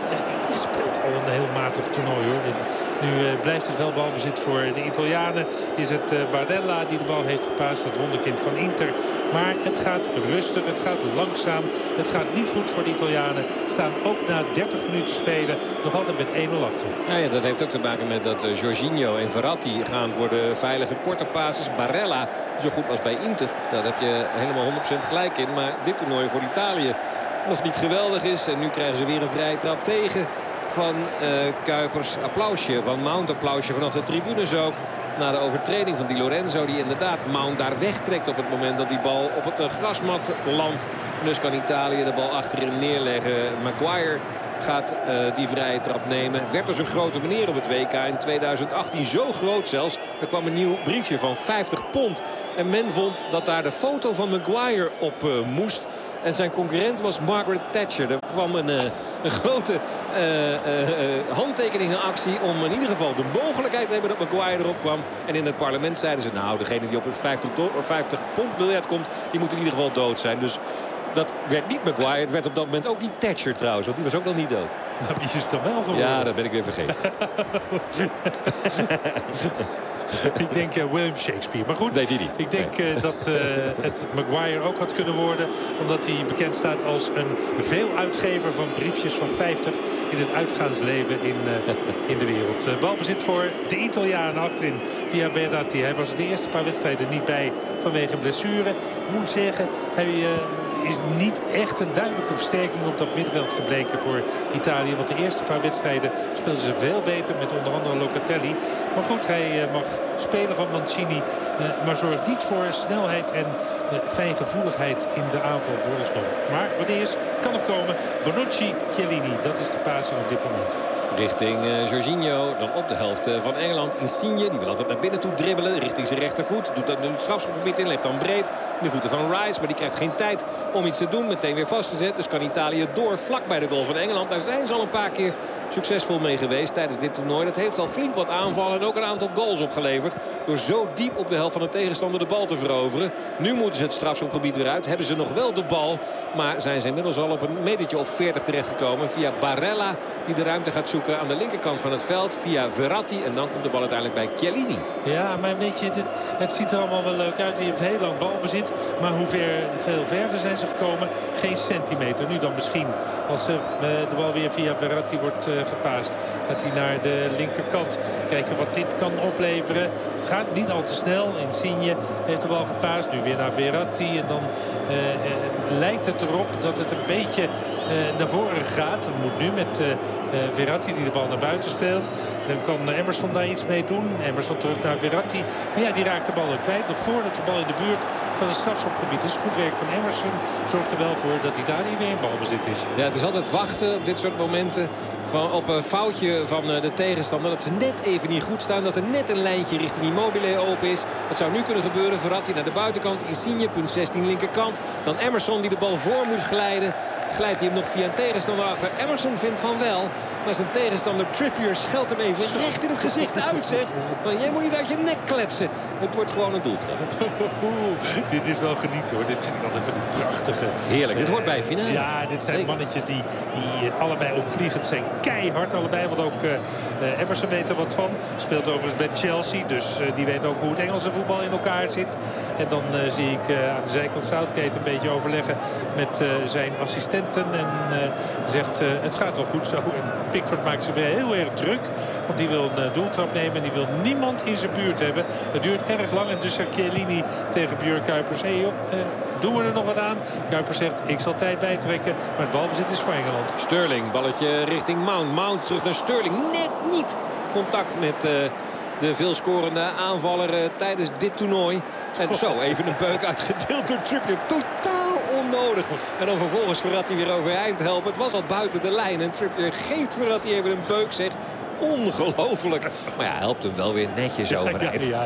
je speelt al een heel matig toernooi hoor. En nu blijft het wel balbezit voor de Italianen. Is het Barella die de bal heeft gepaast. Dat wonderkind van Inter. Maar het gaat rustig. Het gaat langzaam. Het gaat niet goed voor de Italianen. Staan ook na 30 minuten spelen nog altijd met 1-0 achter. Ja, dat heeft ook te maken met dat Jorginho en Verratti gaan voor de veilige korte passes. Barella zo goed als bij Inter. Daar heb je helemaal 100% gelijk in. Maar dit toernooi voor Italië nog niet geweldig is. En nu krijgen ze weer een vrije trap tegen van Kuipers. Applausje van Mount. Applausje vanaf de tribunes ook. Na de overtreding van Di Lorenzo. Die inderdaad Mount daar wegtrekt op het moment dat die bal op het grasmat landt. Dus kan Italië de bal achterin neerleggen. Maguire gaat die vrije trap nemen. Werd dus een grote meneer op het WK in 2018. Zo groot zelfs. Er kwam een nieuw briefje van 50 pond. En men vond dat daar de foto van Maguire op moest. En zijn concurrent was Margaret Thatcher. Er kwam een grote handtekeningenactie om in ieder geval de mogelijkheid te hebben dat Maguire erop kwam. En in het parlement zeiden ze, nou, degene die op het 50 pond biljet komt, die moet in ieder geval dood zijn. Dus dat werd niet Maguire. Het werd op dat moment ook niet Thatcher trouwens. Want die was ook nog niet dood. Maar wie is het dan wel geworden? Ja, dat ben ik weer vergeten. Ik denk William Shakespeare. Maar goed, nee, die niet. Ik denk dat het Maguire ook had kunnen worden. Omdat hij bekend staat als een veeluitgever van briefjes van 50 in het uitgaansleven in de wereld. Balbezit voor de Italianen achterin via Verratti. Hij was de eerste paar wedstrijden niet bij vanwege blessure. Moet zeggen, hij is niet echt een duidelijke versterking op dat middenveld gebleken voor Italië. Want de eerste paar wedstrijden speelden ze veel beter met onder andere Locatelli. Maar goed, hij mag spelen van Mancini. Maar zorgt niet voor snelheid en fijngevoeligheid in de aanval vooralsnog. Maar wat is, kan nog komen. Bonucci, Chiellini, dat is de passing op dit moment. Richting Jorginho, dan op de helft van Engeland. Insigne, die wil altijd naar binnen toe dribbelen. Richting zijn rechtervoet, doet dat nu het strafschopgebied in. Legt dan breed in de voeten van Rice. Maar die krijgt geen tijd om iets te doen. Meteen weer vast te zetten. Dus kan Italië door vlak bij de goal van Engeland. Daar zijn ze al een paar keer succesvol mee geweest tijdens dit toernooi. Dat heeft al flink wat aanvallen en ook een aantal goals opgeleverd. Door zo diep op de helft van de tegenstander de bal te veroveren. Nu moeten ze het strafschopgebied weer uit. Hebben ze nog wel de bal. Maar zijn ze inmiddels al op een metertje of 40 terechtgekomen. Via Barella die de ruimte gaat zoeken aan de linkerkant van het veld. Via Verratti. En dan komt de bal uiteindelijk bij Chiellini. Ja, maar weet je, het ziet er allemaal wel leuk uit. Je hebt heel lang balbezit. Maar veel verder zijn ze gekomen? Geen centimeter. Nu dan misschien. Als de bal weer via Verratti wordt gepaast. Gaat hij naar de linkerkant. Kijken wat dit kan opleveren. Het gaat niet al te snel. Insigne heeft de bal gepaast. Nu weer naar Verratti. En dan lijkt het erop dat het een beetje naar voren gaat. Het moet nu met Verratti die de bal naar buiten speelt. Dan kan Emerson daar iets mee doen. Emerson terug naar Verratti. Maar ja, die raakt de bal kwijt. Nog voordat de bal in de buurt van het strafschopgebied is. Goed werk van Emerson zorgt er wel voor dat Italië weer in balbezit is. Ja, het is altijd wachten op dit soort momenten op een foutje van de tegenstander. Dat ze net even niet goed staan. Dat er net een lijntje richting Immobile open is. Dat zou nu kunnen gebeuren. Verratti naar de buitenkant. Insigne, punt 16 linkerkant. Dan Emerson die de bal voor moet glijden. Glijdt hij hem nog via een tegenstander achter. Emerson vindt van wel. Maar zijn tegenstander Trippier scheldt hem even recht in het gezicht uit, zeg. Want jij moet niet uit je nek kletsen. Het wordt gewoon een doeltrap. Dit is wel geniet hoor. Dit vind ik altijd van die prachtige... Heerlijk, dit hoort bij finale. Ja, dit zijn mannetjes die allebei opvliegend zijn. Keihard allebei, want ook Emerson weet er wat van. Speelt overigens bij Chelsea, dus die weet ook hoe het Engelse voetbal in elkaar zit. En dan zie ik aan de zijkant Southgate een beetje overleggen met zijn assistenten. En zegt, het gaat wel goed zo. En Pickford maakt zich weer heel erg druk. Want die wil een doeltrap nemen. En die wil niemand in zijn buurt hebben. Het duurt erg lang. En dus zegt Chiellini tegen Björn Kuipers. Hé joh, doen we er nog wat aan? Kuipers zegt, ik zal tijd bijtrekken. Maar het balbezit is voor Engeland. Sterling, balletje richting Mount. Mount terug naar Sterling. Net niet contact met de veelscorende aanvaller tijdens dit toernooi. En zo even een beuk uitgedeeld door Trippier. Totaal onnodig. En dan vervolgens Verratti weer overeind helpen. Het was al buiten de lijn. En Trippier geeft Verratti even een beuk, zeg. Ongelooflijk. Maar ja, helpt hem wel weer netjes overeind. Ja.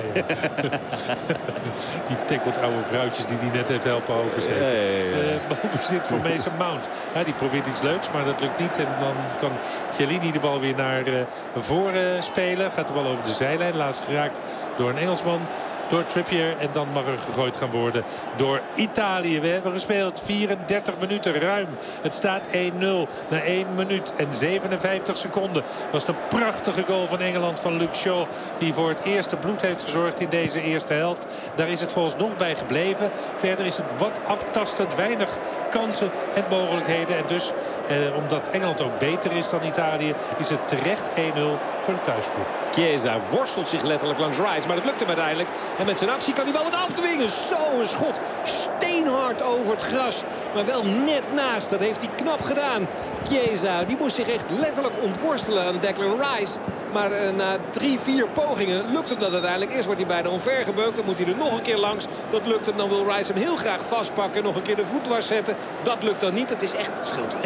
Die tackelt oude vrouwtjes die net heeft helpen overzetten. Balbezit voor Mason Mount. Ja, die probeert iets leuks, maar dat lukt niet. En dan kan Chiellini de bal weer naar voren spelen. Gaat de bal over de zijlijn. Laatst geraakt door een Engelsman. Door Trippier. En dan mag er gegooid gaan worden door Italië. We hebben gespeeld 34 minuten ruim. Het staat 1-0 na 1 minuut en 57 seconden. Was de prachtige goal van Engeland van Luke Shaw. Die voor het eerste bloed heeft gezorgd in deze eerste helft. Daar is het volgens nog bij gebleven. Verder is het wat aftastend. Weinig kansen en mogelijkheden. En dus, omdat Engeland ook beter is dan Italië, is het terecht 1-0 voor de thuisploeg. Chiesa worstelt zich letterlijk langs Rice. Maar dat lukt hem uiteindelijk. En met zijn actie kan hij wel wat afdwingen. Zo, een schot steenhard over het gras. Maar wel net naast. Dat heeft hij knap gedaan. Chiesa, die moest zich echt letterlijk ontworstelen aan Declan Rice. Maar na 3-4 pogingen lukt hem dat uiteindelijk. Eerst wordt hij bijna omvergebeukt. Dan moet hij er nog een keer langs. Dat lukt hem. Dan wil Rice hem heel graag vastpakken. Nog een keer de voet dwars zetten. Dat lukt dan niet. Het is echt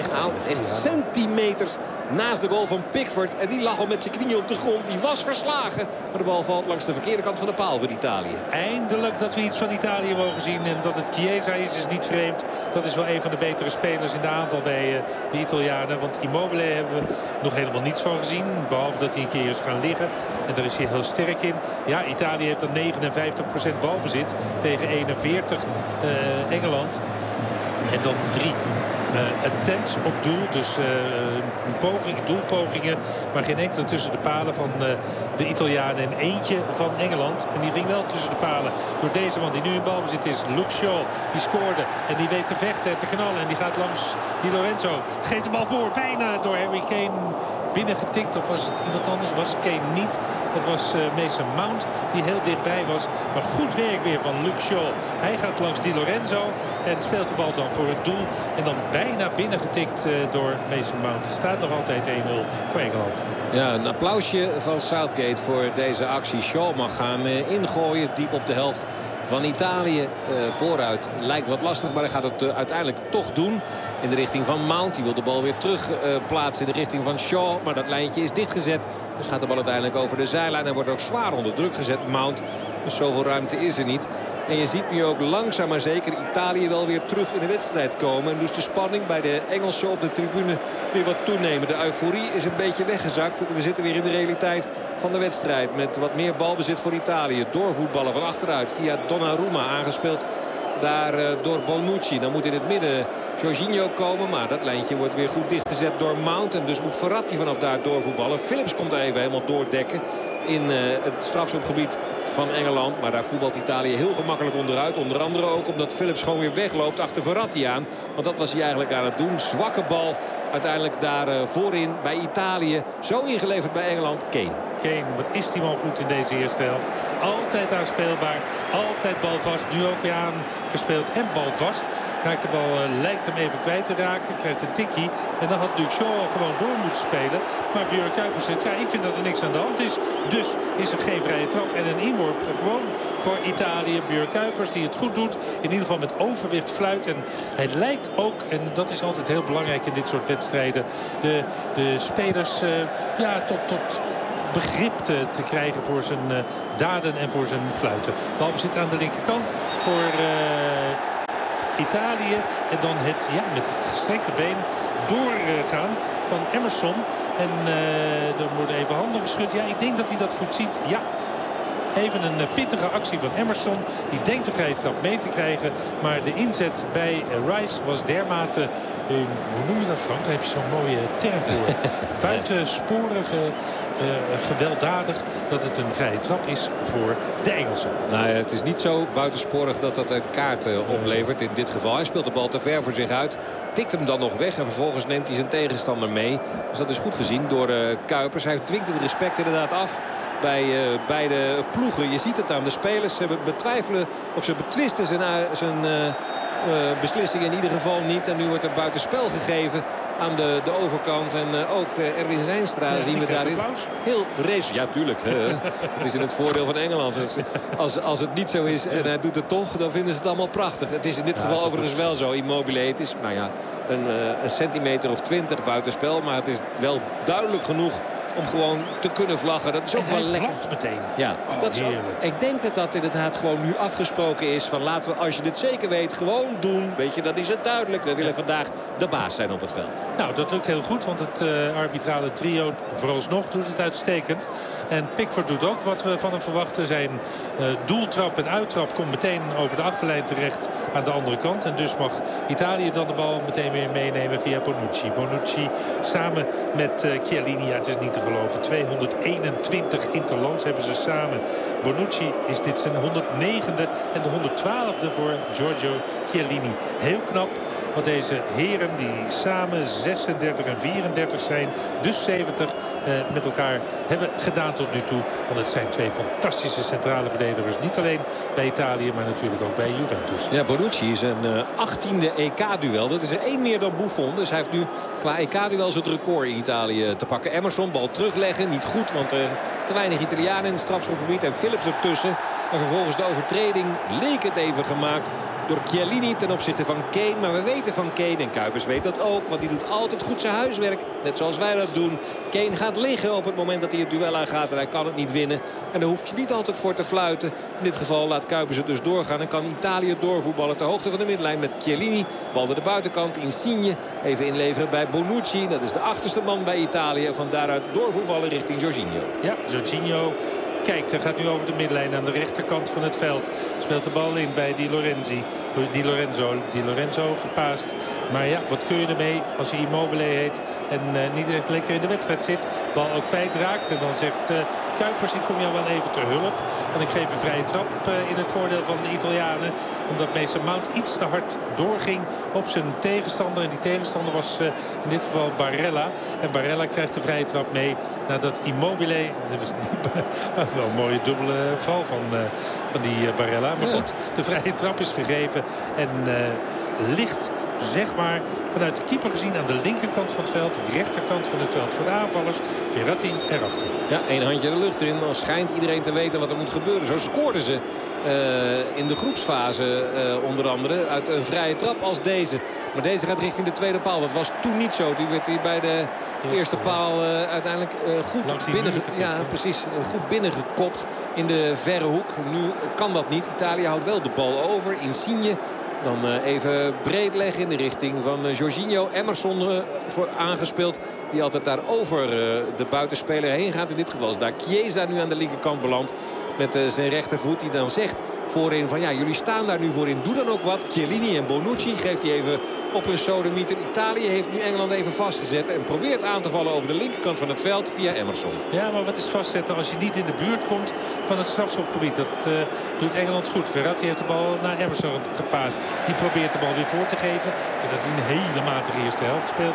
centimeters naast de goal van Pickford. En die lag al met zijn knieën op de grond. Die was verslagen. Maar de bal valt langs de verkeerde kant van de paal voor Italië. Eindelijk dat we iets van Italië mogen zien. En dat het Chiesa is niet vreemd. Dat is wel een van de betere spelers in de aanval bij de Italianen. Want Immobile hebben we nog helemaal niets van gezien. Behalve dat hij een keer is gaan liggen. En daar is hij heel sterk in. Ja, Italië heeft dan 59% balbezit tegen 41 Engeland. En dan 3 attempts op doel. Dus doelpogingen. Maar geen enkele tussen de palen van de Italianen. En eentje van Engeland. En die ging wel tussen de palen door deze man die nu in balbezit is. Luke Shaw. Die scoorde. En die weet te vechten en te knallen. En die gaat langs Di Lorenzo. Geeft de bal voor. Bijna door Harry Kane binnengetikt. Of was het iemand anders? Was Kane niet. Het was Mason Mount die heel dichtbij was. Maar goed werk weer van Luke Shaw. Hij gaat langs Di Lorenzo. En speelt de bal dan voor het doel. En dan bijna binnengetikt door Mason Mount. Het staat nog altijd 1-0 voor Engeland. Ja, een applausje van Southgate voor deze actie. Shaw mag gaan ingooien diep op de helft van Italië. Vooruit lijkt wat lastig, maar hij gaat het uiteindelijk toch doen. In de richting van Mount. Die wil de bal weer terug plaatsen in de richting van Shaw. Maar dat lijntje is dichtgezet. Dus gaat de bal uiteindelijk over de zijlijn. En wordt ook zwaar onder druk gezet, Mount. Dus zoveel ruimte is er niet. En je ziet nu ook langzaam maar zeker Italië wel weer terug in de wedstrijd komen. En dus de spanning bij de Engelsen op de tribune weer wat toenemen. De euforie is een beetje weggezakt. We zitten weer in de realiteit van de wedstrijd. Met wat meer balbezit voor Italië. Doorvoetballen van achteruit via Donnarumma aangespeeld. Daar door Bonucci. Dan moet in het midden Jorginho komen. Maar dat lijntje wordt weer goed dichtgezet door Mount. En dus moet Verratti vanaf daar doorvoetballen. Phillips komt er even helemaal doordekken in het strafschopgebied van Engeland. Maar daar voetbalt Italië heel gemakkelijk onderuit. Onder andere ook omdat Phillips gewoon weer wegloopt achter Verratti aan. Want dat was hij eigenlijk aan het doen. Zwakke bal uiteindelijk daar voorin bij Italië. Zo ingeleverd bij Engeland, Kane. Wat is die man goed in deze eerste helft. Altijd aanspeelbaar, altijd balvast. Nu ook weer aangespeeld en balvast. Raakt de bal, lijkt hem even kwijt te raken. Krijgt een tikkie. En dan had Luc Shaw gewoon door moeten spelen. Maar Björn Kuipers zegt, ja, ik vind dat er niks aan de hand is. Dus is er geen vrije trap en een inworp gewoon voor Italië. Björn Kuipers die het goed doet. In ieder geval met overwicht fluit. En hij lijkt ook, en dat is altijd heel belangrijk in dit soort wedstrijden, de spelers tot begrip te krijgen voor zijn daden en voor zijn fluiten. Balbezit aan de linkerkant voor Italië. En dan met het gestrekte been doorgaan van Emerson. En dan worden even handen geschud. Ja, ik denk dat hij dat goed ziet. Ja. Even een pittige actie van Emerson. Die denkt de vrije trap mee te krijgen. Maar de inzet bij Rice was dermate... hoe noem je dat, Frank? Daar heb je zo'n mooie term voor. Buitensporige, gewelddadig, dat het een vrije trap is voor de Engelsen. Nou ja, het is niet zo buitensporig dat dat een kaart oplevert in dit geval. Hij speelt de bal te ver voor zich uit. Tikt hem dan nog weg en vervolgens neemt hij zijn tegenstander mee. Dus dat is goed gezien door Kuipers. Hij dwingt het respect inderdaad af bij beide ploegen. Je ziet het aan de spelers. Ze betwijfelen of ze betwisten zijn beslissing in ieder geval niet. En nu wordt er buitenspel gegeven aan de overkant. En ook Erwin Zijnstra zien we daarin heel race. Ja, tuurlijk. Het is in het voordeel van Engeland. Als het niet zo is en hij doet het toch, dan vinden ze het allemaal prachtig. Het is in dit geval overigens wel zo. Immobile, het is een centimeter of 20 buitenspel. Maar het is wel duidelijk genoeg om gewoon te kunnen vlaggen. Dat is ook wel lekker. Meteen. Ja, dat is ook, ik denk dat dat inderdaad gewoon nu afgesproken is. Van laten we, als je dit zeker weet, gewoon doen. Weet je, dan is het duidelijk. We willen vandaag de baas zijn op het veld. Nou, dat lukt heel goed. Want het arbitrale trio vooralsnog doet het uitstekend. En Pickford doet ook wat we van hem verwachten. Zijn doeltrap en uittrap komt meteen over de achterlijn terecht aan de andere kant. En dus mag Italië dan de bal meteen weer meenemen via Bonucci. Bonucci samen met Chiellini. Ja, het is niet te geloven. 221 interlands hebben ze samen. Bonucci is dit zijn 109e en de 112e voor Giorgio Chiellini. Heel knap wat deze heren die samen 36 en 34 zijn, dus 70 met elkaar hebben gedaan tot nu toe. Want het zijn twee fantastische centrale verdedigers. Niet alleen bij Italië, maar natuurlijk ook bij Juventus. Ja, Bonucci is een 18e EK-duel. Dat is er 1 meer dan Buffon. Dus hij heeft nu qua EK-duels het record in Italië te pakken. Emerson, bal terugleggen. Niet goed, want te weinig Italianen in het strafschopgebied. En Phillips ertussen. En vervolgens de overtreding leek het even gemaakt door Chiellini ten opzichte van Kane. Maar we weten van Kane, en Kuipers weet dat ook, want die doet altijd goed zijn huiswerk. Net zoals wij dat doen. Kane gaat liggen op het moment dat hij het duel aangaat en hij kan het niet winnen. En daar hoef je niet altijd voor te fluiten. In dit geval laat Kuipers het dus doorgaan en kan Italië doorvoetballen ter hoogte van de middenlijn met Chiellini. Bal naar de buitenkant, Insigne even inleveren bij Bonucci. Dat is de achterste man bij Italië. Van daaruit doorvoetballen richting Jorginho. Ja, Jorginho kijkt, hij gaat nu over de middenlijn aan de rechterkant van het veld. Speelt de bal in bij Di Lorenzo gepaast. Maar ja, wat kun je ermee als je Immobile heet en niet echt lekker in de wedstrijd zit. Bal ook kwijtraakt en dan zegt Kuipers, ik kom jou wel even te hulp. Want ik geef een vrije trap in het voordeel van de Italianen. Omdat Mason Mount iets te hard doorging op zijn tegenstander. En die tegenstander was in dit geval Barella. En Barella krijgt de vrije trap mee nadat Immobile... Dat was wel een mooie dubbele val van die Barella. Maar goed, de vrije trap is gegeven. En ligt, zeg maar, vanuit de keeper gezien aan de linkerkant van het veld. Rechterkant van het veld voor de aanvallers. Verratti erachter. Ja, 1 handje de lucht erin. Dan schijnt iedereen te weten wat er moet gebeuren. Zo scoorden ze in de groepsfase onder andere uit een vrije trap als deze. Maar deze gaat richting de tweede paal. Dat was toen niet zo. Die werd hier bij de eerste paal uiteindelijk goed goed binnengekopt in de verre hoek. Nu kan dat niet. Italië houdt wel de bal over. Insigne dan even breed leggen in de richting van Jorginho. Emerson voor aangespeeld. Die altijd daar over de buitenspeler heen gaat. In dit geval is daar Chiesa nu aan de linkerkant beland. Met zijn rechtervoet die dan zegt voorin van ja, jullie staan daar nu voorin. Doe dan ook wat. Chiellini en Bonucci geeft hij even op hun sodemieter. Italië heeft nu Engeland even vastgezet en probeert aan te vallen over de linkerkant van het veld via Emerson. Ja, maar wat is vastzetten als je niet in de buurt komt van het strafschopgebied? Dat doet Engeland goed. Verratti heeft de bal naar Emerson gepaast. Die probeert de bal weer voor te geven. Ik vind dat hij een hele matige eerste helft speelt.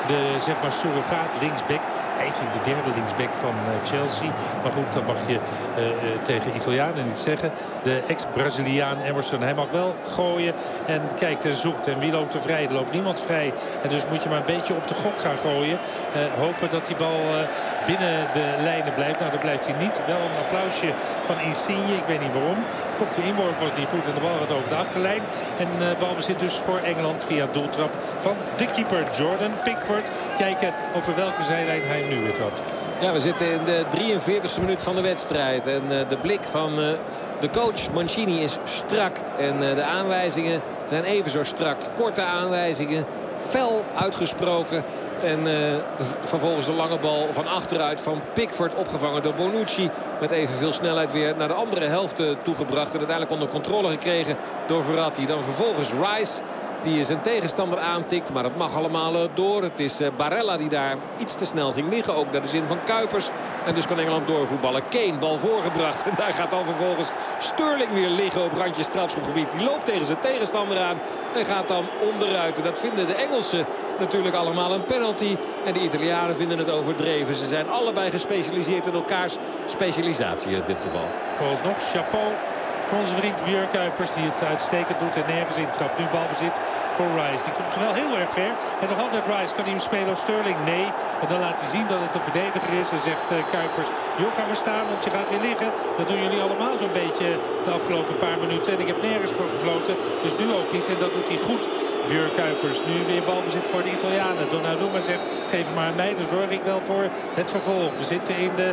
zeg maar surrogaat linksback. Eigenlijk de derde linksback van Chelsea. Maar goed, dat mag je tegen Italianen niet zeggen. De ex-Braziliaan Emerson, hij mag wel gooien. En kijkt en zoekt. En wie loopt er vrij? Er loopt niemand vrij. En dus moet je maar een beetje op de gok gaan gooien. Hopen dat die bal binnen de lijnen blijft. Nou, dat blijft hij niet. Wel een applausje van Insigne. Ik weet niet waarom. Op de inworp was niet goed en de bal gaat over de achterlijn. En balbezit dus voor Engeland via een doeltrap van de keeper Jordan Pickford. Kijken over welke zijlijn hij nu weer trapt. Ja, we zitten in de 43e minuut van de wedstrijd. En de blik van de coach Mancini is strak. En de aanwijzingen zijn even zo strak. Korte aanwijzingen, fel uitgesproken. En vervolgens de lange bal van achteruit van Pickford opgevangen door Bonucci. Met evenveel snelheid weer naar de andere helft toegebracht. En uiteindelijk onder controle gekregen door Verratti. Dan vervolgens Rice. Die zijn tegenstander aantikt, maar dat mag allemaal door. Het is Barella die daar iets te snel ging liggen. Ook naar de zin van Kuipers. En dus kan Engeland doorvoetballen. Kane, bal voorgebracht. En daar gaat dan vervolgens Sterling weer liggen op randje strafschopgebied. Die loopt tegen zijn tegenstander aan. En gaat dan onderuit. En dat vinden de Engelsen natuurlijk allemaal een penalty. En de Italianen vinden het overdreven. Ze zijn allebei gespecialiseerd in elkaars specialisatie in dit geval. Vooralsnog, chapeau voor onze vriend Björn Kuipers, die het uitstekend doet en nergens intrapt. Nu balbezit voor Rice. Die komt wel heel erg ver. En nog altijd Rice. Kan hij hem spelen op Sterling? Nee. En dan laat hij zien dat het een verdediger is. En zegt Kuipers, joh, ga maar staan, want je gaat weer liggen. Dat doen jullie allemaal zo'n beetje de afgelopen paar minuten. En ik heb nergens voor gefloten. Dus nu ook niet. En dat doet hij goed. Björn Kuipers. Nu weer balbezit voor de Italianen. Donnarumma zegt, geef hem maar aan mij. Daar zorg ik wel voor het vervolg. We zitten in de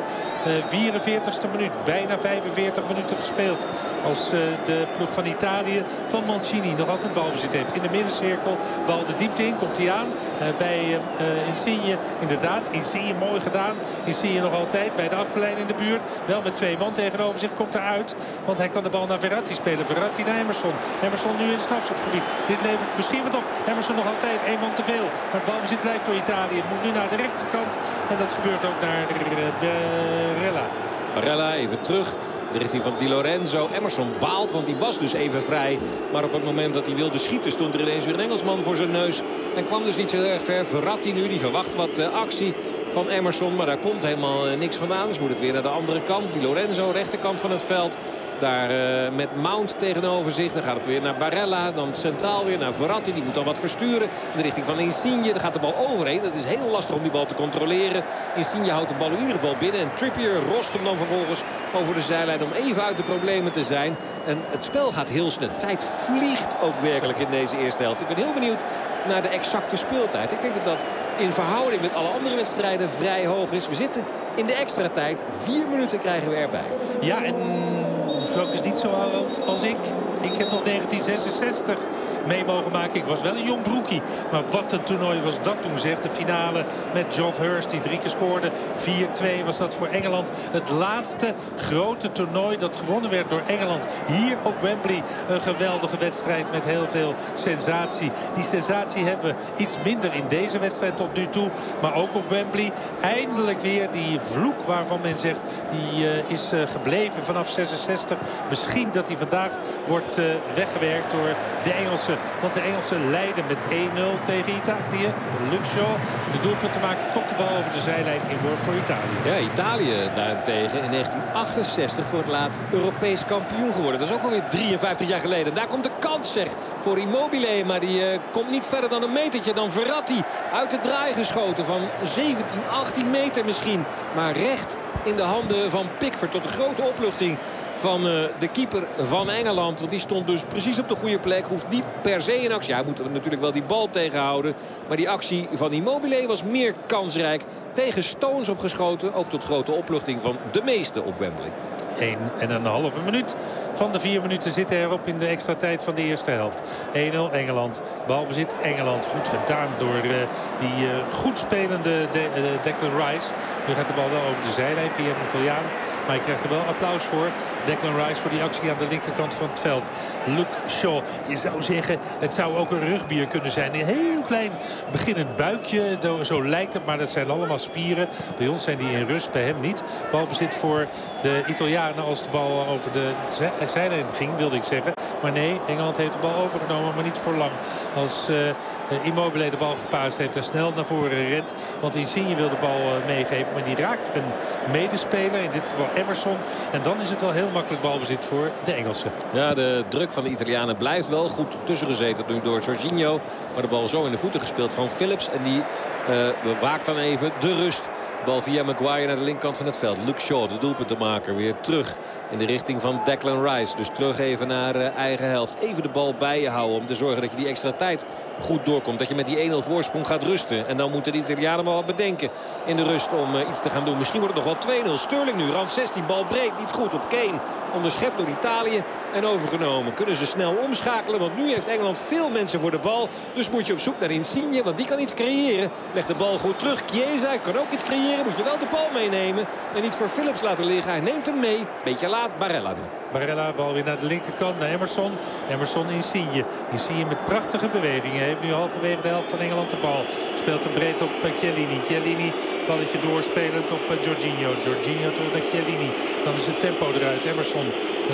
44ste minuut. Bijna 45 minuten gespeeld. Als de ploeg van Italië van Mancini nog altijd balbezit heeft. In de middencirkel. Bal de diepte in. Komt hij aan bij Insigne. Inderdaad, Insigne mooi gedaan. Insigne nog altijd bij de achterlijn in de buurt. Wel met 2 man tegenover zich. Komt eruit. Want hij kan de bal naar Verratti spelen. Verratti naar Emerson. Emerson nu in het strafschopgebied. Dit levert misschien wat op. Emerson nog altijd 1 man te veel. Maar het balbezit blijft voor Italië. Het moet nu naar de rechterkant. En dat gebeurt ook naar Barella. Barella even terug. De richting van Di Lorenzo. Emerson baalt, want die was dus even vrij. Maar op het moment dat hij wilde schieten stond er ineens weer een Engelsman voor zijn neus. En kwam dus niet zo erg ver. Verratti nu, die verwacht wat actie van Emerson. Maar daar komt helemaal niks vandaan. Dus moet het weer naar de andere kant. Di Lorenzo, rechterkant van het veld. Daar met Mount tegenover zich. Dan gaat het weer naar Barella. Dan centraal weer naar Verratti. Die moet dan wat versturen. In de richting van Insigne. Daar gaat de bal overheen. Het is heel lastig om die bal te controleren. Insigne houdt de bal in ieder geval binnen. En Trippier rost hem dan vervolgens over de zijlijn om even uit de problemen te zijn. En het spel gaat heel snel. Tijd vliegt ook werkelijk in deze eerste helft. Ik ben heel benieuwd naar de exacte speeltijd. Ik denk dat dat in verhouding met alle andere wedstrijden vrij hoog is. We zitten in de extra tijd. 4 minuten krijgen we erbij. Ja, en Frank is niet zo oud als ik. Ik heb nog 1966 mee mogen maken. Ik was wel een jong broekie. Maar wat een toernooi was dat toen, zegt. De finale met Geoff Hurst die 3 keer scoorde. 4-2 was dat voor Engeland. Het laatste grote toernooi dat gewonnen werd door Engeland. Hier op Wembley een geweldige wedstrijd met heel veel sensatie. Die sensatie hebben we iets minder in deze wedstrijd tot nu toe. Maar ook op Wembley eindelijk weer die vloek waarvan men zegt die is gebleven vanaf 66. Misschien dat hij vandaag wordt weggewerkt door de Engelsen. Want de Engelsen leiden met 1-0 tegen Italië. Luke Shaw, de doelpunt te maken, komt de bal over de zijlijn inworp voor Italië. Ja, Italië daarentegen in 1968 voor het laatst Europees kampioen geworden. Dat is ook alweer 53 jaar geleden. Daar komt de kans, zeg, voor Immobile. Maar die komt niet verder dan een metertje. Dan Verratti uit de draai geschoten van 17, 18 meter misschien. Maar recht in de handen van Pickford tot de grote opluchting van de keeper van Engeland. Want die stond dus precies op de goede plek. Hoeft niet per se in actie. Hij moet natuurlijk wel die bal tegenhouden. Maar die actie van Immobile was meer kansrijk. Tegen Stones opgeschoten. Ook tot grote opluchting van de meesten op Wembley. 1,5 minuut van de 4 minuten zitten erop in de extra tijd van de eerste helft. 1-0 Engeland. Balbezit Engeland. Goed gedaan door die goed spelende Declan Rice. Nu gaat de bal wel over de zijlijn via een Italiaan. Maar je krijgt er wel applaus voor. Declan Rice voor die actie aan de linkerkant van het veld. Luke Shaw. Je zou zeggen, het zou ook een rugbier kunnen zijn. Een heel klein beginnend buikje. Zo lijkt het, maar dat zijn allemaal spieren. Bij ons zijn die in rust, bij hem niet. Balbezit voor de Italianen als de bal over de zijlijn ging, wilde ik zeggen. Maar nee, Engeland heeft de bal overgenomen, maar niet voor lang. Als Immobile de bal gepaast heeft en snel naar voren rent. Want Insigne wil de bal meegeven, maar die raakt een medespeler. In dit geval Emerson. En dan is het wel heel makkelijk balbezit voor de Engelsen. Ja, de druk van de Italianen blijft wel goed tussengezeten nu door Jorginho. Maar de bal zo in de voeten gespeeld van Phillips. En die bewaakt dan even de rust. Bal via Maguire naar de linkerkant van het veld. Luke Shaw, de doelpuntenmaker, weer terug in de richting van Declan Rice. Dus terug even naar eigen helft. Even de bal bij je houden om te zorgen dat je die extra tijd goed doorkomt. Dat je met die 1-0 voorsprong gaat rusten. En dan moeten de Italianen maar wat bedenken in de rust om iets te gaan doen. Misschien wordt het nog wel 2-0. Sterling nu, rand 16, bal breed, niet goed op Kane. Onderschept door Italië en overgenomen. Kunnen ze snel omschakelen, want nu heeft Engeland veel mensen voor de bal. Dus moet je op zoek naar Insigne, want die kan iets creëren. Legt de bal goed terug. Chiesa kan ook iets creëren. Moet je wel de bal meenemen en niet voor Phillips laten liggen. Hij neemt hem mee. Beetje laat. Barella nu. Barella, bal weer naar de linkerkant, naar Emerson. Emerson Insigne. Insigne met prachtige bewegingen. Heeft nu halverwege de helft van Engeland de bal. Speelt hem breed op Chiellini. Chiellini, balletje doorspelend op Jorginho. Jorginho terug naar Chiellini. Dan is het tempo eruit. Emerson,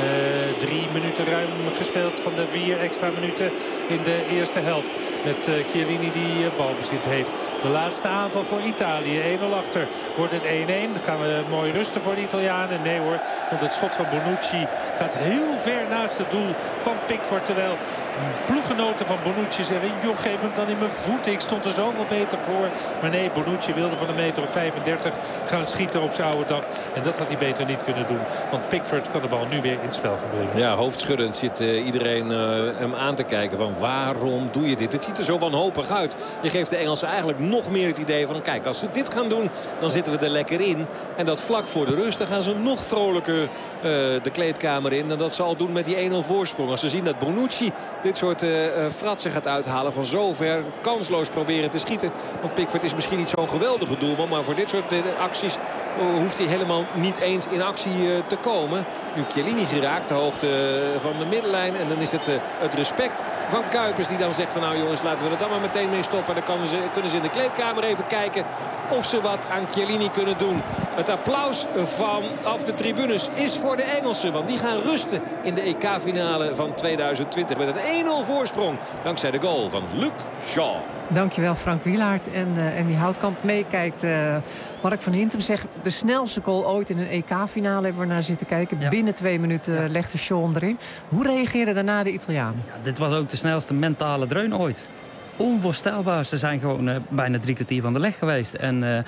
3 minuten ruim gespeeld van de 4 extra minuten in de eerste helft. Met Chiellini die balbezit heeft. De laatste aanval voor Italië. 1-0 achter. Wordt het 1-1. Dan gaan we mooi rusten voor de Italianen. Nee hoor, want het schot van Bonucci gaat heel ver naast het doel van Pickford. Terwijl ploeggenoten van Bonucci zeggen, joh, geef hem dan in mijn voeten. Ik stond er zo wel beter voor. Maar nee, Bonucci wilde van 1,35 meter gaan schieten op zijn oude dag. En dat had hij beter niet kunnen doen. Want Pickford kan de bal nu weer in het spel gaan brengen. Ja, hoofdschuddend zit iedereen hem aan te kijken van waarom doe je dit? Het ziet er zo wanhopig uit. Je geeft de Engelsen eigenlijk nog meer het idee van kijk, als ze dit gaan doen, dan zitten we er lekker in. En dat vlak voor de rust, dan gaan ze nog vrolijker de kleedkamer in dan dat ze al doen met die 1-0 voorsprong. Als ze zien dat Bonucci dit soort fratsen gaat uithalen van zover kansloos proberen te schieten. Want Pickford is misschien niet zo'n geweldige doelman, maar voor dit soort acties hoeft hij helemaal niet eens in actie te komen. Nu Chiellini geraakt, de hoogte van de middenlijn. En dan is het het respect van Kuipers die dan zegt van nou jongens, laten we er dan maar meteen mee stoppen. Dan kunnen ze in de kleedkamer even kijken of ze wat aan Chiellini kunnen doen. Het applaus vanaf de tribunes is voor de Engelsen. Want die gaan rusten in de EK-finale van 2020 met een 1-0 voorsprong. Dankzij de goal van Luke Shaw. Dankjewel Frank Wielaert. En die Houtkamp meekijkt. Mark van Hintem zegt de snelste goal ooit in een EK-finale hebben we naar zitten kijken. Ja. Binnen 2 minuten legde Shaw hem erin. Hoe reageerden daarna de Italianen? Ja, dit was ook de snelste mentale dreun ooit. Onvoorstelbaar. Ze zijn gewoon bijna 3 kwartier van de leg geweest. En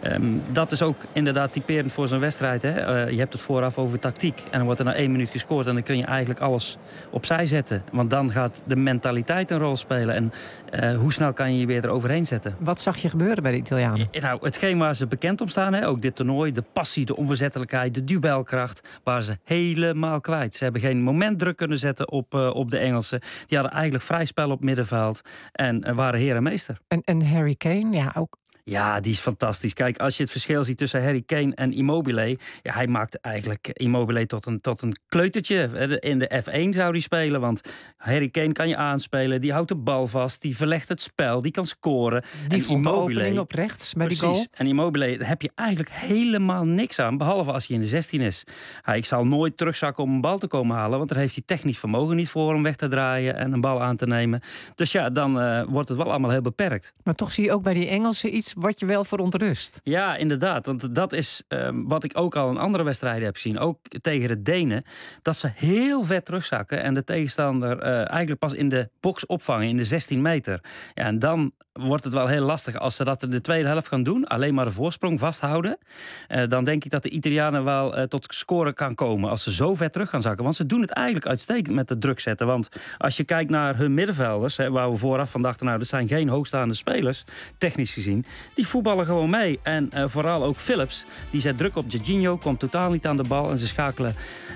dat is ook inderdaad typerend voor zo'n wedstrijd. Hè? Je hebt het vooraf over tactiek. En dan wordt er na 1 minuut gescoord. En dan kun je eigenlijk alles opzij zetten. Want dan gaat de mentaliteit een rol spelen. En hoe snel kan je je weer eroverheen zetten? Wat zag je gebeuren bij de Italianen? Nou, hetgeen waar ze bekend om staan. Hè? Ook dit toernooi. De passie, de onverzettelijkheid, de duelkracht. Waren ze helemaal kwijt. Ze hebben geen moment druk kunnen zetten op de Engelsen. Die hadden eigenlijk vrij spel op middenveld. En waren heer en meester. En Harry Kane, ja, ook. Ja, die is fantastisch. Kijk, als je het verschil ziet tussen Harry Kane en Immobile. Ja, hij maakt eigenlijk Immobile tot een kleutertje. In de F1 zou hij spelen. Want Harry Kane kan je aanspelen. Die houdt de bal vast. Die verlegt het spel. Die kan scoren. Die vond de opening op rechts bij die goal. En Immobile heb je eigenlijk helemaal niks aan. Behalve als hij in de 16 is. Ik zal nooit terugzakken om een bal te komen halen. Want daar heeft hij technisch vermogen niet voor om weg te draaien. En een bal aan te nemen. Dus ja, dan wordt het wel allemaal heel beperkt. Maar toch zie je ook bij die Engelsen iets wat je wel verontrust. Ja, inderdaad. Want dat is wat ik ook al in andere wedstrijden heb gezien. Ook tegen de Denen. Dat ze heel ver terugzakken. En de tegenstander eigenlijk pas in de box opvangen. In de 16 meter. Ja, en dan wordt het wel heel lastig als ze dat in de tweede helft gaan doen. Alleen maar de voorsprong vasthouden. Dan denk ik dat de Italianen wel tot scoren kan komen. Als ze zo ver terug gaan zakken. Want ze doen het eigenlijk uitstekend met de druk zetten. Want als je kijkt naar hun middenvelders. Waar we vooraf van dachten, nou, dat zijn geen hoogstaande spelers. Technisch gezien. Die voetballen gewoon mee. En vooral ook Phillips. Die zet druk op Jorginho. Komt totaal niet aan de bal. En ze schakelen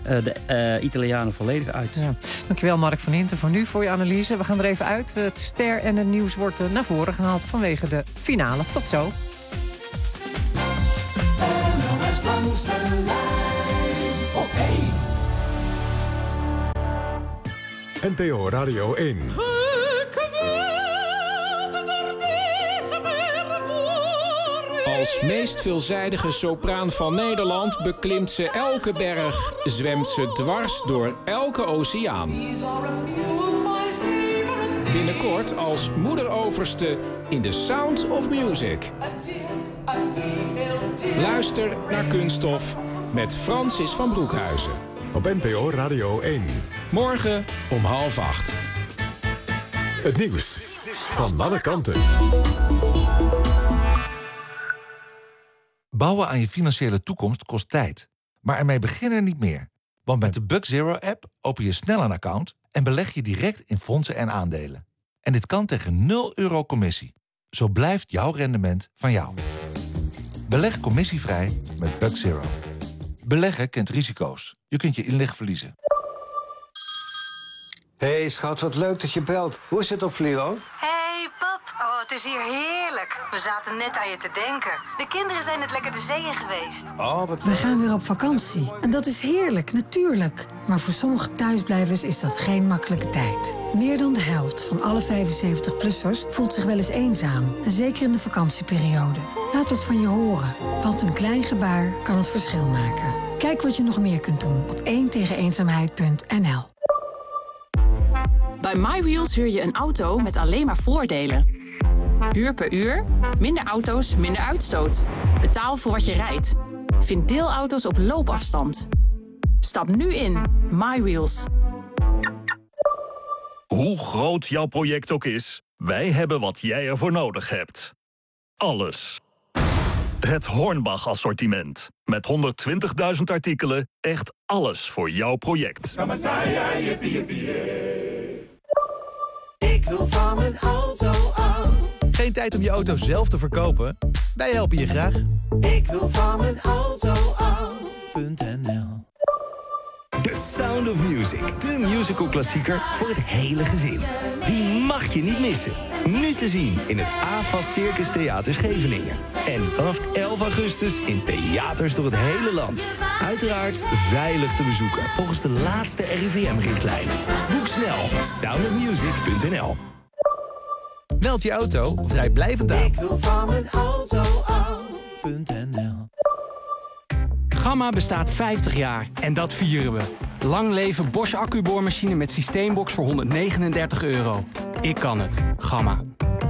de Italianen volledig uit. Ja. Dankjewel Mark van Hinten voor nu, voor je analyse. We gaan er even uit. Het ster en het nieuws wordt naar voren gehaald vanwege de finale. Tot zo. NPO Radio 1. Als meest veelzijdige sopraan van Nederland beklimt ze elke berg, zwemt ze dwars door elke oceaan. Binnenkort als moederoverste in The Sound of Music. Luister naar Kunststof met Francis van Broekhuizen. Op NPO Radio 1. Morgen om 7:30. Het nieuws van alle kanten. Bouwen aan je financiële toekomst kost tijd. Maar ermee beginnen niet meer. Want met de Bug Zero-app open je snel een account en beleg je direct in fondsen en aandelen. En dit kan tegen €0 commissie. Zo blijft jouw rendement van jou. Beleg commissievrij met Bug Zero. Beleggen kent risico's. Je kunt je inleg verliezen. Hey schat, wat leuk dat je belt. Hoe is het op Vlieland? Hey pap, oh het is hier heerlijk. We zaten net aan je te denken. De kinderen zijn net lekker de zee in geweest. Oh, wat... We gaan weer op vakantie. En dat is heerlijk, natuurlijk. Maar voor sommige thuisblijvers is dat geen makkelijke tijd. Meer dan de helft van alle 75-plussers voelt zich wel eens eenzaam. En zeker in de vakantieperiode. Laat het van je horen. Want een klein gebaar kan het verschil maken. Kijk wat je nog meer kunt doen op 1tegeneenzaamheid.nl. Bij MyWheels huur je een auto met alleen maar voordelen. Huur per uur, minder auto's, minder uitstoot. Betaal voor wat je rijdt. Vind deelauto's op loopafstand. Stap nu in. MyWheels. Hoe groot jouw project ook is, wij hebben wat jij ervoor nodig hebt. Alles. Het Hornbach-assortiment. Met 120.000 artikelen, echt alles voor jouw project. Ik wil van mijn auto af. Geen tijd om je auto zelf te verkopen? Wij helpen je graag. Ik wil van mijn auto af.nl. The Sound of Music, de musical-klassieker voor het hele gezin. Die mag je niet missen. Nu te zien in het AFAS Circus Theater Scheveningen. En vanaf 11 augustus in theaters door het hele land. Uiteraard veilig te bezoeken volgens de laatste RIVM-richtlijnen. Boek snel soundofmusic.nl. Meld je auto vrijblijvend aan. Ik wil van mijn auto af.nl. Gamma bestaat 50 jaar en dat vieren we. Lang leven Bosch accuboormachine met systeembox voor €139. Ik kan het. Gamma.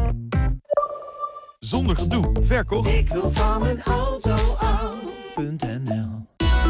Zonder gedoe. Verkocht. Ik wil van mijn auto af.nl.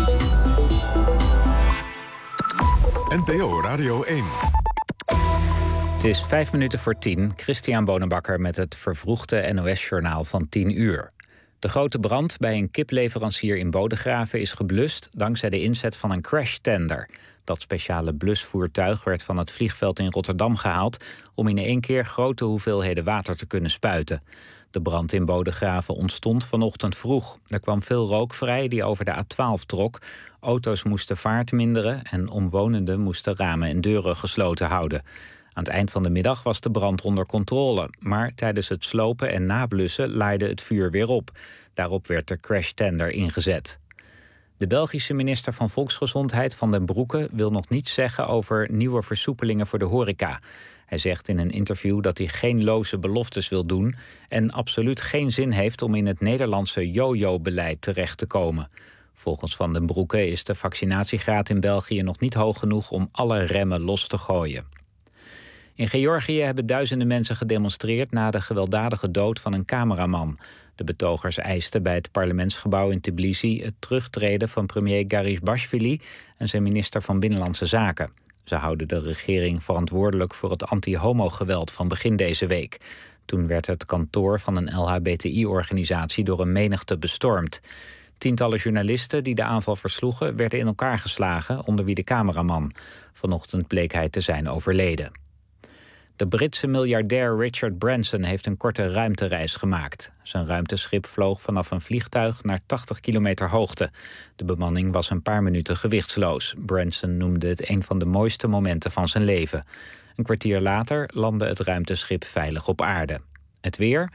NPO Radio 1. Het is 9:05. Christian Bonenbakker met het vervroegde NOS-journaal van 10 uur. De grote brand bij een kipleverancier in Bodegraven is geblust dankzij de inzet van een crashtender. Dat speciale blusvoertuig werd van het vliegveld in Rotterdam gehaald om in één keer grote hoeveelheden water te kunnen spuiten. De brand in Bodegraven ontstond vanochtend vroeg. Er kwam veel rook vrij die over de A12 trok. Auto's moesten vaart minderen en omwonenden moesten ramen en deuren gesloten houden. Aan het eind van de middag was de brand onder controle. Maar tijdens het slopen en nablussen laaide het vuur weer op. Daarop werd de crashtender ingezet. De Belgische minister van Volksgezondheid Van den Broeke wil nog niets zeggen over nieuwe versoepelingen voor de horeca. Hij zegt in een interview dat hij geen loze beloftes wil doen en absoluut geen zin heeft om in het Nederlandse yo-yo-beleid terecht te komen. Volgens Van den Broeke is de vaccinatiegraad in België nog niet hoog genoeg om alle remmen los te gooien. In Georgië hebben duizenden mensen gedemonstreerd na de gewelddadige dood van een cameraman. De betogers eisten bij het parlementsgebouw in Tbilisi het terugtreden van premier Garibashvili en zijn minister van Binnenlandse Zaken. Ze houden de regering verantwoordelijk voor het anti-homo-geweld van begin deze week. Toen werd het kantoor van een LHBTI-organisatie door een menigte bestormd. Tientallen journalisten die de aanval versloegen werden in elkaar geslagen, onder wie de cameraman. Vanochtend bleek hij te zijn overleden. De Britse miljardair Richard Branson heeft een korte ruimtereis gemaakt. Zijn ruimteschip vloog vanaf een vliegtuig naar 80 kilometer hoogte. De bemanning was een paar minuten gewichtsloos. Branson noemde het een van de mooiste momenten van zijn leven. Een kwartier later landde het ruimteschip veilig op aarde. Het weer.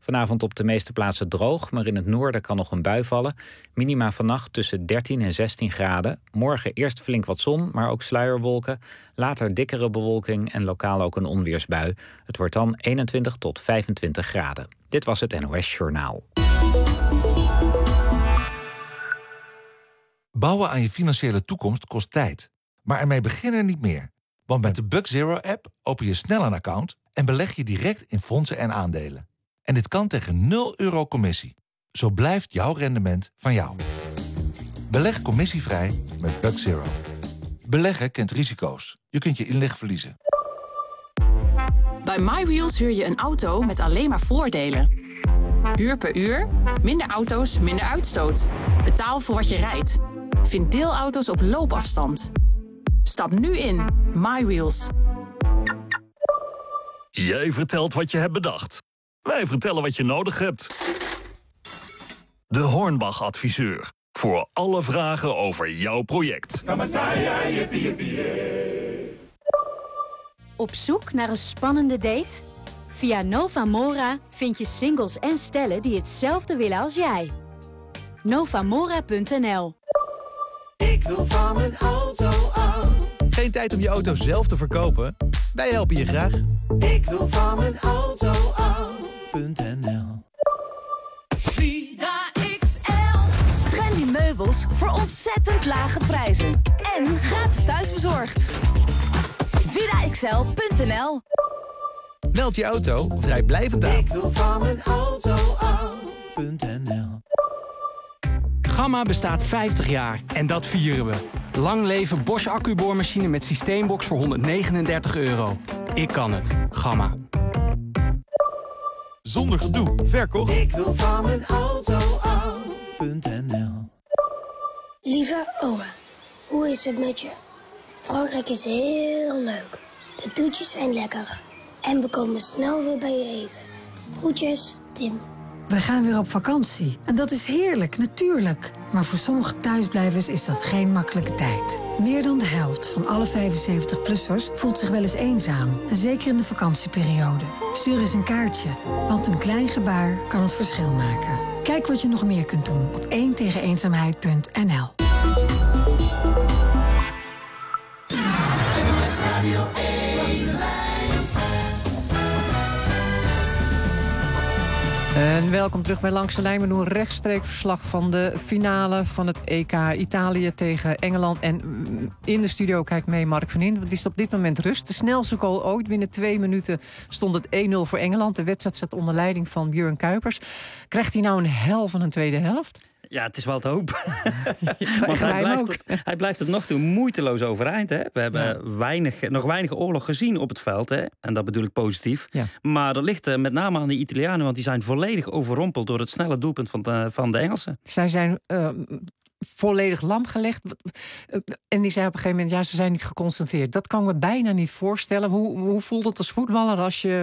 Vanavond op de meeste plaatsen droog, maar in het noorden kan nog een bui vallen. Minima vannacht tussen 13 en 16 graden. Morgen eerst flink wat zon, maar ook sluierwolken. Later dikkere bewolking en lokaal ook een onweersbui. Het wordt dan 21 tot 25 graden. Dit was het NOS Journaal. Bouwen aan je financiële toekomst kost tijd. Maar ermee beginnen niet meer. Want met de Bug Zero-app open je snel een account en beleg je direct in fondsen en aandelen. En dit kan tegen 0 euro commissie. Zo blijft jouw rendement van jou. Beleg commissievrij met Bug Zero. Beleggen kent risico's. Je kunt je inleg verliezen. Bij MyWheels huur je een auto met alleen maar voordelen. Huur per uur, minder auto's, minder uitstoot. Betaal voor wat je rijdt. Vind deelauto's op loopafstand. Stap nu in. MyWheels. Jij vertelt wat je hebt bedacht. Wij vertellen wat je nodig hebt. De Hornbach-adviseur. Voor alle vragen over jouw project. Op zoek naar een spannende date? Via Novamora vind je singles en stellen die hetzelfde willen als jij. Novamora.nl. Ik wil van mijn auto af. Geen tijd om je auto zelf te verkopen? Wij helpen je graag. Ik wil van mijn auto af.nl. Vida XL. Trendy meubels voor ontzettend lage prijzen. En gratis thuisbezorgd. VidaXL.nl. Meld je auto of rijd blijvend aan. Ik wil van mijn auto af.nl. Gamma bestaat 50 jaar en dat vieren we. Lang leven Bosch accuboormachine met systeembox voor €139. Ik kan het. Gamma. Zonder gedoe. Verkocht. Ik wil van mijn auto af.nl. Lieve oma, hoe is het met je? Frankrijk is heel leuk. De toetjes zijn lekker. En we komen snel weer bij je eten. Groetjes, Tim. We gaan weer op vakantie. En dat is heerlijk, natuurlijk. Maar voor sommige thuisblijvers is dat geen makkelijke tijd. Meer dan de helft van alle 75-plussers voelt zich wel eens eenzaam. En zeker in de vakantieperiode. Stuur eens een kaartje, want een klein gebaar kan het verschil maken. Kijk wat je nog meer kunt doen op 1tegeneenzaamheid.nl. En welkom terug bij Langs de Lijn. We doen rechtstreeks verslag van de finale van het EK Italië tegen Engeland. En in de studio kijkt mee Mark van In. Het is op dit moment rust. De snelste goal ooit. Binnen 2 minuten stond het 1-0 voor Engeland. De wedstrijd staat onder leiding van Björn Kuipers. Krijgt hij nou een hel van een tweede helft? Ja, het is wel te hopen. Want hij blijft het nog toe moeiteloos overeind. Hè? We hebben nog weinig oorlog gezien op het veld. Hè? En dat bedoel ik positief. Ja. Maar dat ligt met name aan de Italianen. Want die zijn volledig overrompeld door het snelle doelpunt van de Engelsen. Zij zijn volledig lam gelegd. En die zei op een gegeven moment, ja, ze zijn niet geconcentreerd. Dat kan ik me bijna niet voorstellen. Hoe voelt het als voetballer als je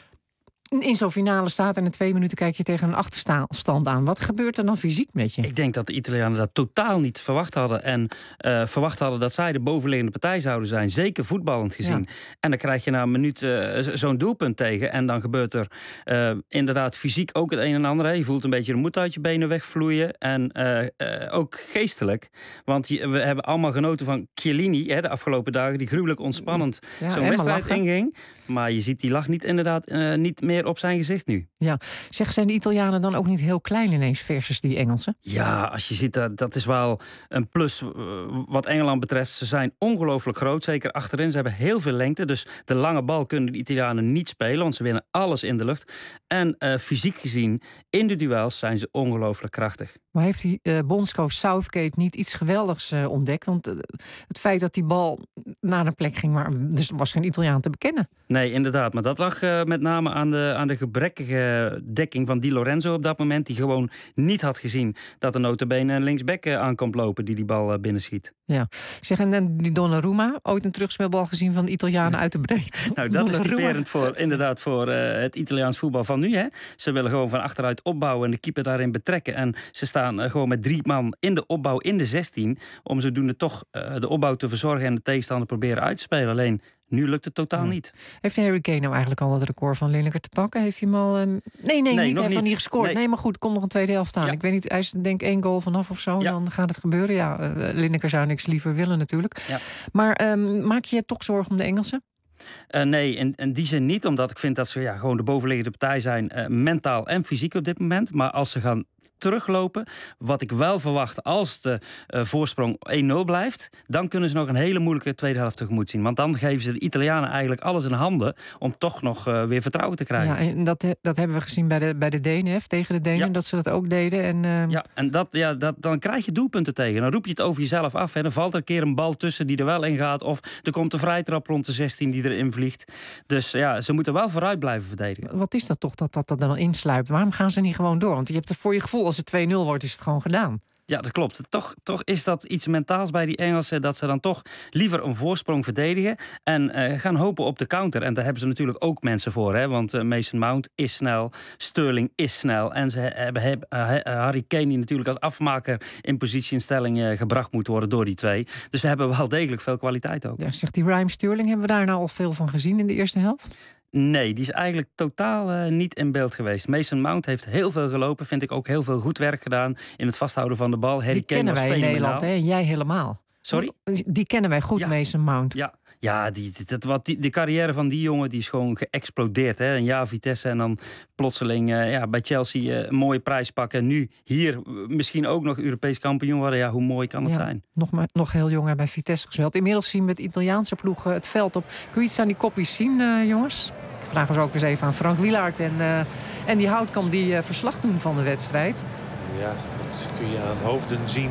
in zo'n finale staat en in 2 minuten kijk je tegen een achterstand aan? Wat gebeurt er dan fysiek met je? Ik denk dat de Italianen dat totaal niet verwacht hadden. En verwacht hadden dat zij de bovenliggende partij zouden zijn. Zeker voetballend gezien. Ja. En dan krijg je na een minuut zo'n doelpunt tegen. En dan gebeurt er inderdaad fysiek ook het een en ander. Hè. Je voelt een beetje de moed uit je benen wegvloeien. En ook geestelijk. Want we hebben allemaal genoten van Chiellini de afgelopen dagen. Die gruwelijk ontspannend zo'n wedstrijd inging. Maar je ziet die lach niet meer op zijn gezicht nu. Ja, zijn de Italianen dan ook niet heel klein ineens versus die Engelsen? Ja, als je ziet, dat is wel een plus wat Engeland betreft. Ze zijn ongelooflijk groot, zeker achterin. Ze hebben heel veel lengte, dus de lange bal kunnen de Italianen niet spelen, want ze winnen alles in de lucht. En fysiek gezien, in de duels zijn ze ongelooflijk krachtig. Maar heeft die bondscoach Southgate niet iets geweldigs ontdekt? Want het feit dat die bal naar een plek ging, maar er was geen Italiaan te bekennen. Nee, inderdaad. Maar dat lag met name aan de gebrekkige dekking van Di Lorenzo op dat moment. Die gewoon niet had gezien dat er nota bene een linksback aankomt lopen die bal binnenschiet. Ja. Zeg, en die Donnarumma, ooit een terugspeelbal gezien van de Italianen uit de breedte? Nou, dat is typerend voor het Italiaans voetbal van nu. Hè. Ze willen gewoon van achteruit opbouwen en de keeper daarin betrekken. En ze staan gewoon met 3 man in de opbouw in de 16... om zodoende toch de opbouw te verzorgen en de tegenstander proberen uit te spelen. Alleen Nu lukt het totaal niet. Heeft Harry Kane nou eigenlijk al het record van Lineker te pakken? Heeft hij hem al... Nee, nog hij heeft niet. nog niet gescoord. Nee, maar goed, komt nog een tweede helft aan. Ja. Ik weet niet, hij is denk ik 1 goal vanaf of zo. Ja. Dan gaat het gebeuren. Ja, Lineker zou niks liever willen natuurlijk. Ja. Maar maak je toch zorgen om de Engelsen? Nee, in die zin niet. Omdat ik vind dat ze gewoon de bovenliggende partij zijn. Mentaal en fysiek op dit moment. Maar als ze gaan teruglopen, wat ik wel verwacht als de voorsprong 1-0 blijft, dan kunnen ze nog een hele moeilijke tweede helft tegemoet zien. Want dan geven ze de Italianen eigenlijk alles in handen om toch nog weer vertrouwen te krijgen. Ja, en dat hebben we gezien bij de Denen, tegen de Denen, dat ze dat ook deden. En, Ja, en dan krijg je doelpunten tegen. Dan roep je het over jezelf af en dan valt er een keer een bal tussen die er wel in gaat. Of er komt een vrijtrap rond de 16 die erin vliegt. Dus ja, ze moeten wel vooruit blijven verdedigen. Wat is dat toch dat dan insluipt? Waarom gaan ze niet gewoon door? Want je hebt het voor je gevoel, als het 2-0 wordt, is het gewoon gedaan. Ja, dat klopt. Toch is dat iets mentaals bij die Engelsen, dat ze dan toch liever een voorsprong verdedigen en gaan hopen op de counter. En daar hebben ze natuurlijk ook mensen voor, hè? Want Mason Mount is snel, Sterling is snel en ze hebben Harry Kane, die natuurlijk als afmaker in positieinstelling gebracht moet worden door die twee. Dus ze hebben wel degelijk veel kwaliteit ook. Ja, zegt die Raheem Sterling, hebben we daar nou al veel van gezien in de eerste helft? Nee, die is eigenlijk totaal niet in beeld geweest. Mason Mount heeft heel veel gelopen. Vind ik ook heel veel goed werk gedaan in het vasthouden van de bal. Harry Kane was fenomenaal. Die kennen wij in Nederland, hè? En jij helemaal. Sorry? Die kennen wij goed, Mason Mount. Ja, de carrière van die jongen die is gewoon geëxplodeerd. Hè? Een jaar Vitesse en dan plotseling bij Chelsea een mooie prijs pakken. En nu hier misschien ook nog Europees kampioen worden. Ja, hoe mooi kan het zijn? Nog heel jong bij Vitesse gespeeld. Inmiddels zien we met Italiaanse ploegen het veld op. Kun je iets aan die kopjes zien, jongens? Ik vraag ons ook eens even aan Frank Wielaert en die Houtkamp die verslag doen van de wedstrijd. Ja, dat kun je aan hoofden zien.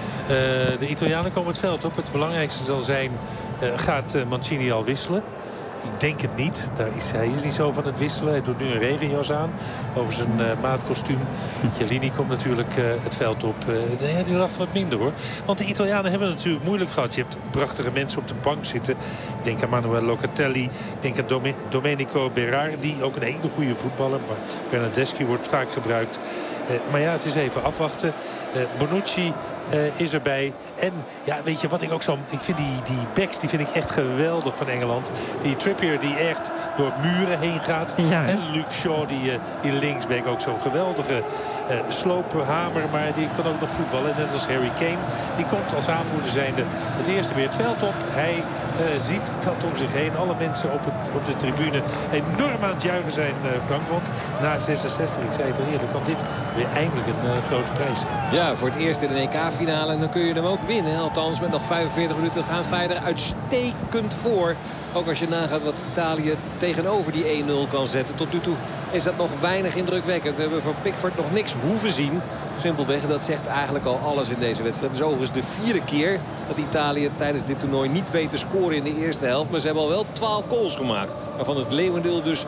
De Italianen komen het veld op. Het belangrijkste zal zijn, gaat Mancini al wisselen? Ik denk het niet. Hij is niet zo van het wisselen. Hij doet nu een regenjas aan over zijn maatkostuum. Chiellini komt natuurlijk het veld op. Die lacht wat minder, hoor. Want de Italianen hebben het natuurlijk moeilijk gehad. Je hebt prachtige mensen op de bank zitten. Ik denk aan Manuel Locatelli. Ik denk aan Domenico Berardi. Ook een hele goede voetballer. Maar Bernardeschi wordt vaak gebruikt. Maar ja, het is even afwachten. Bonucci is erbij. En ja, weet je wat ik ook zo... Ik vind die backs, die vind ik echt geweldig van Engeland. Die Trippier die echt door muren heen gaat. Ja. En Luke Shaw, die linksback, ook zo'n geweldige sloophamer. Maar die kan ook nog voetballen. Net als Harry Kane. Die komt als aanvoerder zijnde het eerste weer het veld op. Hij ziet dat om zich heen. Alle mensen op de tribune enorm aan het juichen zijn, Frank. Want na 66, ik zei het al eerder, kan dit weer eindelijk een grote prijs zijn. Ja, voor het eerst in de EK-finale. En dan kun je hem ook winnen. Althans, met nog 45 minuten te gaan sta je er uitstekend voor. Ook als je nagaat wat Italië tegenover die 1-0 kan zetten. Tot nu toe is dat nog weinig indrukwekkend. We hebben van Pickford nog niks hoeven zien. Simpelweg, dat zegt eigenlijk al alles in deze wedstrijd. Het is overigens de 4e keer dat Italië tijdens dit toernooi niet weet te scoren in de eerste helft. Maar ze hebben al wel 12 goals gemaakt. Waarvan het leeuwendeel dus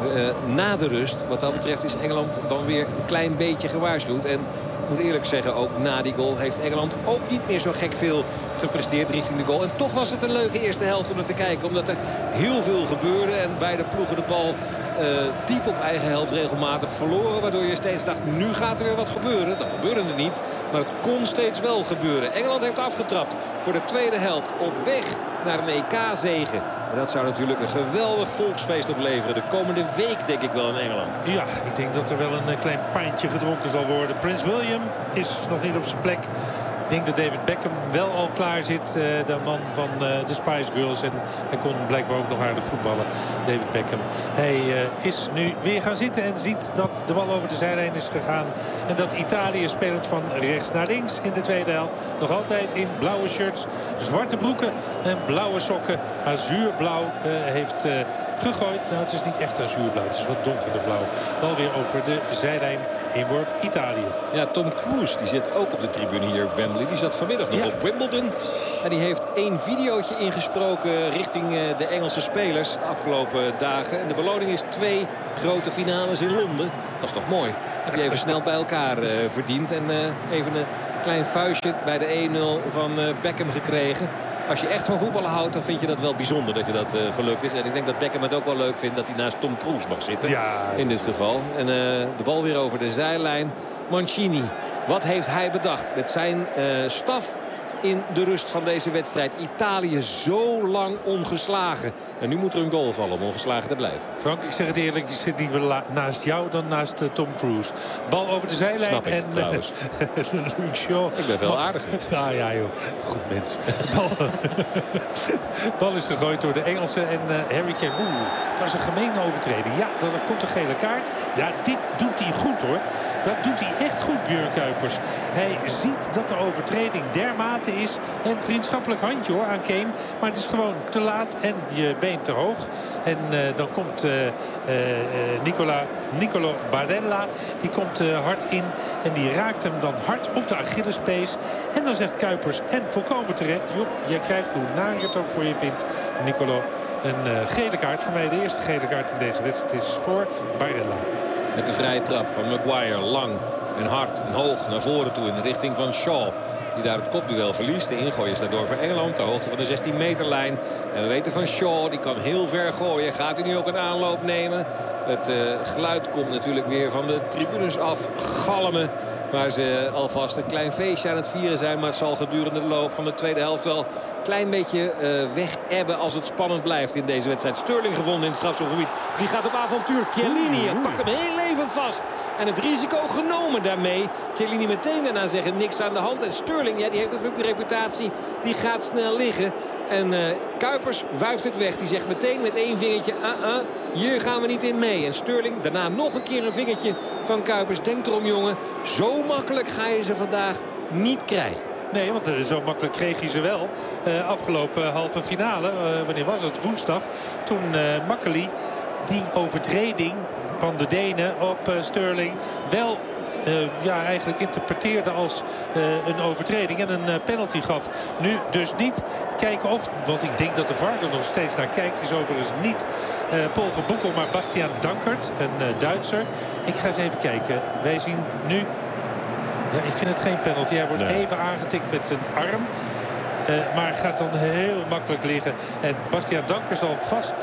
na de rust. Wat dat betreft is Engeland dan weer een klein beetje gewaarschuwd. En ik moet eerlijk zeggen, ook na die goal heeft Engeland ook niet meer zo gek veel gepresteerd richting de goal. En toch was het een leuke eerste helft om naar te kijken. Omdat er heel veel gebeurde en beide ploegen de bal diep op eigen helft regelmatig verloren. Waardoor je steeds dacht, nu gaat er weer wat gebeuren. Dat gebeurde er niet, maar het kon steeds wel gebeuren. Engeland heeft afgetrapt voor de tweede helft op weg naar een EK-zege. En dat zou natuurlijk een geweldig volksfeest opleveren. De komende week denk ik wel in Engeland. Ja, ik denk dat er wel een klein pijntje gedronken zal worden. Prins William is nog niet op zijn plek. Ik denk dat David Beckham wel al klaar zit. De man van de Spice Girls. En hij kon blijkbaar ook nog aardig voetballen. David Beckham. Hij is nu weer gaan zitten en ziet dat de bal over de zijlijn is gegaan. En dat Italië spelend van rechts naar links in de tweede helft. Nog altijd in blauwe shirts, zwarte broeken en blauwe sokken. Azuurblauw heeft gegooid. Nou, het is niet echt azuurblauw. Het is wat donkerder blauw. Bal weer over de zijlijn. Inworp Italië. Ja, Tom Cruise die zit ook op de tribune hier op Wembley. Die zat vanmiddag nog op Wimbledon. En die heeft 1 videootje ingesproken richting de Engelse spelers de afgelopen dagen. En de beloning is 2 grote finales in Londen. Dat is toch mooi. Heb je even snel bij elkaar verdiend. En even een klein vuistje bij de 1-0 van Beckham gekregen. Als je echt van voetballen houdt, dan vind je dat wel bijzonder dat je dat gelukt is. En ik denk dat Beckham het ook wel leuk vindt dat hij naast Tom Cruise mag zitten. Ja, in dit geval. En de bal weer over de zijlijn. Mancini. Wat heeft hij bedacht? Met zijn staf in de rust van deze wedstrijd. Italië zo lang ongeslagen. En nu moet er een goal vallen om ongeslagen te blijven. Frank, ik zeg het eerlijk, je zit liever naast jou dan naast Tom Cruise. Bal over de zijlijn. Snap ik, en trouwens. Luc Shaw. Ik ben veel aardiger. Ah ja joh, goed mens. Bal is gegooid door de Engelsen en Harry Kane. Dat is een gemene overtreding. Ja, dan komt een gele kaart. Ja, dit doet hij goed hoor. Dat doet hij echt goed, Björn Kuipers. Hij ziet dat de overtreding dermate is. En vriendschappelijk handje hoor aan Kane. Maar het is gewoon te laat en je been te hoog. En dan komt Nicolo Barella. Die komt hard in. En die raakt hem dan hard op de Achillespees. En dan zegt Kuipers, en volkomen terecht. Joh, jij krijgt, hoe naar je het ook voor je vindt, Nicolo, een gele kaart. Voor mij de eerste gele kaart in deze wedstrijd is voor Barella. Met de vrije trap van Maguire. Lang en hard en hoog naar voren toe in de richting van Shaw. Die daar het kopduel verliest. De ingooi is daardoor voor Engeland. Ter hoogte van de 16 meterlijn. En we weten van Shaw. Die kan heel ver gooien. Gaat hij nu ook een aanloop nemen? Het geluid komt natuurlijk weer van de tribunes af. Galmen. Waar ze alvast een klein feestje aan het vieren zijn. Maar het zal gedurende de loop van de tweede helft wel een klein beetje weg-ebben als het spannend blijft in deze wedstrijd. Sterling gevonden in het strafschopgebied. Die gaat op avontuur. Chiellini en pakt hem heel even vast. En het risico genomen daarmee. Chiellini meteen daarna zeggen niks aan de hand. En Sterling, ja, die heeft natuurlijk de reputatie. Die gaat snel liggen. En Kuipers wuift het weg. Die zegt meteen met één vingertje, hier gaan we niet in mee. En Sterling, daarna nog een keer een vingertje van Kuipers. Denk erom jongen, zo makkelijk ga je ze vandaag niet krijgen. Nee, want zo makkelijk kreeg hij ze wel. Afgelopen halve finale, wanneer was het? Woensdag. Toen Makkeli die overtreding van de Denen op Sterling wel eigenlijk interpreteerde als een overtreding en een penalty gaf. Nu dus niet. Kijken of, want ik denk dat de VAR er nog steeds naar kijkt. Is overigens niet Paul van Boekel, maar Bastiaan Dankert, een Duitser. Ik ga eens even kijken. Wij zien nu... Ja, ik vind het geen penalty. Hij wordt even aangetikt met een arm. Maar gaat dan heel makkelijk liggen. En Bastiaan Dankert zal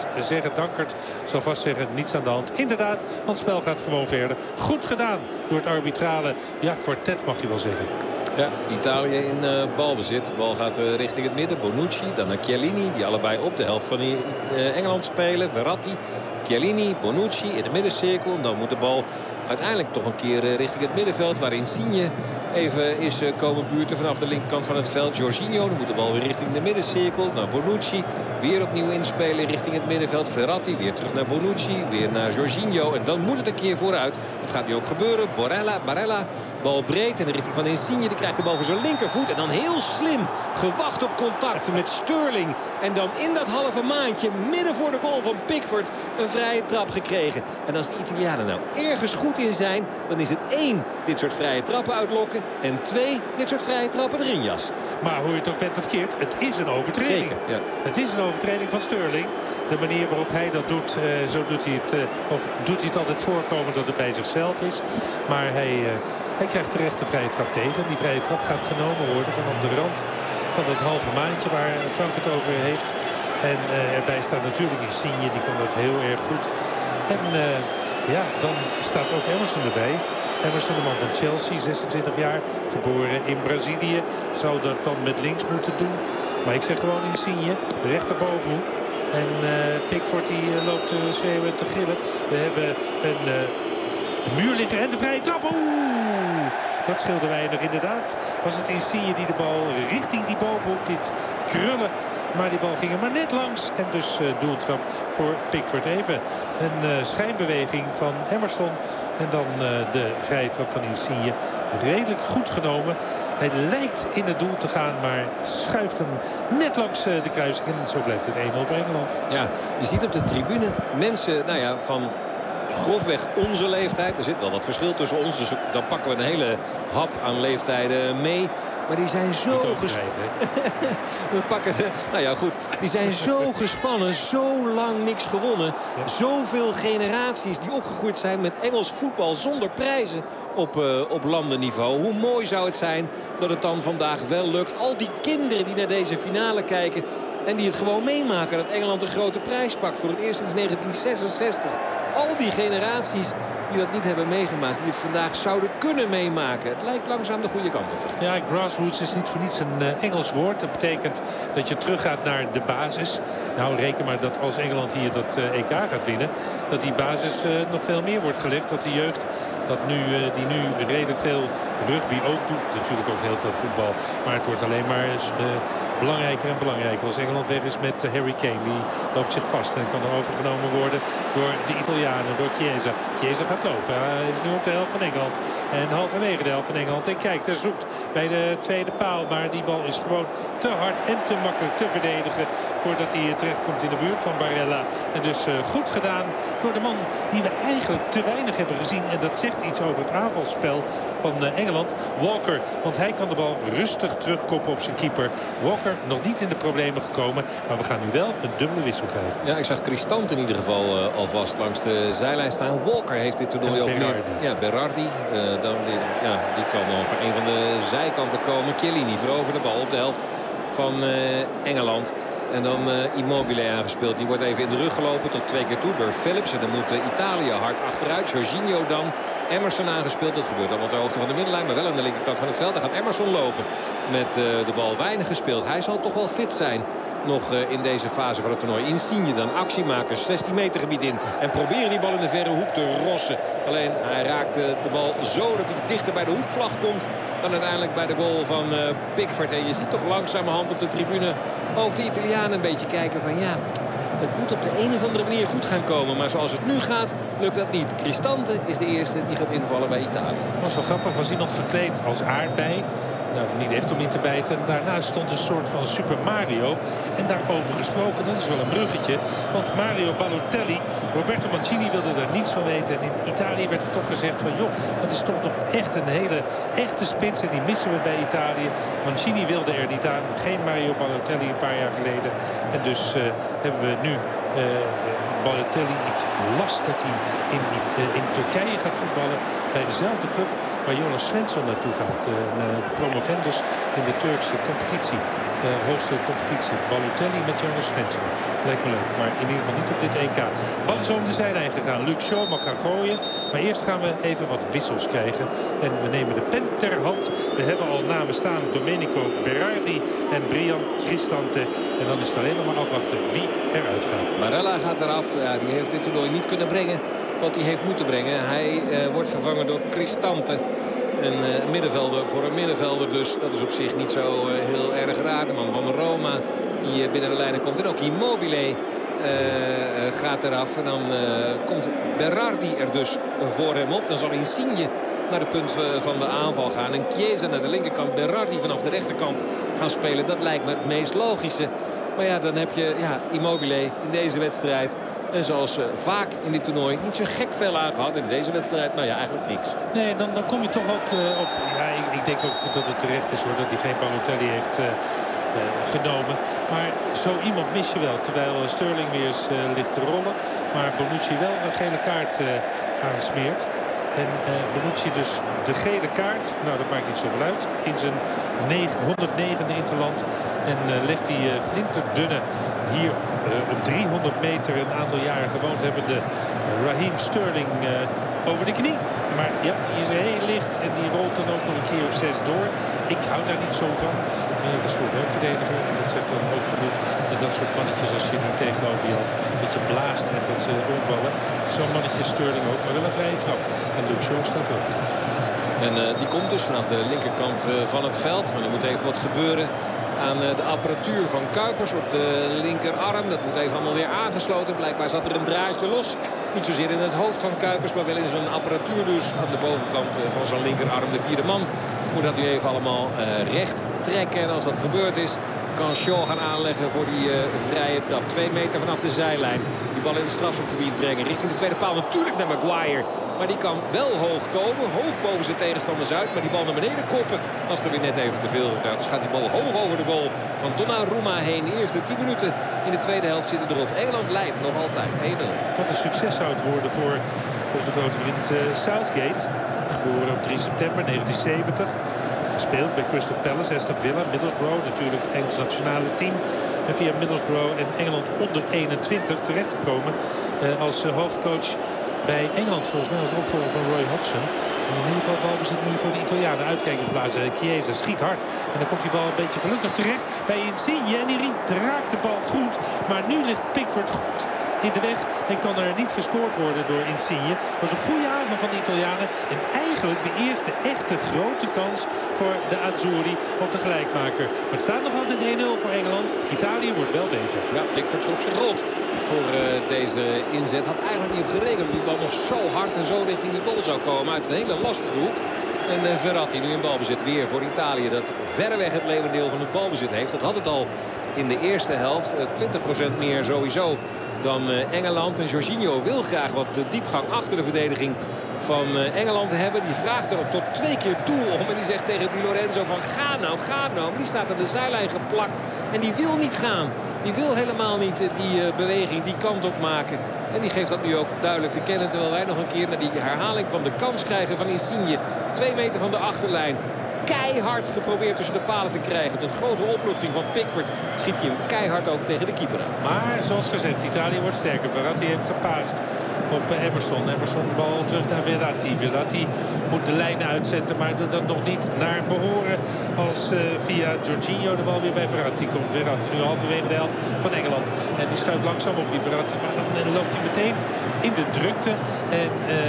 vast zeggen, niets aan de hand. Inderdaad, want het spel gaat gewoon verder. Goed gedaan door het arbitrale kwartet, mag je wel zeggen. Ja, Italië in balbezit. De bal gaat richting het midden. Bonucci, dan naar Chiellini. Die allebei op de helft van Engeland spelen. Verratti, Chiellini, Bonucci in de middencirkel. Dan moet de bal uiteindelijk toch een keer richting het middenveld. Waar Insigne even is komen buurten vanaf de linkerkant van het veld. Jorginho, dan moet de bal weer richting de middencirkel. Naar Bonucci, weer opnieuw inspelen richting het middenveld. Verratti, weer terug naar Bonucci, weer naar Jorginho. En dan moet het een keer vooruit. Dat gaat nu ook gebeuren. Barella, bal breed in de richting van Insigne. Die krijgt de bal voor zijn linkervoet. En dan heel slim gewacht op contact met Sterling. En dan in dat halve maandje, midden voor de goal van Pickford, een vrije trap gekregen. En als de Italianen nou ergens goed in zijn, dan is het 1, dit soort vrije trappen uitlokken. En 2, dit soort vrije trappen erin jas. Maar hoe je het ook bent of keert, het is een overtreding. Zeker, ja. Het is een overtreding van Sterling. De manier waarop hij dat doet, zo doet hij het, of doet hij het altijd voorkomen dat het bij zichzelf is. Maar hij krijgt terecht de vrije trap tegen. Die vrije trap gaat genomen worden vanaf de rand van het halve maandje waar Frank het over heeft. En erbij staat natuurlijk Insigne, die kan dat heel erg goed. En dan staat ook Emerson erbij. Emerson, de man van Chelsea, 26 jaar, geboren in Brazilië. Zou dat dan met links moeten doen. Maar ik zeg gewoon Insigne, rechterbovenhoek. En Pickford die loopt te schreeuwen en te gillen. We hebben een muurligger en de vrije trap. Dat scheelde weinig inderdaad. Was het Insigne die de bal richting die bovenhoek, dit krullen. Maar die bal ging er maar net langs. En dus doeltrap voor Pickford. Even een schijnbeweging van Emerson. En dan de vrije trap van Insigne. Redelijk goed genomen. Hij lijkt in het doel te gaan, maar schuift hem net langs de kruising. En zo blijft het 1-0 voor Engeland. Ja, je ziet op de tribune mensen van grofweg onze leeftijd. Er zit wel wat verschil tussen ons. Dus dan pakken we een hele hap aan leeftijden mee. Maar die zijn zo die zijn zo gespannen, zo lang niks gewonnen. Ja. Zoveel generaties die opgegroeid zijn met Engels voetbal zonder prijzen op landenniveau. Hoe mooi zou het zijn dat het dan vandaag wel lukt. Al die kinderen die naar deze finale kijken, En die het gewoon meemaken dat Engeland een grote prijs pakt. Voor het eerst sinds 1966. Al die generaties die dat niet hebben meegemaakt. Die het vandaag zouden kunnen meemaken. Het lijkt langzaam de goede kant op. Ja, grassroots is niet voor niets een Engels woord. Dat betekent dat je teruggaat naar de basis. Nou, reken maar dat als Engeland hier dat EK gaat winnen, dat die basis nog veel meer wordt gelegd. Dat de jeugd die nu redelijk veel rugby ook doet. Natuurlijk ook heel veel voetbal. Maar het wordt alleen maar belangrijker en belangrijker. Als Engeland weg is met Harry Kane. Die loopt zich vast en kan er overgenomen worden door de Italianen, door Chiesa. Chiesa gaat lopen. Hij is nu op de helft van Engeland. En halverwege de helft van Engeland. En kijkt, hij zoekt bij de tweede paal. Maar die bal is gewoon te hard en te makkelijk te verdedigen voordat hij terechtkomt in de buurt van Barella. En dus goed gedaan door de man die we eigenlijk te weinig hebben gezien. En dat zegt iets over het aanvalsspel van Engeland. Walker, want hij kan de bal rustig terugkoppen op zijn keeper. Walker nog niet in de problemen gekomen. Maar we gaan nu wel een dubbele wissel krijgen. Ja, ik zag Cristant in ieder geval alvast langs de zijlijn staan. Walker heeft dit toernooi ook Berardi. Ja, Berardi. Die kan dan van een van de zijkanten komen. Chiellini verovert de bal op de helft van Engeland. En dan Immobile aangespeeld. Die wordt even in de rug gelopen tot 2 keer toe door Phillips. En dan moet Italië hard achteruit. Jorginho dan. Emerson aangespeeld. Dat gebeurt allemaal ter hoogte van de middenlijn. Maar wel aan de linkerkant van het veld. Daar gaat Emerson lopen met de bal weinig gespeeld. Hij zal toch wel fit zijn. Nog in deze fase van het toernooi. Insigne dan actiemakers 16 meter gebied in. En proberen die bal in de verre hoek te rossen. Alleen hij raakt de bal zo dat hij dichter bij de hoekvlag komt dan uiteindelijk bij de goal van Pickford. En je ziet toch langzamerhand op de tribune ook de Italianen een beetje kijken van ja, het moet op de een of andere manier goed gaan komen. Maar zoals het nu gaat, lukt dat niet. Cristante is de eerste die gaat invallen bij Italië. Dat was wel grappig. Was iemand verkleed als aardbei? Nou, niet echt om in te bijten. Daarnaast stond een soort van Super Mario. En daarover gesproken, dat is wel een bruggetje. Want Mario Balotelli, Roberto Mancini wilde er niets van weten. En in Italië werd er toch gezegd van joh, dat is toch nog echt een hele echte spits. En die missen we bij Italië. Mancini wilde er niet aan. Geen Mario Balotelli een paar jaar geleden. En dus hebben we nu Balotelli. Ik las dat hij in Turkije gaat voetballen bij dezelfde club waar Jonas Svensson naartoe gaat. Promovendus in de Turkse competitie. Hoogste competitie. Balotelli met Jonas Svensson. Lijkt me leuk, maar in ieder geval niet op dit EK. Bal is over de zijlijn gegaan. Luc Shaw mag gaan gooien. Maar eerst gaan we even wat wissels krijgen. En we nemen de pen ter hand. We hebben al namen staan. Domenico Berardi en Brian Cristante. En dan is het alleen nog maar afwachten wie eruit gaat. Barella gaat eraf. Ja, die heeft dit toernooi niet kunnen brengen wat hij heeft moeten brengen. Hij wordt vervangen door Cristante. Een middenvelder voor een middenvelder dus. Dat is op zich niet zo heel erg raar. De man van Roma die binnen de lijnen komt. En ook Immobile gaat eraf. En dan komt Berardi er dus voor hem op. Dan zal Insigne naar de punt van de aanval gaan. En Chiesa naar de linkerkant. Berardi vanaf de rechterkant gaan spelen. Dat lijkt me het meest logische. Maar ja, dan heb je Immobile in deze wedstrijd. En zoals vaak in dit toernooi niet zo gek veel aangehad. In deze wedstrijd, nou ja, eigenlijk niks. Nee, dan kom je toch ook op. Ja, ik denk ook dat het terecht is hoor. Dat hij geen Balotelli heeft genomen. Maar zo iemand mis je wel. Terwijl Sterling weer eens ligt te rollen. Maar Bonucci wel een gele kaart aansmeert. En Bonucci dus de gele kaart. Nou, dat maakt niet zoveel uit. In zijn 109e interland. En legt die flinterdunne hier op 300 meter een aantal jaren gewoond hebbende Raheem Sterling over de knie. Maar ja, die is heel licht en die rolt dan ook nog een keer of 6 door. Ik hou daar niet zo van. Hij was vroeger ook verdediger. En dat zegt dan ook genoeg met dat soort mannetjes als je die tegenover je had. Dat je blaast en dat ze omvallen. Zo'n mannetje Sterling ook, maar wel een vrije trap. En Luke Shaw staat erachter. En die komt dus vanaf de linkerkant van het veld. Maar er moet even wat gebeuren aan de apparatuur van Kuipers op de linkerarm. Dat moet even allemaal weer aangesloten. Blijkbaar zat er een draadje los. Niet zozeer in het hoofd van Kuipers, maar wel in zijn apparatuur dus aan de bovenkant van zijn linkerarm. De vierde man moet dat nu even allemaal recht trekken. En als dat gebeurd is, kan Shaw gaan aanleggen voor die vrije trap. 2 meter vanaf de zijlijn. Die bal in het strafschopgebied brengen. Richting de tweede paal natuurlijk naar Maguire. Maar die kan wel hoog komen. Hoog boven zijn tegenstanders uit. Maar die bal naar beneden koppen als er weer net even te veel gevraagd. Dus gaat die bal hoog over de goal van Donnarumma heen. De eerste 10 minuten in de tweede helft zitten erop. Engeland leidt nog altijd 1-0. Wat een succes zou het worden voor onze grote vriend Southgate. Geboren op 3 september 1970. Gespeeld bij Crystal Palace, Aston Villa, Middlesbrough. Natuurlijk het Engels nationale team. En via Middlesbrough en Engeland onder 21 terechtgekomen als hoofdcoach bij Engeland. Volgens mij als opvolger van Roy Hodgson. En in ieder geval balbezit nu voor de Italianen. Uitkijkers blazen. Chiesa schiet hard. En dan komt die bal een beetje gelukkig terecht bij Insigne. En die raakt de bal goed. Maar nu ligt Pickford goed in de weg en kan er niet gescoord worden door Insigne. Dat was een goede aanval van de Italianen. En eigenlijk de eerste echte grote kans voor de Azzurri op de gelijkmaker. Maar het staat nog altijd 1-0 voor Engeland. Italië wordt wel beter. Ja, Pickford trok zijn rot voor deze inzet. Had eigenlijk niet op gerekend dat die bal nog zo hard en zo richting de goal zou komen. Uit een hele lastige hoek. En Verratti nu in balbezit weer voor Italië. Dat verreweg het leeuwendeel van het balbezit heeft. Dat had het al in de eerste helft. 20% meer sowieso dan Engeland. En Jorginho wil graag wat de diepgang achter de verdediging van Engeland hebben. Die vraagt er ook tot 2 keer toe om. En die zegt tegen Di Lorenzo van ga nou. Maar die staat aan de zijlijn geplakt. En die wil niet gaan. Die wil helemaal niet die beweging die kant op maken. En die geeft dat nu ook duidelijk te kennen. Terwijl wij nog een keer naar die herhaling van de kans krijgen van Insigne. 2 meter van de achterlijn. Keihard geprobeerd tussen de palen te krijgen. Tot grote opluchting van Pickford schiet hij hem keihard ook tegen de keeper aan. Maar zoals gezegd, Italië wordt sterker. Verratti heeft gepaast op Emerson. Emerson bal terug naar Verratti. Verratti moet de lijnen uitzetten, maar doet dat nog niet naar behoren als via Jorginho de bal weer bij Verratti komt. Verratti nu halverwege de helft van Engeland. En die schuift langzaam op die Verratti. Maar dan loopt hij meteen in de drukte. En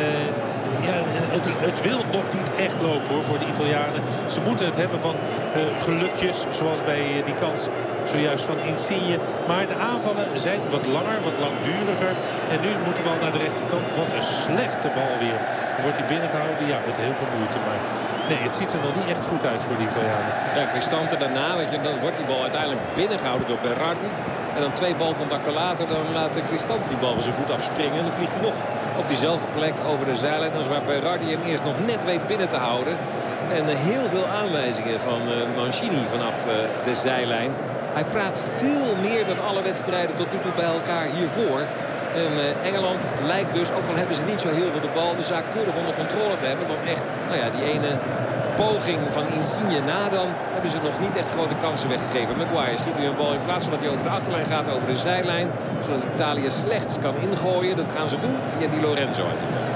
ja, het wil nog niet echt lopen hoor, voor de Italianen. Ze moeten het hebben van gelukjes, zoals bij die kans zojuist van Insigne. Maar de aanvallen zijn wat langer, wat langduriger. En nu moet de bal naar de rechterkant. Wat een slechte bal weer. Dan wordt hij binnengehouden, ja, met heel veel moeite. Maar nee, het ziet er nog niet echt goed uit voor de Italianen. Ja, Cristante daarna, weet je, dan wordt die bal uiteindelijk binnengehouden door Berardi. En dan 2 balcontacten later, dan laat Cristante die bal van zijn voet afspringen. En dan vliegt hij nog op diezelfde plek over de zijlijn als waar Berardi hem eerst nog net weet binnen te houden. En heel veel aanwijzingen van Mancini vanaf de zijlijn. Hij praat veel meer dan alle wedstrijden tot nu toe bij elkaar hiervoor. En Engeland lijkt dus, ook al hebben ze niet zo heel veel de bal, de zaak keurig onder controle te hebben. Want echt, nou ja, die ene poging van Insigne na dan hebben ze nog niet echt grote kansen weggegeven. Maguire schiet nu een bal in plaats van dat hij over de achterlijn gaat, over de zijlijn. Zodat Italië slechts kan ingooien. Dat gaan ze doen via Di Lorenzo.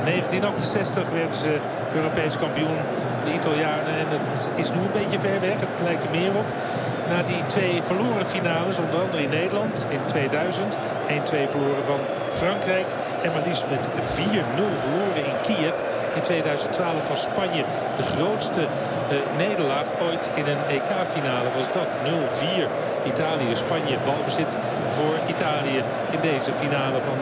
1968 werden ze Europees kampioen, de Italianen. En het is nu een beetje ver weg. Het lijkt er meer op. Na die 2 verloren finales, onder andere in Nederland in 2000. 1-2 verloren van Frankrijk. En maar liefst met 4-0 verloren in Kiev. In 2012 van Spanje. De grootste nederlaag ooit in een EK-finale was dat. 0-4. Italië, Spanje, balbezit voor Italië in deze finale van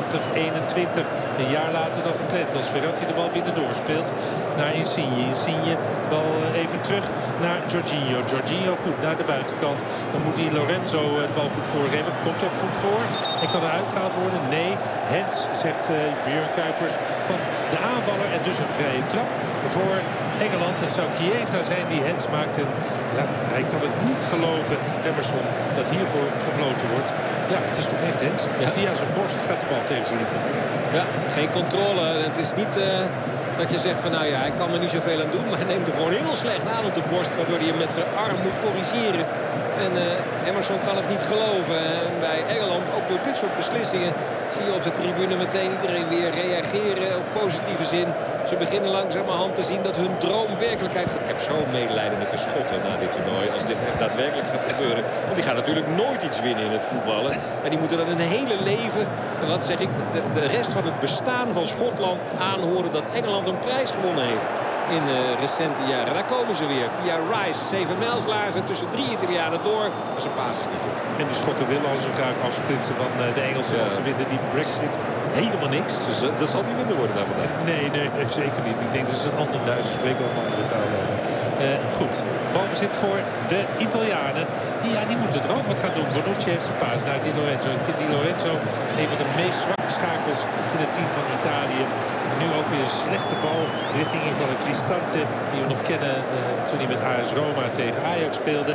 2021. Een jaar later dan gepland als Verratti de bal binnendoor speelt naar Insigne. Insigne, bal even terug naar Jorginho. Jorginho goed naar de buitenkant. Dan moet die Lorenzo de bal goed voorgeven. Komt ook goed voor. En kan eruit gehaald worden? Nee. Hens, zegt Björn Kuipers, van de aanvaller. En dus een vrije trap voor Engeland. Het zou Chiesa zijn die Hens maakt. En ja, hij kan het niet geloven, Emerson, dat hiervoor gefloten wordt. Ja, het is toch echt Hens. Ja. Via zijn borst gaat de bal tegen zijn linker. Ja, geen controle. Het is niet dat je zegt van nou ja, hij kan er niet zoveel aan doen. Maar hij neemt hem gewoon heel slecht aan op de borst. Waardoor hij hem met zijn arm moet corrigeren. En Emerson kan het niet geloven. En bij Engeland, ook door dit soort beslissingen, zie je op de tribune meteen iedereen weer reageren op positieve zin. Ze beginnen langzamerhand te zien dat hun droom werkelijkheid gaat. Ik heb zo'n medelijden met de Schotten na dit toernooi. Als dit daadwerkelijk gaat gebeuren. Want die gaan natuurlijk nooit iets winnen in het voetballen. En die moeten dan een hele leven, wat zeg ik, de rest van het bestaan van Schotland aanhoren dat Engeland een prijs gewonnen heeft. In recente jaren. Daar komen ze weer. Via Rice. 7 mijlslaarzen tussen 3 Italianen door. Maar zijn paas is niet goed. En de Schotten willen al zo graag afsplitsen van de Engelsen. Als ze vinden die Brexit helemaal niks. Dus dat zal niet minder worden daar vandaag. Nee, zeker niet. Ik denk dat ze een ander Duits spreken wel een andere taal hebben. Goed, balbezit voor de Italianen. Die moeten er ook wat gaan doen. Bonucci heeft gepaasd naar Di Lorenzo. Ik vind Di Lorenzo een van de meest zwakke schakels in het team van Italië. Nu ook weer een slechte bal richting invaller Cristante, die we nog kennen toen hij met AS Roma tegen Ajax speelde.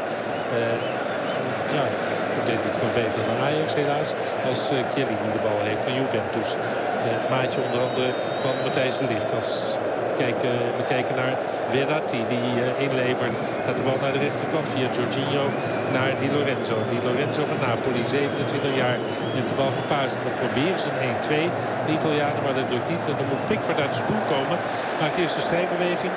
Ja, toen deed hij het gewoon beter dan Ajax helaas. Als Chiellini de bal heeft van Juventus. Maatje onder andere van Matthijs de Ligt als We kijken naar Verratti die inlevert. Gaat de bal naar de rechterkant via Jorginho naar Di Lorenzo. Di Lorenzo van Napoli, 27 jaar, heeft de bal gepaast. En dan proberen ze een 1-2, de Italianen, maar dat lukt niet. En dan moet Pickford uit zijn doel komen. Maakt eerst een strijdbeweging.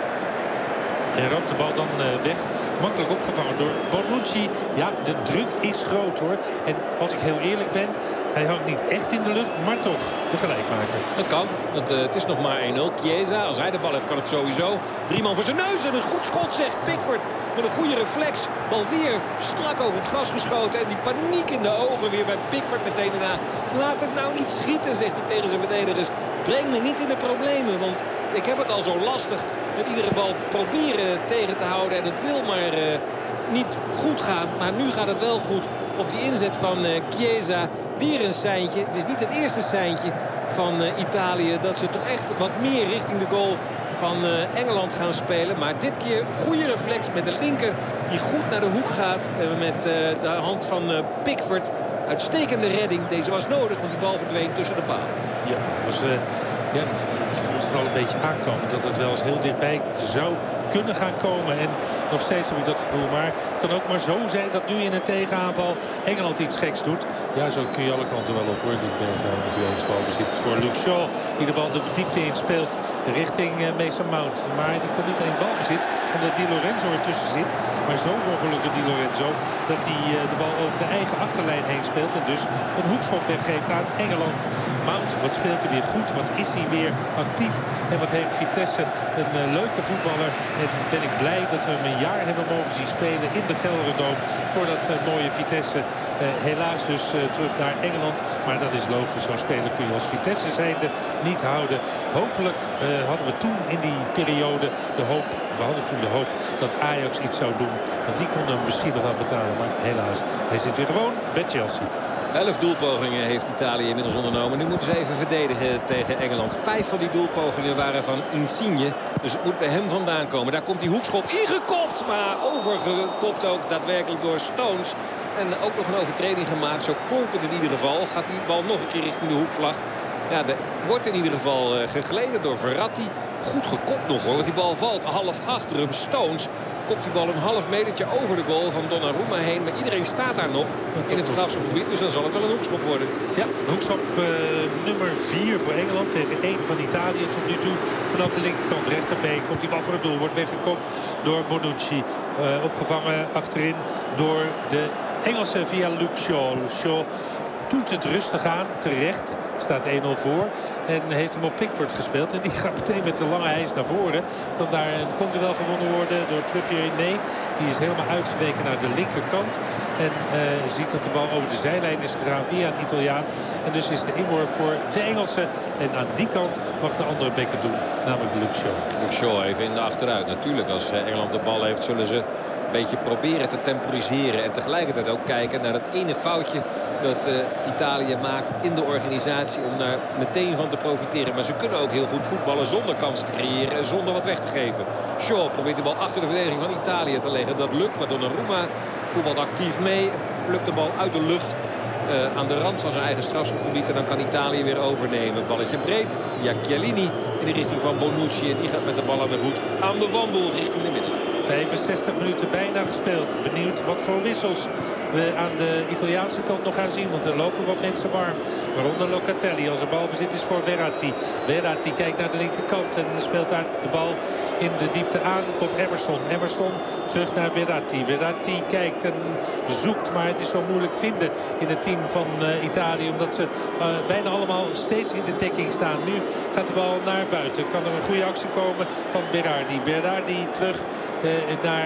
En ramt de bal dan weg. Makkelijk opgevangen door Bonucci. Ja, de druk is groot hoor. En als ik heel eerlijk ben, hij hangt niet echt in de lucht, maar toch de gelijkmaker. Het kan. Het is nog maar 1-0. Chiesa, als hij de bal heeft, kan het sowieso. 3 man voor zijn neus en een goed schot, zegt Pickford. Met een goede reflex. Bal weer strak over het gras geschoten. En die paniek in de ogen weer bij Pickford meteen daarna. Laat het nou niet schieten, zegt hij tegen zijn verdedigers. Breng me niet in de problemen, want ik heb het al zo lastig. Met iedere bal proberen tegen te houden. En het wil maar niet goed gaan. Maar nu gaat het wel goed op die inzet van Chiesa. Weer een seintje. Het is niet het eerste seintje van Italië. Dat ze toch echt wat meer richting de goal van Engeland gaan spelen. Maar dit keer goede reflex met de linker. Die goed naar de hoek gaat. Met de hand van Pickford. Uitstekende redding. Deze was nodig, want die bal verdween tussen de palen. Ja, was... Ja, ik vond het wel een beetje aankomen dat het wel eens heel dichtbij zou kunnen gaan komen. En nog steeds heb ik dat gevoel. Maar het kan ook maar zo zijn dat nu in een tegenaanval Engeland iets geks doet. Ja, zo kun je alle kanten wel op hoor. Ik ben het helemaal met u eens. Balbezit voor Luke Shaw. Die de bal de diepte inspeelt richting Mason Mount. Maar die komt niet in balbezit omdat Di Lorenzo ertussen zit. Maar zo ongelukkig Di Lorenzo dat hij de bal over de eigen achterlijn heen speelt. En dus een hoekschop weggeeft aan Engeland. Mount, wat speelt hij weer goed. Wat is hij weer actief. En wat heeft Vitesse een leuke voetballer. En ben ik blij dat we hem een jaar hebben mogen zien spelen in de Gelderdoom. Voor dat mooie Vitesse. Helaas dus terug naar Engeland. Maar dat is logisch. Zo'n speler kun je als Vitesse zijnde niet houden. Hopelijk hadden we toen in die periode de hoop. We hadden toen de hoop dat Ajax iets zou doen. Want die konden hem misschien nog wel betalen. Maar helaas, hij zit weer gewoon bij Chelsea. 11 doelpogingen heeft Italië inmiddels ondernomen. Nu moeten ze even verdedigen tegen Engeland. 5 van die doelpogingen waren van Insigne. Dus het moet bij hem vandaan komen. Daar komt die hoekschop ingekopt. Maar overgekopt ook daadwerkelijk door Stones. En ook nog een overtreding gemaakt. Zo klonk het in ieder geval. Of gaat die bal nog een keer richting de hoekvlag? Ja, er wordt in ieder geval gegleden door Verratti. Goed gekopt nog hoor. Want die bal valt half achter hem. Stones kopt die bal een half metertje over de goal van Donnarumma heen. Maar iedereen staat daar nog in het strafschopgebied. Dus dan zal het wel een hoekschop worden. Ja, hoekschop nummer 4 voor Engeland tegen 1 van Italië tot nu toe. Vanaf de linkerkant rechterbeen komt die bal voor het doel. Wordt weggekopt door Bonucci. Opgevangen achterin door de Engelsen via Luke Shaw. Luke Shaw doet het rustig aan, terecht. Staat 1-0 voor. En heeft hem op Pickford gespeeld. En die gaat meteen met de lange hijs naar voren. Want daar komt er wel gewonnen worden door Trippier. Nee, die is helemaal uitgeweken naar de linkerkant. En ziet dat de bal over de zijlijn is gegaan via een Italiaan. En dus is de inworp voor de Engelsen. En aan die kant mag de andere bekker doen. Namelijk Luke Shaw. Luke Shaw even in de achteruit. Natuurlijk, als Engeland de bal heeft, zullen ze een beetje proberen te temporiseren. En tegelijkertijd ook kijken naar dat ene foutje dat Italië maakt in de organisatie om daar meteen van te profiteren. Maar ze kunnen ook heel goed voetballen zonder kansen te creëren en zonder wat weg te geven. Shaw probeert de bal achter de verdediging van Italië te leggen. Dat lukt, maar Donnarumma voetbalt actief mee. Plukt de bal uit de lucht aan de rand van zijn eigen strafschopgebied. En dan kan Italië weer overnemen. Balletje breed via Chiellini in de richting van Bonucci. En die gaat met de bal aan de voet aan de wandel richting de middenlijn. 65 minuten bijna gespeeld. Benieuwd wat voor wissels we aan de Italiaanse kant nog gaan zien. Want er lopen wat mensen warm. Waaronder Locatelli als er balbezit is voor Verratti. Verratti kijkt naar de linkerkant en speelt daar de bal in de diepte aan op Emerson. Emerson terug naar Verratti. Verratti kijkt en zoekt. Maar het is zo moeilijk vinden in het team van Italië. Omdat ze bijna allemaal steeds in de dekking staan. Nu gaat de bal naar buiten. Kan er een goede actie komen van Berardi. Berardi terug naar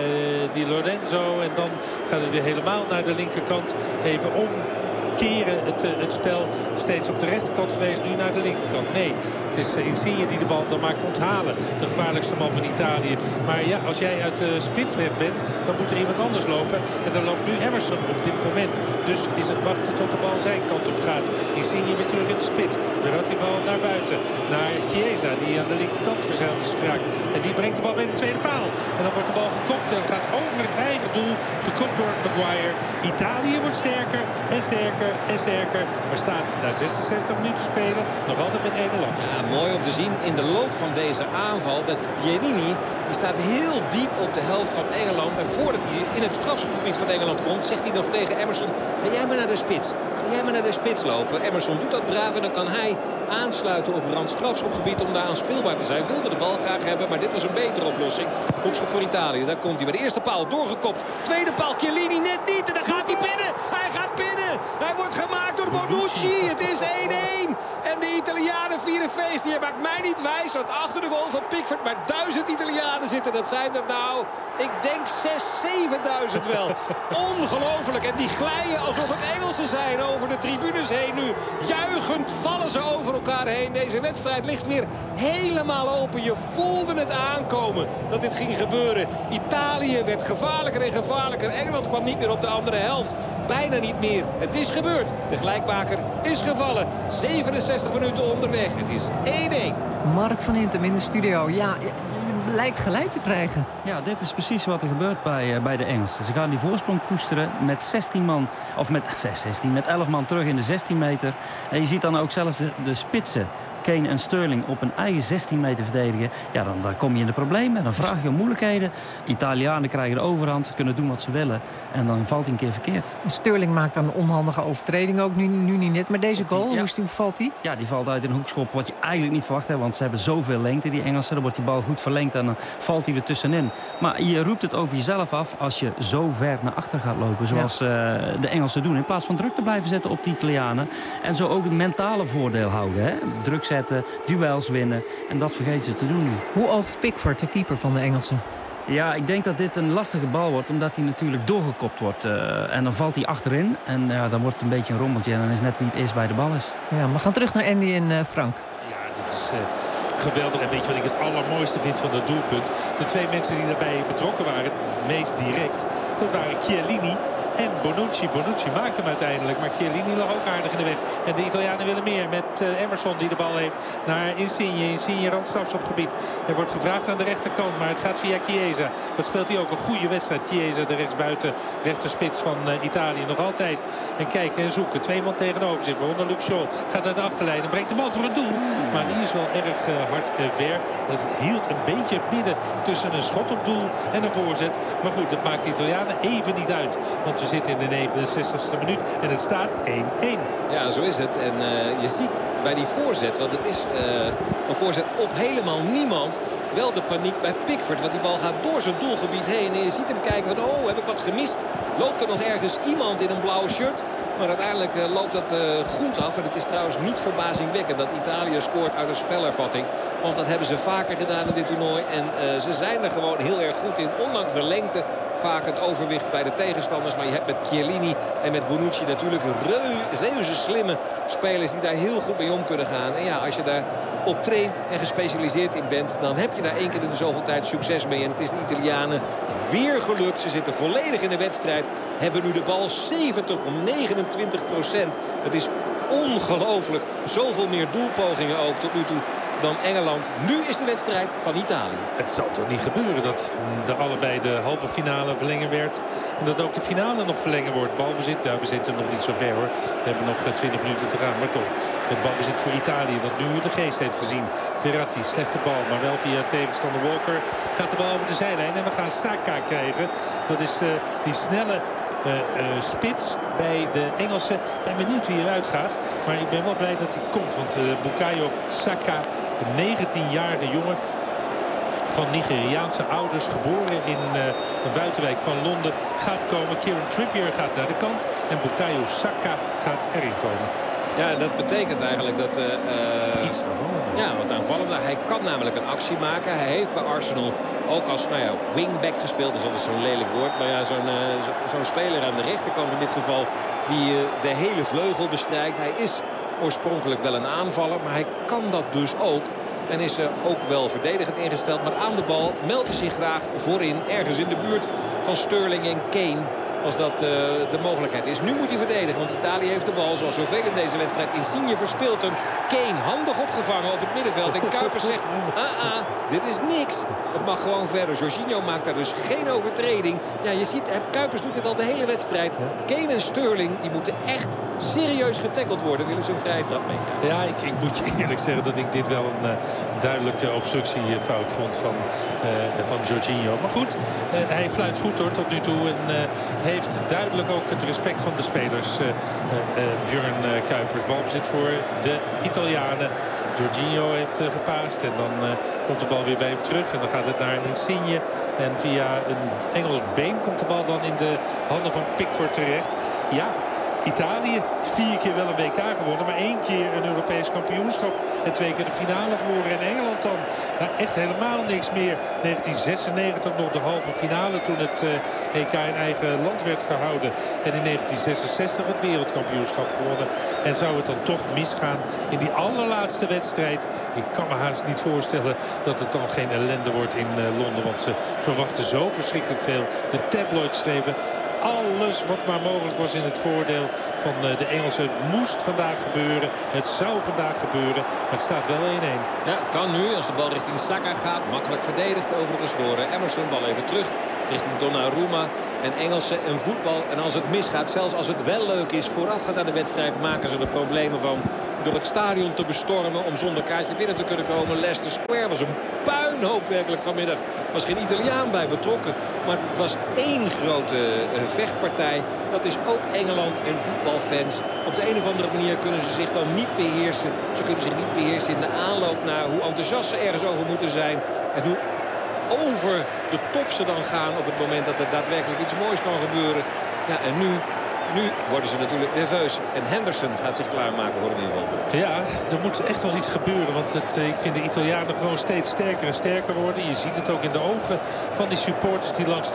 Di Lorenzo. En dan gaat het weer helemaal naar de linkerkant. Even omkeren het spel. Steeds op de rechterkant geweest. Nu naar de linkerkant. Nee, het is Insigne die de bal dan maar komt halen. De gevaarlijkste man van Italië. Maar ja, als jij uit de spits weg bent, dan moet er iemand anders lopen. En dan loopt nu Emerson op dit moment. Dus is het wachten tot de bal zijn kant op gaat. Insigne weer terug in de spits. Verratti bal naar buiten. Naar Chiesa, die aan de linkerkant verzeild is geraakt. En die brengt de bal bij de tweede paal. En dan wordt de bal gekopt en gaat over het eigen doel. Gekopt door Maguire. Italië wordt sterker en sterker. sterker en sterker. Maar staat na 66 minuten spelen nog altijd met 1-0 achter. Ja, mooi om te zien in de loop van deze aanval dat Chiellini, die staat heel diep op de helft van Engeland. En voordat hij in het strafschopgebied van Engeland komt, zegt hij nog tegen Emerson: ga jij maar naar de spits. Ga jij maar naar de spits lopen. Emerson doet dat braaf en dan kan hij aansluiten op rand strafschopgebied om daar aan speelbaar te zijn. Wilde de bal graag hebben, maar dit was een betere oplossing. Hoekschop voor Italië. Daar komt hij bij de eerste paal doorgekopt. Tweede paal, Chiellini net niet. En dan gaat hij binnen. Hij gaat binnen. Hij wordt gemaakt door Bonucci. Het is 1-1. En de Italianen vieren feest. Die maakt mij niet wijs. Want achter de goal van Pickford maar 1000 Italianen zitten. Dat zijn er nou, ik denk 6.000, 7.000 wel. Ongelooflijk. En die glijden alsof het Engelsen zijn over de tribunes heen nu. Juichend vallen ze over elkaar heen. Deze wedstrijd ligt weer helemaal open. Je voelde het aankomen dat dit ging gebeuren. Italië werd gevaarlijker en gevaarlijker. Engeland kwam niet meer op de andere helft. Bijna niet meer. Het is gebeurd. De gelijkmaker is gevallen. 67 minuten onderweg. Het is 1-1. Mark van Hintem in de studio. Ja, je lijkt gelijk te krijgen. Ja, dit is precies wat er gebeurt bij de Engelsen. Ze gaan die voorsprong koesteren met 16 man. Of met 11 man terug in de 16 meter. En je ziet dan ook zelfs de spitsen, Kane en Sterling, op een eigen 16 meter verdedigen. Ja, dan kom je in de problemen. Dan vraag je om moeilijkheden. Italianen krijgen de overhand, kunnen doen wat ze willen. En dan valt hij een keer verkeerd. Sterling maakt dan een onhandige overtreding ook. Nu niet net. Maar deze goal, ja, hoe valt hij? Ja, die valt uit een hoekschop wat je eigenlijk niet verwacht hebt. Want ze hebben zoveel lengte, die Engelsen. Dan wordt die bal goed verlengd en dan valt hij er tussenin. Maar je roept het over jezelf af als je zo ver naar achter gaat lopen. Zoals de Engelsen doen. In plaats van druk te blijven zetten op die Italianen. En zo ook het mentale voordeel houden. Hè? Druk zetten, duels winnen. En dat vergeten ze te doen nu. Hoe oogt Pickford, de keeper van de Engelsen? Ja, ik denk dat dit een lastige bal wordt, omdat hij natuurlijk doorgekopt wordt. En dan valt hij achterin en dan wordt het een beetje een rommeltje. En dan is net wie het eerst bij de bal is. Ja, we gaan terug naar Andy en Frank. Ja, dit is geweldig. En weet je wat ik het allermooiste vind van het doelpunt? De twee mensen die daarbij betrokken waren, het meest direct, dat waren Chiellini en Bonucci. Bonucci maakt hem uiteindelijk, maar Chiellini lag ook aardig in de weg. En de Italianen willen meer met Emerson die de bal heeft naar Insigne. Insigne randstrafschopgebied. Er wordt gevraagd aan de rechterkant, maar het gaat via Chiesa. Wat speelt hij ook een goede wedstrijd. Chiesa, de rechtsbuiten, rechterspits van Italië. Nog altijd en kijken en zoeken. Twee man tegenover zich. Waaronder Luc Shaw gaat naar de achterlijn en brengt de bal voor het doel. Maar die is wel erg hard ver. Het hield een beetje het midden tussen een schot op doel en een voorzet. Maar goed, dat maakt de Italianen even niet uit. Want we zitten in de 69e minuut en het staat 1-1. Ja, zo is het. En je ziet bij die voorzet, want het is een voorzet op helemaal niemand, wel de paniek bij Pickford. Want die bal gaat door zijn doelgebied heen. En je ziet hem kijken van, oh, heb ik wat gemist? Loopt er nog ergens iemand in een blauw shirt? Maar uiteindelijk loopt dat goed af. En het is trouwens niet verbazingwekkend dat Italië scoort uit een spelervatting. Want dat hebben ze vaker gedaan in dit toernooi. En ze zijn er gewoon heel erg goed in. Ondanks de lengte vaak het overwicht bij de tegenstanders. Maar je hebt met Chiellini en met Bonucci natuurlijk reuze slimme spelers die daar heel goed mee om kunnen gaan. En ja, als je daar op traint en gespecialiseerd in bent, dan heb je daar één keer in de zoveel tijd succes mee. En het is de Italianen weer gelukt. Ze zitten volledig in de wedstrijd. Hebben nu de bal 70 om 29%. Het is ongelooflijk. Zoveel meer doelpogingen ook tot nu toe dan Engeland. Nu is de wedstrijd van Italië. Het zal toch niet gebeuren dat de allebei de halve finale verlengen werd. En dat ook de finale nog verlengen wordt. Balbezit, we zitten nog niet zo ver hoor. We hebben nog 20 minuten te gaan. Maar toch, met balbezit voor Italië. Dat nu de geest heeft gezien. Verratti, slechte bal. Maar wel via tegenstander Walker. Gaat de bal over de zijlijn. En we gaan Saka krijgen. Dat is die snelle spits bij de Engelsen. Ik ben benieuwd wie eruit gaat. Maar ik ben wel blij dat hij komt. Want Bukayo Saka, een 19-jarige jongen van Nigeriaanse ouders, geboren in een buitenwijk van Londen, gaat komen. Kieran Trippier gaat naar de kant. En Bukayo Saka gaat erin komen. Ja, dat betekent eigenlijk dat iets aanvallender. Ja, wat aanvallender. Hij kan namelijk een actie maken. Hij heeft bij Arsenal ook als wingback gespeeld. Dat is altijd zo'n lelijk woord. Maar ja, zo'n speler aan de rechterkant in dit geval, die de hele vleugel bestrijkt. Hij is oorspronkelijk wel een aanvaller, maar hij kan dat dus ook. En is ook wel verdedigend ingesteld. Maar aan de bal meldt hij zich graag voorin. Ergens in de buurt van Sterling en Kane. Als dat de mogelijkheid is. Nu moet hij verdedigen, want Italië heeft de bal. Zoals zoveel in deze wedstrijd. Insigne verspeelt hem. Kane handig opgevangen op het middenveld. En Kuipers zegt, dit is niks. Het mag gewoon verder. Jorginho maakt daar dus geen overtreding. Ja, je ziet, Kuipers doet dit al de hele wedstrijd. Kane en Sterling, die moeten echt serieus getackeld worden, willen ze een vrije trap meekrijgen. Ja, ik moet je eerlijk zeggen dat ik dit wel een duidelijke obstructiefout vond van Jorginho. Maar goed, hij fluit goed hoor tot nu toe. En heeft duidelijk ook het respect van de spelers. Björn Kuipers. Balbezit voor de Italianen. Jorginho heeft gepaast en dan komt de bal weer bij hem terug. En dan gaat het naar Insigne. En via een Engels been komt de bal dan in de handen van Pickford terecht. Ja, Italië 4 keer wel een WK gewonnen, maar 1 keer een Europees kampioenschap en 2 keer de finale verloren. En Engeland dan echt helemaal niks meer. 1996 nog de halve finale toen het EK in eigen land werd gehouden. En in 1966 het wereldkampioenschap gewonnen. En zou het dan toch misgaan in die allerlaatste wedstrijd? Ik kan me haast niet voorstellen dat het dan geen ellende wordt in Londen. Want ze verwachten zo verschrikkelijk veel. De tabloids schreven alles wat maar mogelijk was in het voordeel van de Engelsen. Het moest vandaag gebeuren. Het zou vandaag gebeuren. Maar het staat wel 1-1. Ja, het kan nu. Als de bal richting Saka gaat. Makkelijk verdedigd. Overigens door Emerson. Bal even terug. Richting Donnarumma. En Engelsen en voetbal. En als het misgaat, zelfs als het wel leuk is, voorafgaand aan de wedstrijd, maken ze er problemen van. Door het stadion te bestormen om zonder kaartje binnen te kunnen komen. Leicester Square was een puinhoop werkelijk vanmiddag. Er was geen Italiaan bij betrokken. Maar het was één grote vechtpartij. Dat is ook Engeland en voetbalfans. Op de een of andere manier kunnen ze zich dan niet beheersen. Ze kunnen zich niet beheersen in de aanloop naar hoe enthousiast ze ergens over moeten zijn. En hoe over de top ze dan gaan op het moment dat er daadwerkelijk iets moois kan gebeuren. Ja, en nu worden ze natuurlijk nerveus. En Henderson gaat zich klaarmaken voor een inval. Ja, er moet echt wel iets gebeuren. Want ik vind de Italianen gewoon steeds sterker en sterker worden. Je ziet het ook in de ogen van die supporters die langs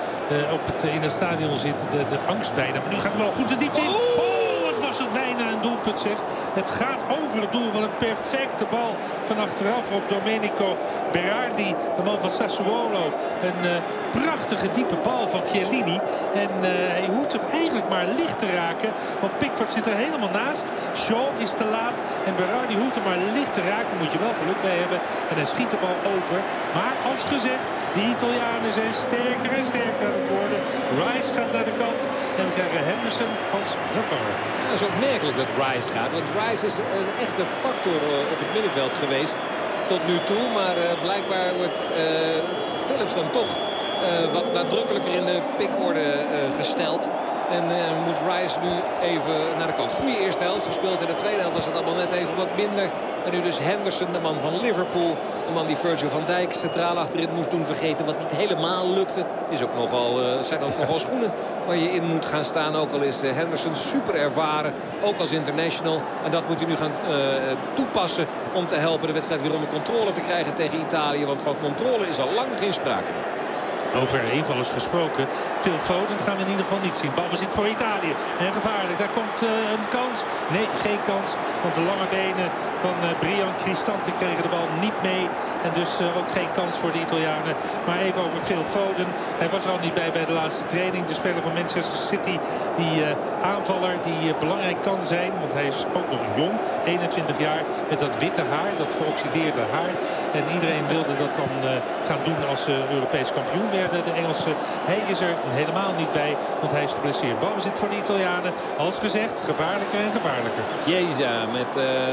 in het stadion zitten. De angst bijna. Maar nu gaat de bal goed de diepte in. Was het bijna een doelpunt zeg. Het gaat over het doel van een perfecte bal van achteraf op Domenico Berardi, de man van Sassuolo. Een prachtige diepe bal van Chiellini. En hij hoeft hem eigenlijk maar licht te raken. Want Pickford zit er helemaal naast. Shaw is te laat. En Berardi hoeft hem maar licht te raken. Moet je wel geluk bij hebben. En hij schiet de bal over. Maar als gezegd, de Italianen zijn sterker en sterker aan het worden. Rice gaat naar de kant. En we krijgen Henderson als vervanger. Ja, het is opmerkelijk dat Rice gaat. Want Rice is een echte factor op het middenveld geweest tot nu toe. Maar blijkbaar wordt Phillips dan toch wat nadrukkelijker in de pickorde gesteld. En moet Rice nu even naar de kant. Goede eerste helft gespeeld. In de tweede helft was het allemaal net even wat minder. En nu dus Henderson, de man van Liverpool. De man die Virgil van Dijk centraal achterin moest doen vergeten. Wat niet helemaal lukte. Is ook zijn ook nogal schoenen waar je in moet gaan staan. Ook al is Henderson super ervaren. Ook als international. En dat moet hij nu gaan toepassen om te helpen de wedstrijd weer onder controle te krijgen tegen Italië. Want van controle is al lang geen sprake. Over invallers gesproken. Phil Foden gaan we in ieder geval niet zien. Balbezit voor Italië. En gevaarlijk. Daar komt een kans. Nee, geen kans. Want de lange benen van Brian Cristante kregen de bal niet mee. En dus ook geen kans voor de Italianen. Maar even over Phil Foden. Hij was er al niet bij de laatste training. De speler van Manchester City. Die aanvaller die belangrijk kan zijn. Want hij is ook nog jong. 21 jaar. Met dat witte haar. Dat geoxideerde haar. En iedereen wilde dat dan gaan doen als Europees kampioen werden, de Engelsen. Hij is er helemaal niet bij, want hij is geblesseerd. Balbezit voor de Italianen. Als gezegd, gevaarlijker en gevaarlijker. Chiesa met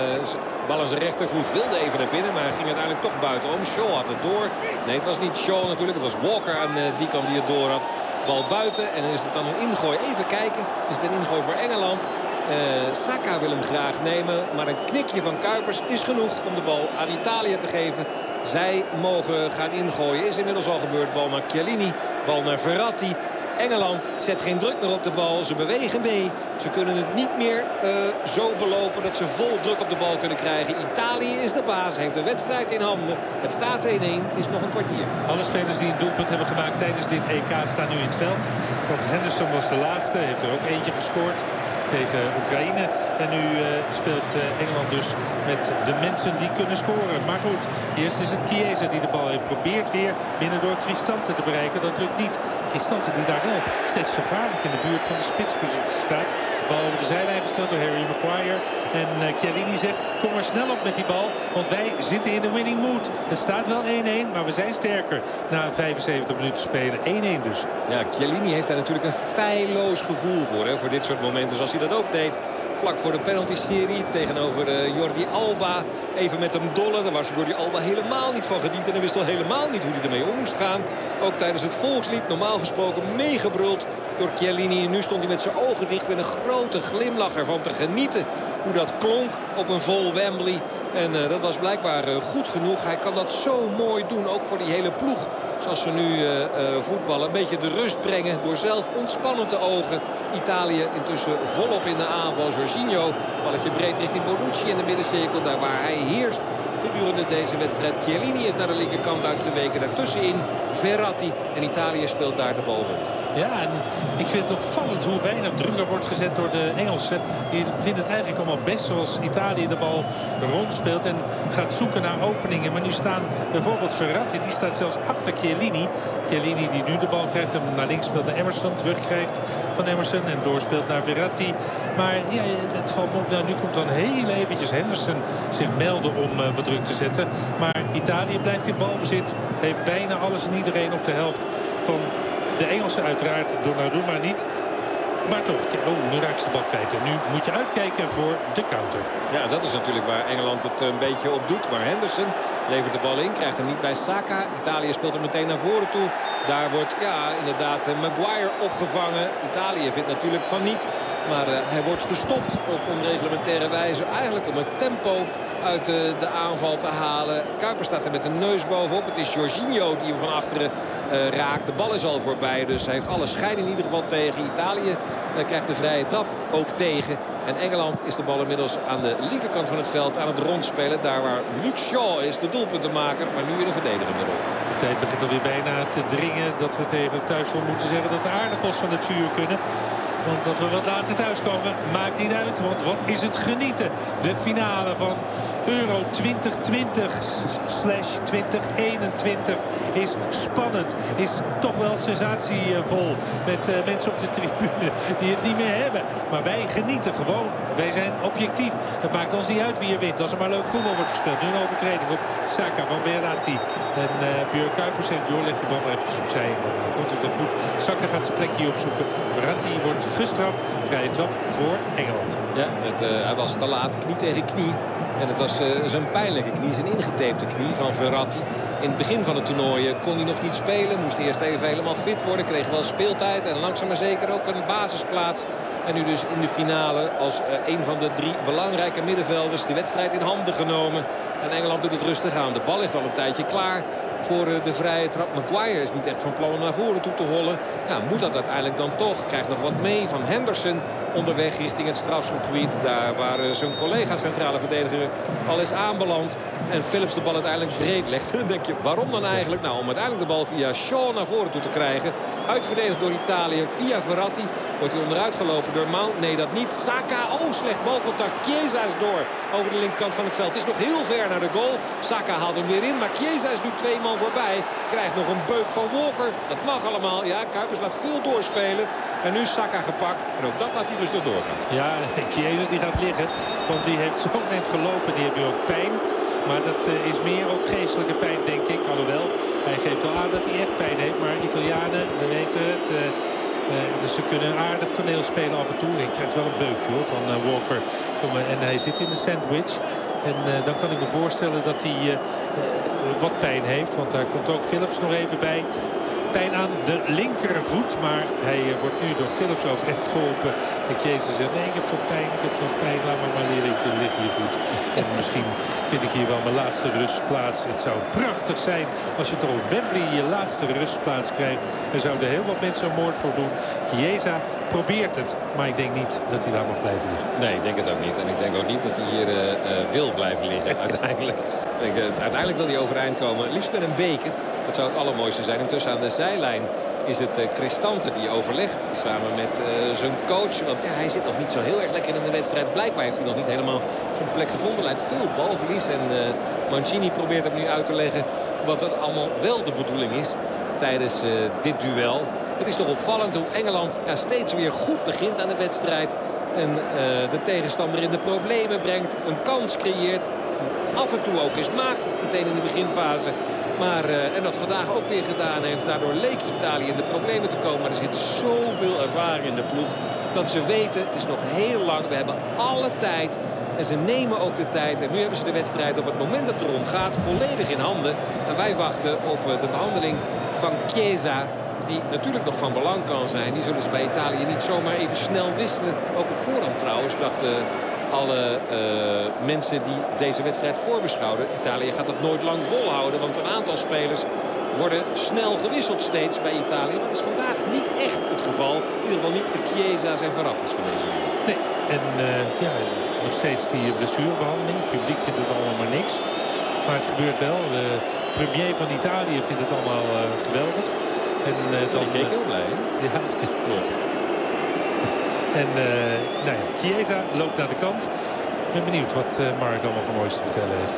bal aan zijn rechtervoet wilde even naar binnen, maar ging uiteindelijk toch buitenom. Shaw had het door. Nee, het was niet Shaw natuurlijk. Het was Walker aan die kant die het door had. Bal buiten en dan is het dan een ingooi. Even kijken. Is het een ingooi voor Engeland? Saka wil hem graag nemen, maar een knikje van Kuipers is genoeg om de bal aan Italië te geven. Zij mogen gaan ingooien. Is inmiddels al gebeurd. Bal naar Chiellini. Bal naar Verratti. Engeland zet geen druk meer op de bal. Ze bewegen mee. Ze kunnen het niet meer zo belopen dat ze vol druk op de bal kunnen krijgen. Italië is de baas. Heeft de wedstrijd in handen. Het staat 1-1. Het is nog een kwartier. Alle spelers die een doelpunt hebben gemaakt tijdens dit EK staan nu in het veld. Want Henderson was de laatste. Heeft er ook eentje gescoord tegen Oekraïne. En nu speelt Engeland dus met de mensen die kunnen scoren. Maar goed, eerst is het Chiesa die de bal heeft probeert weer binnen door Cristante te bereiken. Dat lukt niet. Cristante die daar wel steeds gevaarlijk in de buurt van de spitspositie staat. Bal over de zijlijn gespeeld door Harry Maguire. En Chiellini zegt, kom maar snel op met die bal. Want wij zitten in de winning mood. Het staat wel 1-1, maar we zijn sterker na 75 minuten spelen. 1-1 dus. Ja, Chiellini heeft daar natuurlijk een feilloos gevoel voor dit soort momenten. Zoals hij dat ook deed vlak voor de penalty-serie tegenover Jordi Alba. Even met hem dollen. Daar was Jordi Alba helemaal niet van gediend. En hij wist al helemaal niet hoe hij ermee om moest gaan. Ook tijdens het volkslied normaal gesproken meegebruld door Chiellini. En nu stond hij met zijn ogen dicht met een grote glimlach ervan te genieten. Hoe dat klonk op een vol Wembley. En dat was blijkbaar goed genoeg. Hij kan dat zo mooi doen, ook voor die hele ploeg. Zoals ze nu voetballen. Een beetje de rust brengen door zelf ontspannen te ogen. Italië intussen volop in de aanval. Jorginho, balletje breed richting Bonucci in de middencirkel. Daar waar hij heerst gedurende deze wedstrijd. Chiellini is naar de linkerkant uitgeweken. Daartussenin Verratti. En Italië speelt daar de bal rond. Ja, en ik vind het opvallend hoe weinig druk er wordt gezet door de Engelsen. Die vinden het eigenlijk allemaal best zoals Italië de bal rondspeelt en gaat zoeken naar openingen. Maar nu staan bijvoorbeeld Verratti, die staat zelfs achter Chiellini. Chiellini die nu de bal krijgt en naar links speelt naar Emerson. Terugkrijgt van Emerson en doorspeelt naar Verratti. Maar ja, het valt me op. Nou, nu komt dan heel eventjes Henderson zich melden om wat druk te zetten. Maar Italië blijft in balbezit. Heeft bijna alles en iedereen op de helft van de Engelsen uiteraard. Donnarumma niet. Maar toch, nu raakt ze de bal kwijt. En nu moet je uitkijken voor de counter. Ja, dat is natuurlijk waar Engeland het een beetje op doet. Maar Henderson levert de bal in. Krijgt hem niet bij Saka. Italië speelt hem meteen naar voren toe. Daar wordt inderdaad Maguire opgevangen. Italië vindt natuurlijk van niet. Maar hij wordt gestopt op onreglementaire wijze. Eigenlijk om het tempo uit de aanval te halen. Kuipers staat er met een neus bovenop. Het is Jorginho die hem van achteren raakt. De bal is al voorbij. Dus hij heeft alle schijn in ieder geval tegen. Italië krijgt de vrije trap ook tegen. En Engeland is de bal inmiddels aan de linkerkant van het veld aan het rondspelen. Daar waar Luke Shaw is, de doelpuntenmaker. Maar nu in een verdedigende rol. De tijd begint alweer bijna te dringen. Dat we tegen het thuisval moeten zeggen dat de aardappels van het vuur kunnen. Want dat we wat later thuiskomen maakt niet uit. Want wat is het genieten. De finale van Euro 2020/2021 is spannend. Is toch wel sensatievol. Met mensen op de tribune die het niet meer hebben. Maar wij genieten gewoon. Wij zijn objectief. Het maakt ons niet uit wie er wint. Als er maar leuk voetbal wordt gespeeld. Nu een overtreding op Saka van Verratti. En Björn Kuipers zegt, joh, leg die bal maar eventjes opzij. En dan komt het er goed. Saka gaat zijn plekje opzoeken. Verratti wordt gestraft. Vrije trap voor Engeland. Ja, hij was te laat. Knie tegen knie. En het was zijn pijnlijke knie, zijn ingetapte knie van Verratti. In het begin van het toernooi kon hij nog niet spelen. Moest eerst even helemaal fit worden. Kreeg wel speeltijd en langzaam maar zeker ook een basisplaats. En nu dus in de finale als een van de 3 belangrijke middenvelders de wedstrijd in handen genomen. En Engeland doet het rustig aan. De bal ligt al een tijdje klaar voor de vrije trap. Maguire is niet echt van plan om naar voren toe te hollen. Ja, moet dat uiteindelijk dan toch. Krijgt nog wat mee van Henderson onderweg richting het strafschopgebied. Daar waar zijn collega centrale verdediger al is aanbeland. En Phillips de bal uiteindelijk breed legt. Dan denk je, waarom dan eigenlijk? Nou, om uiteindelijk de bal via Shaw naar voren toe te krijgen. Uitverdedigd door Italië via Verratti. Wordt hij onderuit gelopen door Mount? Nee, dat niet. Saka, slecht balcontact. Chiesa is door over de linkerkant van het veld. Het is nog heel ver naar de goal. Saka haalt hem weer in, maar Chiesa is nu 2 man voorbij. Krijgt nog een beuk van Walker. Dat mag allemaal. Ja, Kuipers laat veel doorspelen. En nu Saka gepakt. En ook dat laat hij rustig doorgaan. Ja, Chiesa die gaat liggen. Want die heeft zo'n moment gelopen. Die heeft nu ook pijn. Maar dat is meer ook geestelijke pijn, denk ik. Alhoewel, hij geeft wel aan dat hij echt pijn heeft. Maar Italianen, we weten het. Dus ze kunnen aardig toneel spelen af en toe. Ik krijg wel een beukje hoor, van Walker. En hij zit in de sandwich. En dan kan ik me voorstellen dat hij wat pijn heeft. Want daar komt ook Phillips nog even bij. Pijn aan de linkervoet. Maar hij wordt nu door Phillips overeind geholpen. En Jezus zegt, nee, ik heb zo'n pijn. Ik heb zo'n pijn. Laat me maar leren. Ik lig hier goed. En misschien vind ik hier wel mijn laatste rustplaats. Het zou prachtig zijn als je toch op Wembley je laatste rustplaats krijgt. Er zouden heel wat mensen een moord voor doen. Chiesa probeert het. Maar ik denk niet dat hij daar mag blijven liggen. Nee, ik denk het ook niet. En ik denk ook niet dat hij hier wil blijven liggen. Uiteindelijk wil hij overeind komen. Liefst met een beker. Dat zou het allermooiste zijn. Intussen aan de zijlijn is het Cristante die overlegt samen met zijn coach. Want ja, hij zit nog niet zo heel erg lekker in de wedstrijd. Blijkbaar heeft hij nog niet helemaal zijn plek gevonden. Lijkt veel balverlies. En Mancini probeert hem nu uit te leggen wat er allemaal wel de bedoeling is tijdens dit duel. Het is toch opvallend hoe Engeland steeds weer goed begint aan de wedstrijd. En de tegenstander in de problemen brengt. Een kans creëert. Af en toe ook eens maakt. Meteen in de beginfase. Maar, en dat vandaag ook weer gedaan heeft. Daardoor leek Italië in de problemen te komen. Maar er zit zoveel ervaring in de ploeg. Want ze weten, het is nog heel lang. We hebben alle tijd. En ze nemen ook de tijd. En nu hebben ze de wedstrijd op het moment dat het erom gaat volledig in handen. En wij wachten op de behandeling van Chiesa. Die natuurlijk nog van belang kan zijn. Die zullen ze bij Italië niet zomaar even snel wisselen. Ook op voorhand trouwens dachten alle mensen die deze wedstrijd voorbeschouwden. Italië gaat het nooit lang volhouden. Want een aantal spelers worden snel gewisseld steeds bij Italië. Dat is vandaag niet echt het geval. In ieder geval niet de Chiesa's en Verratti van deze wereld. Nee, en nog steeds die blessurebehandeling. Het publiek vindt het allemaal maar niks. Maar het gebeurt wel. De premier van Italië vindt het allemaal geweldig. En dan keek heel blij. Ja, goed. En Chiesa loopt naar de kant. Ik ben benieuwd wat Mark allemaal voor moois te vertellen heeft.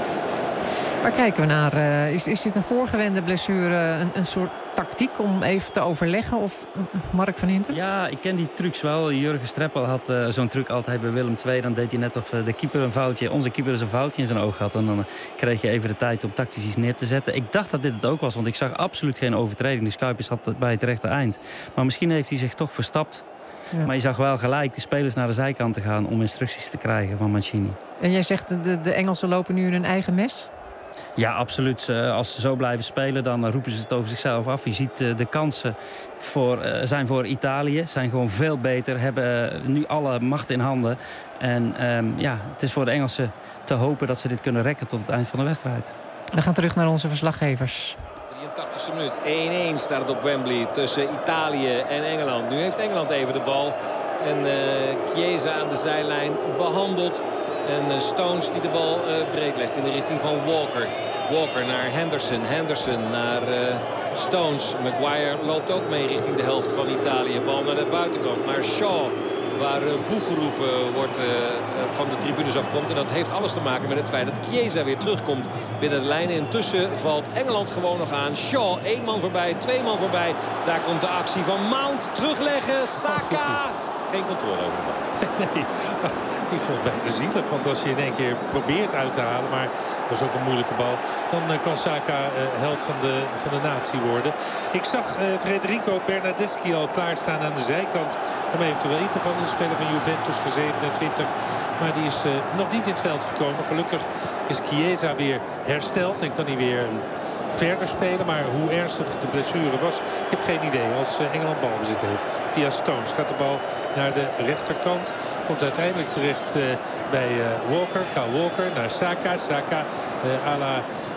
Waar kijken we naar? Is dit een voorgewende blessure, een soort tactiek om even te overleggen? Of Mark van Hinten? Ja, ik ken die trucs wel. Jurgen Streppel had zo'n truc altijd bij Willem II. Dan deed hij net of de keeper een foutje, onze keeper dus een foutje in zijn oog had. En dan kreeg je even de tijd om tactisch iets neer te zetten. Ik dacht dat dit het ook was, want ik zag absoluut geen overtreding. Dus Kuipers zat bij het rechte eind. Maar misschien heeft hij zich toch verstapt. Ja. Maar je zag wel gelijk de spelers naar de zijkant te gaan om instructies te krijgen van Mancini. En jij zegt de Engelsen lopen nu in hun eigen mes? Ja, absoluut. Als ze zo blijven spelen, dan roepen ze het over zichzelf af. Je ziet de kansen zijn voor Italië. Zijn gewoon veel beter. Hebben nu alle macht in handen. En het is voor de Engelsen te hopen dat ze dit kunnen rekken tot het eind van de wedstrijd. We gaan terug naar onze verslaggevers. 83e minuut. 1-1 staat het op Wembley tussen Italië en Engeland. Nu heeft Engeland even de bal. En Chiesa aan de zijlijn behandeld. En Stones die de bal breed legt in de richting van Walker. Walker naar Henderson. Henderson naar Stones. Maguire loopt ook mee richting de helft van Italië. Bal naar de buitenkant, naar Shaw. Waar boe geroepen wordt van de tribunes afkomt. En dat heeft alles te maken met het feit dat Chiesa weer terugkomt binnen de lijn. Intussen valt Engeland gewoon nog aan. Shaw, 1 man voorbij, 2 man voorbij. Daar komt de actie van Mount. Terugleggen, Saka. Geen controle over de bal. Nee, ik vond het bijna zielig. Want als je in één keer probeert uit te halen, maar dat was ook een moeilijke bal, dan kan Saka held van de natie worden. Ik zag Federico Bernardeschi al klaarstaan aan de zijkant om eventueel in te vallen. De speler van Juventus voor 27. Maar die is nog niet in het veld gekomen. Gelukkig is Chiesa weer hersteld en kan hij weer verder spelen. Maar hoe ernstig de blessure was, ik heb geen idee. Als Engeland balbezit heeft via Stones gaat de bal naar de rechterkant. Komt uiteindelijk terecht bij Walker. Kyle Walker naar Saka. Saka à la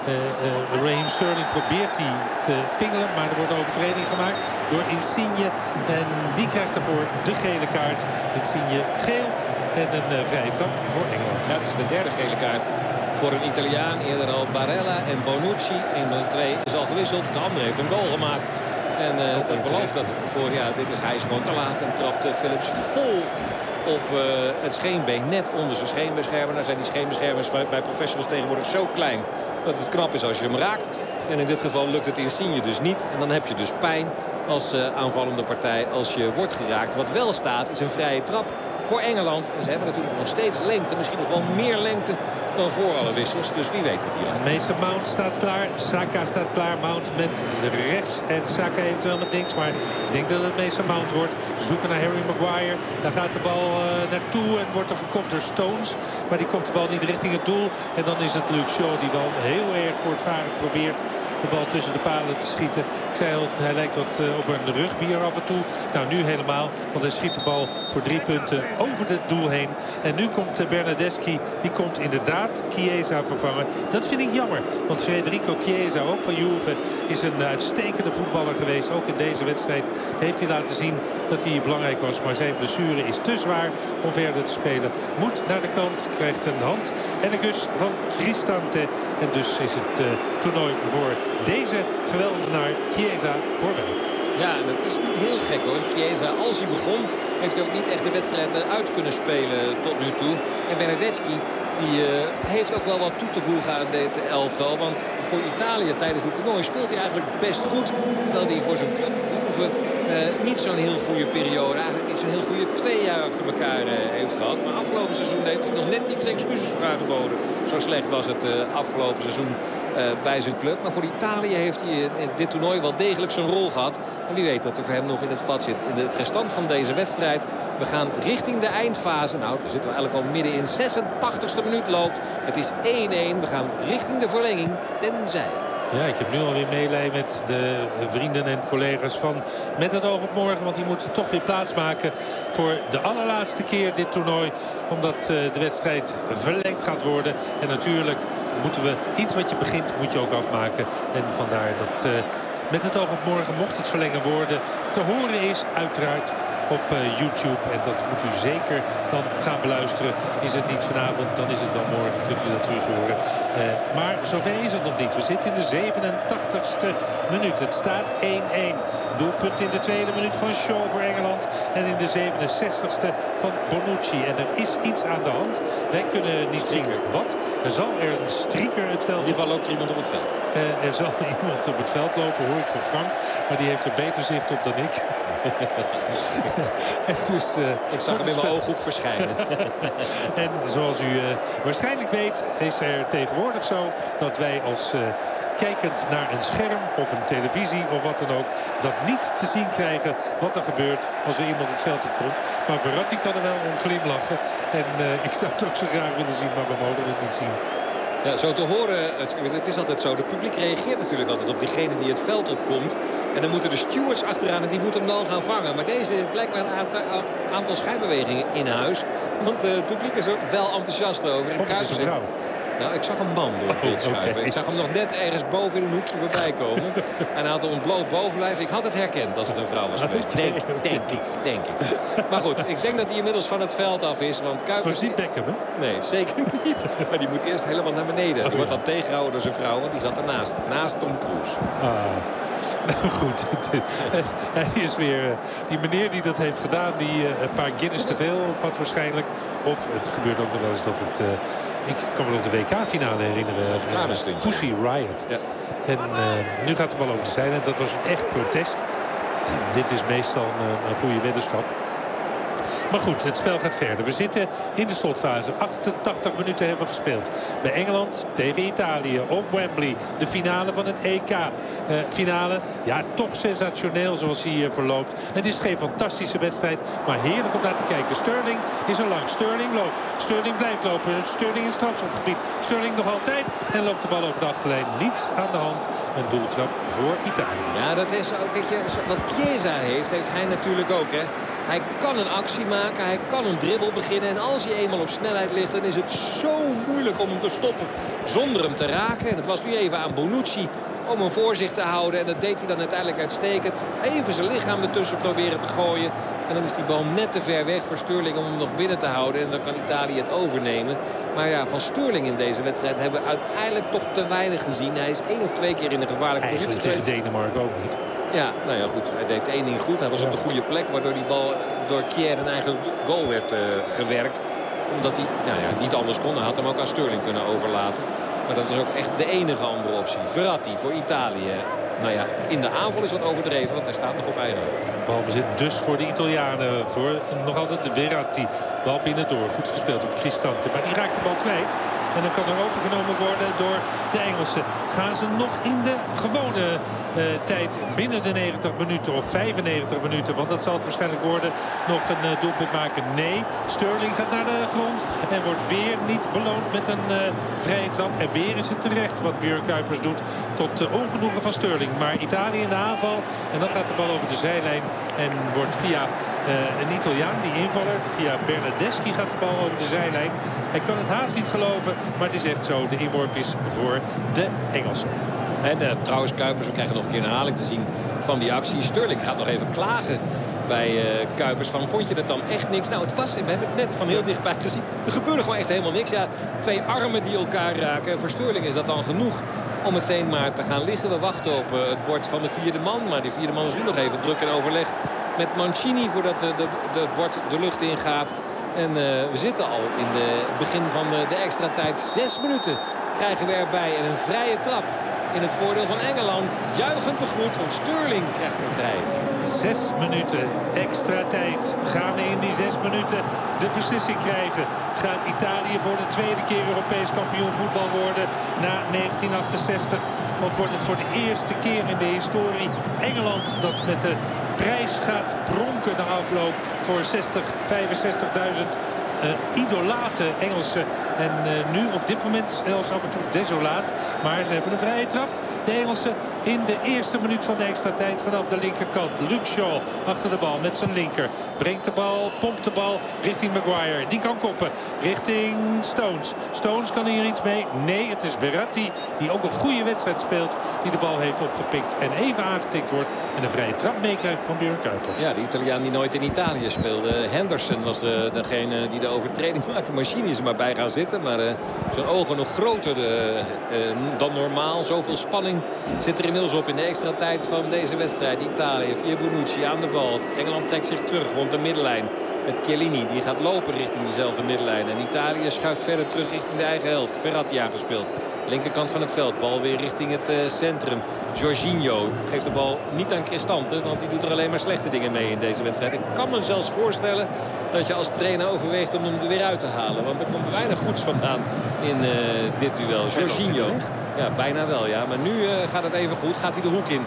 Raheem Sterling probeert hij te pingelen. Maar er wordt een overtreding gemaakt door Insigne. En die krijgt ervoor de gele kaart. Insigne geel en een vrije trap voor Engeland. Ja, het is de derde gele kaart voor een Italiaan. Eerder al Barella en Bonucci. Een van de twee is al gewisseld. De andere heeft een goal gemaakt. En dat belooft dat voor, hij is gewoon te laat. En trapt Phillips vol op het scheenbeen. Net onder zijn scheenbeschermer. Nou zijn die scheenbeschermers bij professionals tegenwoordig zo klein dat het knap is als je hem raakt. En in dit geval lukt het Insigne dus niet. En dan heb je dus pijn als aanvallende partij als je wordt geraakt. Wat wel staat is een vrije trap voor Engeland. En ze hebben natuurlijk nog steeds lengte. Misschien nog wel meer lengte dan voor alle wissels. Dus wie weet wat hier. Mason Mount staat klaar. Saka staat klaar. Mount met rechts. En Saka eventueel met links. Maar ik denk dat het Mason Mount wordt. Zoeken naar Harry Maguire. Daar gaat de bal naartoe. En wordt er gekopt door Stones. Maar die komt de bal niet richting het doel. En dan is het Luke Shaw die wel heel erg voortvarend probeert de bal tussen de palen te schieten. Ik zei al, hij lijkt wat op een rugbier af en toe. Nou, nu helemaal. Want hij schiet de bal voor 3 punten over het doel heen. En nu komt Bernardeschi. Die komt inderdaad Chiesa vervangen. Dat vind ik jammer. Want Federico Chiesa, ook van Juve, is een uitstekende voetballer geweest. Ook in deze wedstrijd heeft hij laten zien dat hij belangrijk was. Maar zijn blessure is te zwaar om verder te spelen. Moet naar de kant. Krijgt een hand en een kus van Cristante. En dus is het toernooi voor deze geweldenaar Chiesa voorbij. Ja, en het is niet heel gek hoor. Chiesa, als hij begon, heeft hij ook niet echt de wedstrijd uit kunnen spelen tot nu toe. En Bernardeschi die heeft ook wel wat toe te voegen aan dit elftal. Want voor Italië tijdens dit toernooi speelt hij eigenlijk best goed. Terwijl hij voor zijn club Juve niet zo'n heel goede periode, eigenlijk niet zo'n heel goede 2 jaar achter elkaar heeft gehad. Maar afgelopen seizoen heeft hij nog net niet zijn excuses voor aangeboden. Zo slecht was het afgelopen seizoen bij zijn club. Maar voor Italië heeft hij in dit toernooi wel degelijk zijn rol gehad. En wie weet dat er voor hem nog in het vat zit. In het restant van deze wedstrijd. We gaan richting de eindfase. Nou, daar zitten we eigenlijk al midden in. 86e minuut loopt. Het is 1-1. We gaan richting de verlenging. Tenzij. Ja, ik heb nu alweer meelij met de vrienden en collega's van Met het oog op morgen. Want die moeten toch weer plaatsmaken voor de allerlaatste keer dit toernooi. Omdat de wedstrijd verlengd gaat worden. En natuurlijk moeten we iets wat je begint, moet je ook afmaken. En vandaar dat Met het oog op morgen, mocht het verlengen worden, te horen is uiteraard op YouTube. En dat moet u zeker dan gaan beluisteren. Is het niet vanavond, dan is het wel morgen. Kunt u dat terug horen. Maar zover is het nog niet. We zitten in de 87ste minuut. Het staat 1-1. Doelpunt in de tweede minuut van Shaw voor Engeland. En in de 67ste van Bonucci. En er is iets aan de hand. Wij kunnen niet zien wat. Er zal er een strieker het veld. In ieder geval loopt er iemand op het veld. Er zal iemand op het veld lopen, hoor ik van Frank. Maar die heeft er beter zicht op dan ik. Dus, ik zag hem in mijn ooghoek verschijnen. En zoals u waarschijnlijk weet, is er tegenwoordig zo dat wij als kijkend naar een scherm of een televisie of wat dan ook, dat niet te zien krijgen wat er gebeurt als er iemand het veld op komt. Maar Verratti kan er wel om glimlachen. En ik zou het ook zo graag willen zien, maar we mogen het niet zien. Ja, zo te horen, het is altijd zo. De publiek reageert natuurlijk altijd op diegene die het veld opkomt. En dan moeten de stewards achteraan en die moeten hem dan gaan vangen. Maar deze heeft blijkbaar een aantal schijnbewegingen in huis. Want het publiek is er wel enthousiast over. Of het is een vrouw. Nou, ik zag een man door het beeld schuiven. Okay. Ik zag hem nog net ergens boven in een hoekje voorbij komen. En hij had een ontbloot bovenlijf. Ik had het herkend als het een vrouw was geweest. Denk ik. Maar goed, ik denk dat hij inmiddels van het veld af is. Want Kuipers... Was niet Beckham, hè? Nee, zeker niet. Maar die moet eerst helemaal naar beneden. Die wordt dan tegengehouden door zijn vrouw, want die zat ernaast. Naast Tom Cruise. Nou goed, hij is weer die meneer die dat heeft gedaan, die een paar Guinness te veel op had waarschijnlijk. Of het gebeurt ook nog wel eens dat het, ik kan me nog de WK-finale herinneren, Pussy Riot. Ja. En nu gaat de bal over de zijlijn. Dat was echt protest. Dit is meestal een goede weddenschap. Maar goed, het spel gaat verder. We zitten in de slotfase. 88 minuten hebben we gespeeld. Bij Engeland tegen Italië op Wembley. De finale van het EK. Finale, ja, toch sensationeel zoals hij verloopt. Het is geen fantastische wedstrijd, maar heerlijk om naar te kijken. Sterling is er lang. Sterling loopt. Sterling blijft lopen. Sterling in het strafschopgebied. Sterling nog altijd. En loopt de bal over de achterlijn. Niets aan de hand. Een doeltrap voor Italië. Ja, dat is ook, weet je, wat Chiesa heeft hij natuurlijk ook, hè. Hij kan een actie maken, hij kan een dribbel beginnen. En als hij eenmaal op snelheid ligt, dan is het zo moeilijk om hem te stoppen zonder hem te raken. En het was nu even aan Bonucci om hem voor zich te houden. En dat deed hij dan uiteindelijk uitstekend. Even zijn lichaam ertussen proberen te gooien. En dan is die bal net te ver weg voor Sterling om hem nog binnen te houden. En dan kan Italië het overnemen. Maar ja, van Sterling in deze wedstrijd hebben we uiteindelijk toch te weinig gezien. Hij is 1 of 2 keer in de gevaarlijke positie tegen Denemarken ook niet. Ja, nou ja, goed. Hij deed één ding goed. Hij was op de goede plek, waardoor die bal door Kjær een eigen goal werd gewerkt. Omdat hij niet anders kon. Hij had hem ook aan Sterling kunnen overlaten. Maar dat is ook echt de enige andere optie. Verratti voor Italië. Nou ja, in de aanval is wat overdreven, want hij staat nog op eigen. Balbezit dus voor de Italianen. Voor nog altijd de Verratti. Bal binnendoor. Goed gespeeld op Cristante. Maar die raakt de bal kwijt. En dan kan er overgenomen worden door de Engelsen. Gaan ze nog in de gewone tijd binnen de 90 minuten of 95 minuten. Want dat zal het waarschijnlijk worden. Nog een doelpunt maken. Nee. Sterling gaat naar de grond. En wordt weer niet beloond met een vrije trap. En weer is het terecht wat Björn Kuipers doet. Tot ongenoegen van Sterling. Maar Italië in de aanval. En dan gaat de bal over de zijlijn. En wordt via een Italiaan, die invaller, via Bernardeschi gaat de bal over de zijlijn. Hij kan het haast niet geloven. Maar het is echt zo. De inworp is voor de Engelsen. En trouwens, Kuipers, we krijgen nog een keer een herhaling te zien van die actie. Sterling gaat nog even klagen bij Kuipers van, vond je dat dan echt niks? Nou, we hebben het net van heel dichtbij gezien. Er gebeurde gewoon echt helemaal niks. Ja, 2 armen die elkaar raken. Voor Sterling is dat dan genoeg om meteen maar te gaan liggen. We wachten op het bord van de 4e man. Maar die 4e man is nu nog even druk in overleg met Mancini voordat het bord de lucht ingaat. En we zitten al in het begin van de extra tijd. 6 minuten krijgen we erbij. En een vrije trap in het voordeel van Engeland. Juichend begroet, want Sterling krijgt een vrije. 6 minuten extra tijd. Gaan we in die 6 minuten de beslissing krijgen? Gaat Italië voor de tweede keer Europees kampioen voetbal worden na 1968? Of wordt het voor de eerste keer in de historie Engeland dat met de prijs gaat pronken na afloop voor 65.000 idolate Engelsen. En nu op dit moment zelfs af en toe desolaat. Maar ze hebben een vrije trap. De Engelsen in de eerste minuut van de extra tijd vanaf de linkerkant. Luke Shaw achter de bal met zijn linker. Brengt de bal, pompt de bal richting Maguire. Die kan koppen richting Stones. Stones kan hier iets mee. Nee, het is Verratti die ook een goede wedstrijd speelt. Die de bal heeft opgepikt en even aangetikt wordt. En een vrije trap meekrijgt van Björn Kuipers. Ja, de Italiaan die nooit in Italië speelde. Henderson was degene die de overtreding maakte. Machine is er maar bij gaan zitten. Maar zijn ogen nog groter dan normaal. Zoveel spanning zit er inmiddels op in de extra tijd van deze wedstrijd. Italië via Bonucci aan de bal. Engeland trekt zich terug rond de middenlijn. Met Chiellini, die gaat lopen richting diezelfde middenlijn. En Italië schuift verder terug richting de eigen helft. Verratti aangespeeld. Linkerkant van het veld. Bal weer richting het centrum. Jorginho geeft de bal niet aan Cristante. Want die doet er alleen maar slechte dingen mee in deze wedstrijd. Ik kan me zelfs voorstellen dat je als trainer overweegt om hem er weer uit te halen. Want er komt weinig goeds vandaan in dit duel. Jorginho. Ja, bijna wel. Ja. Maar nu gaat het even goed. Gaat hij de hoek in.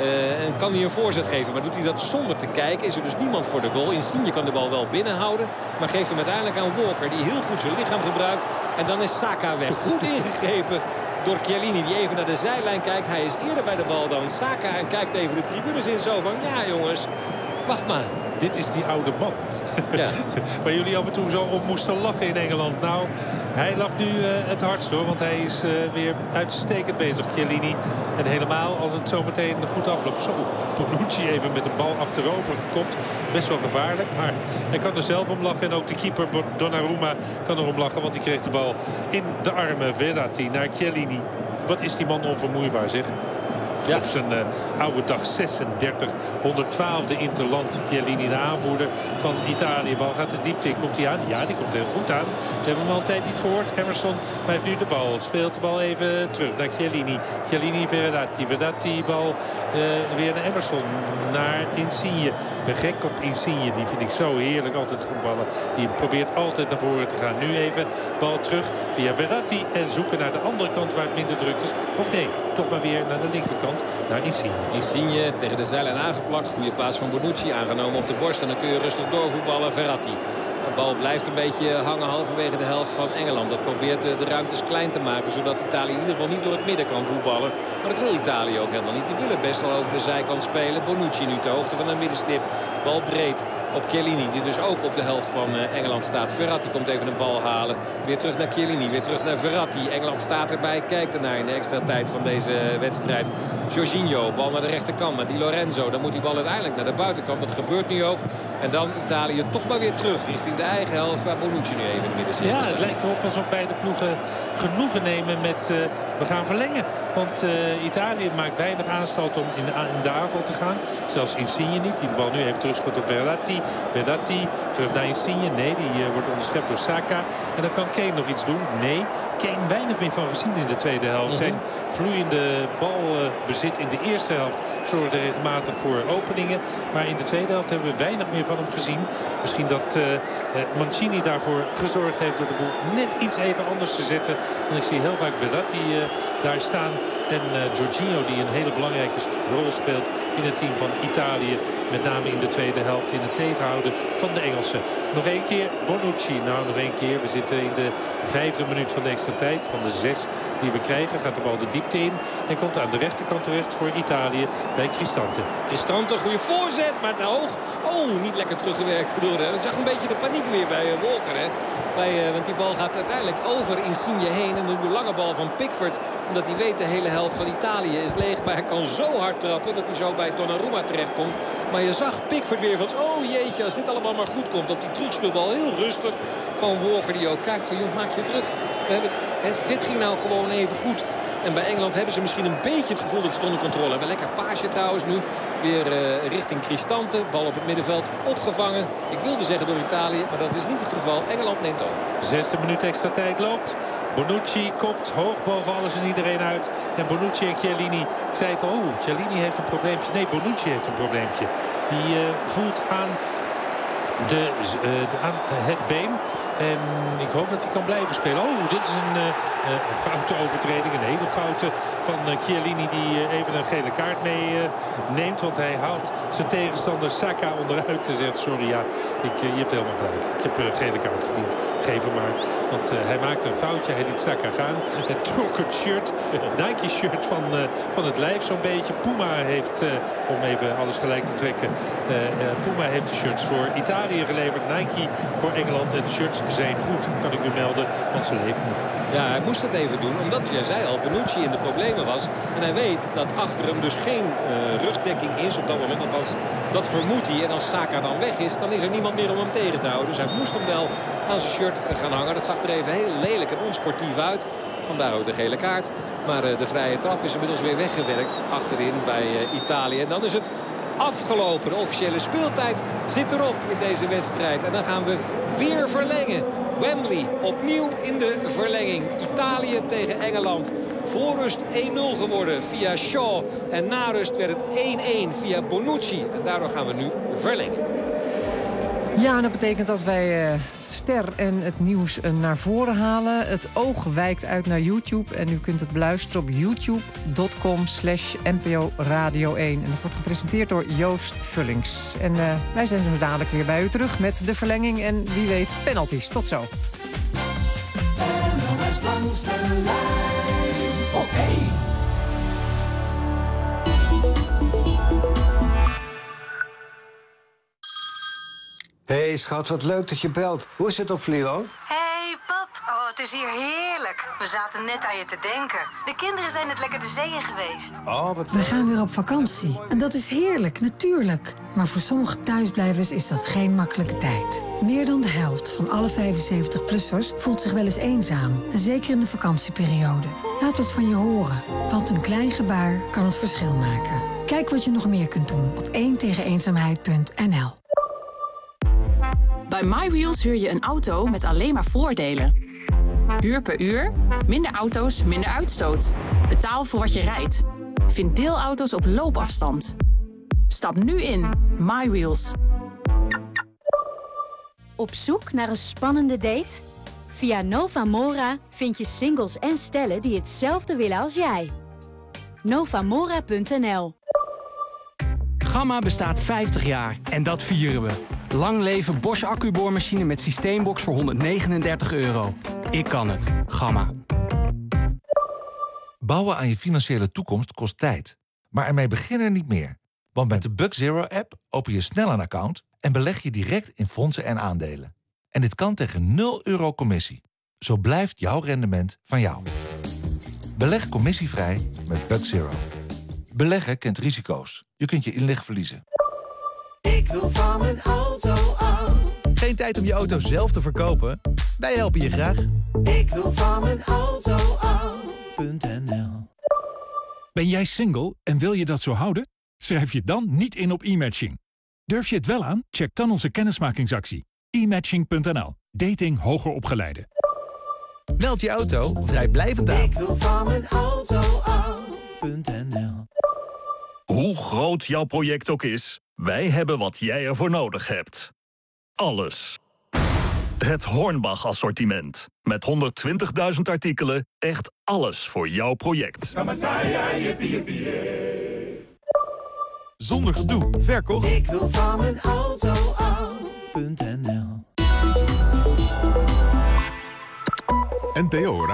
En kan hij een voorzet geven. Maar doet hij dat zonder te kijken. Is er dus niemand voor de goal. Insigne kan de bal wel binnenhouden. Maar geeft hem uiteindelijk aan Walker. Die heel goed zijn lichaam gebruikt. En dan is Saka weg. Goed ingegrepen door Chiellini. Die even naar de zijlijn kijkt. Hij is eerder bij de bal dan Saka. En kijkt even de tribunes in zo van. Ja jongens, wacht maar. Dit is die oude man. Ja. Waar jullie af en toe zo op moesten lachen in Engeland. Nou, hij lacht nu het hardst hoor. Want hij is weer uitstekend bezig, Chiellini. En helemaal als het zo meteen goed afloopt. Zo, Bonucci even met een bal achterover gekopt. Best wel gevaarlijk. Maar hij kan er zelf om lachen. En ook de keeper Donnarumma kan erom lachen. Want die kreeg de bal in de armen. Verratti naar Chiellini. Wat is die man onvermoeibaar zeg. Ja. Op zijn oude dag 36, 112e interland. Chiellini, de aanvoerder van Italië. Bal gaat de diepte in. Komt hij aan? Ja, die komt heel goed aan. We hebben hem al een tijd niet gehoord. Emerson, maar heeft nu de bal. Speelt de bal even terug naar Chiellini. Chiellini, Verratti. Verratti, bal weer naar Emerson. Naar Insigne. Ik ben gek op Insigne. Die vind ik zo heerlijk. Altijd voetballen. Die probeert altijd naar voren te gaan. Nu even bal terug via Verratti. En zoeken naar de andere kant waar het minder druk is. Of nee, toch maar weer naar de linkerkant. Naar Insigne. Insigne tegen de zijlijn aangeplakt. Goede paas van Bonucci aangenomen op de borst. En dan kun je rustig doorvoetballen. Verratti. De bal blijft een beetje hangen halverwege de helft van Engeland. Dat probeert de ruimtes klein te maken. Zodat Italië in ieder geval niet door het midden kan voetballen. Maar dat wil Italië ook helemaal niet. Die willen best wel over de zijkant spelen. Bonucci nu ter hoogte van de middenstip. Bal breed op Chiellini. Die dus ook op de helft van Engeland staat. Verratti komt even een bal halen. Weer terug naar Chiellini. Weer terug naar Verratti. Engeland staat erbij. Kijkt ernaar in de extra tijd van deze wedstrijd. Jorginho. Bal naar de rechterkant. Naar Di Lorenzo. Dan moet die bal uiteindelijk naar de buitenkant. Dat gebeurt nu ook. En dan Italië toch maar weer terug richting de eigen helft. Waar Bonucci nu even in de midden zit. Ja, het lijkt erop alsof beide ploegen genoegen nemen met we gaan verlengen. Want Italië maakt weinig aanstalt om in de aanval te gaan. Zelfs Insigne niet. Die de bal nu even terugspeelt op Verratti. Verratti terug naar Insigne. Nee, die wordt onderschept door Saka. En dan kan Kane nog iets doen. Nee, Kane weinig meer van gezien in de tweede helft. Zijn vloeiende balbezit in de eerste helft zorgde regelmatig voor openingen. Maar in de tweede helft hebben we weinig meer van hem gezien. Misschien dat Mancini daarvoor gezorgd heeft door de boel net iets even anders te zetten. Want ik zie heel vaak Verratti daar staan. En Jorginho die een hele belangrijke rol speelt in het team van Italië. Met name in de tweede helft in het tegenhouden van de Engelsen. Nog één keer Bonucci. Nou, nog één keer. We zitten in de 5e minuut van de extra tijd. Van de 6 die we krijgen. Gaat de bal de diepte in. En komt aan de rechterkant terecht voor Italië bij Cristante. Cristante, goede voorzet. Maar te hoog. Oh, niet lekker teruggewerkt door. Ik zag een beetje de paniek weer bij Walker. Hè. Want die bal gaat uiteindelijk over Insigne heen. En de lange bal van Pickford. Omdat hij weet de hele helft van Italië is leeg. Maar hij kan zo hard trappen dat hij zo bij Donnarumma terechtkomt. Maar je zag Pickford weer van, oh jeetje, als dit allemaal maar goed komt. Op die terugspeelbal heel rustig van Walker die ook kijkt van, joh, maak je druk. Dit ging nou gewoon even goed. En bij Engeland hebben ze misschien een beetje het gevoel dat ze het onder controle hebben. Lekker paasje trouwens nu. Weer richting Cristante. Bal op het middenveld opgevangen. Ik wilde zeggen door Italië, maar dat is niet het geval. Engeland neemt over. 6e minuut extra tijd loopt. Bonucci kopt hoog boven alles en iedereen uit. En Bonucci en Chiellini. Ik zei het al, Chiellini heeft een probleempje. Nee, Bonucci heeft een probleempje. Die voelt aan aan het been. En ik hoop dat hij kan blijven spelen. Oh, dit is een foute overtreding. Een hele foute van Chiellini die even een gele kaart meeneemt. Want hij haalt zijn tegenstander Saka onderuit. En zegt, sorry, ja, je hebt helemaal gelijk. Ik heb gele kaart verdiend. Geef hem maar. Want hij maakte een foutje. Hij liet Saka gaan. En trok het shirt, het Nike shirt van het lijf zo'n beetje. Puma heeft, om even alles gelijk te trekken. Puma heeft de shirts voor Italië geleverd. Nike voor Engeland. En de shirts zijn goed, kan ik u melden, want ze leven nog. Ja, hij moest het even doen, omdat, jij zei al, Bonucci in de problemen was. En hij weet dat achter hem dus geen rugdekking is op dat moment. Althans, dat vermoedt hij. En als Saka dan weg is, dan is er niemand meer om hem tegen te houden. Dus hij moest hem wel aan zijn shirt gaan hangen. Dat zag er even heel lelijk en onsportief uit. Vandaar ook de gele kaart. Maar de vrije trap is inmiddels weer weggewerkt achterin bij Italië. En dan is het afgelopen. De officiële speeltijd zit erop in deze wedstrijd. En dan gaan we weer verlengen. Wembley opnieuw in de verlenging. Italië tegen Engeland. Voor rust 1-0 geworden via Shaw. En na rust werd het 1-1 via Bonucci. En daardoor gaan we nu verlengen. Ja, en dat betekent dat wij het ster en het nieuws naar voren halen. Het oog wijkt uit naar YouTube. En u kunt het beluisteren op youtube.com/NPO Radio 1. En dat wordt gepresenteerd door Joost Vullings. En wij zijn zo dadelijk weer bij u terug met de verlenging. En wie weet, penalties. Tot zo. NOS langs de lijn op 1. Hey schat, wat leuk dat je belt. Hoe is het op Vlieland? Hey pap, oh het is hier heerlijk. We zaten net aan je te denken. De kinderen zijn net lekker de zee in geweest. Oh, wat... We gaan weer op vakantie. En dat is heerlijk, natuurlijk. Maar voor sommige thuisblijvers is dat geen makkelijke tijd. Meer dan de helft van alle 75-plussers voelt zich wel eens eenzaam. En zeker in de vakantieperiode. Laat wat van je horen. Want een klein gebaar kan het verschil maken. Kijk wat je nog meer kunt doen op 1tegeneenzaamheid.nl. Bij MyWheels huur je een auto met alleen maar voordelen. Huur per uur, minder auto's, minder uitstoot. Betaal voor wat je rijdt. Vind deelauto's op loopafstand. Stap nu in MyWheels. Op zoek naar een spannende date? Via Novamora vind je singles en stellen die hetzelfde willen als jij. Novamora.nl. Gamma bestaat 50 jaar en dat vieren we. Lang leven Bosch accuboormachine met systeembox voor €139. Ik kan het. Gamma. Bouwen aan je financiële toekomst kost tijd. Maar ermee beginnen niet meer. Want met de Bug Zero-app open je snel een account en beleg je direct in fondsen en aandelen. En dit kan tegen €0 commissie. Zo blijft jouw rendement van jou. Beleg commissievrij met Bug Zero. Beleggen kent risico's. Je kunt je inleg verliezen. Ik wil van mijn auto af. Geen tijd om je auto zelf te verkopen? Wij helpen je graag. Ik wil van mijn auto af.nl. Ben jij single en wil je dat zo houden? Schrijf je dan niet in op e-matching. Durf je het wel aan? Check dan onze kennismakingsactie. e-matching.nl. Dating hoger opgeleiden. Meld je auto vrijblijvend aan. Ik wil van mijn auto af.nl. Hoe groot jouw project ook is, wij hebben wat jij ervoor nodig hebt. Alles. Het Hornbach assortiment. Met 120.000 artikelen, echt alles voor jouw project. Zonder gedoe, verkocht. Ik wil van mijn auto af.nl. NPO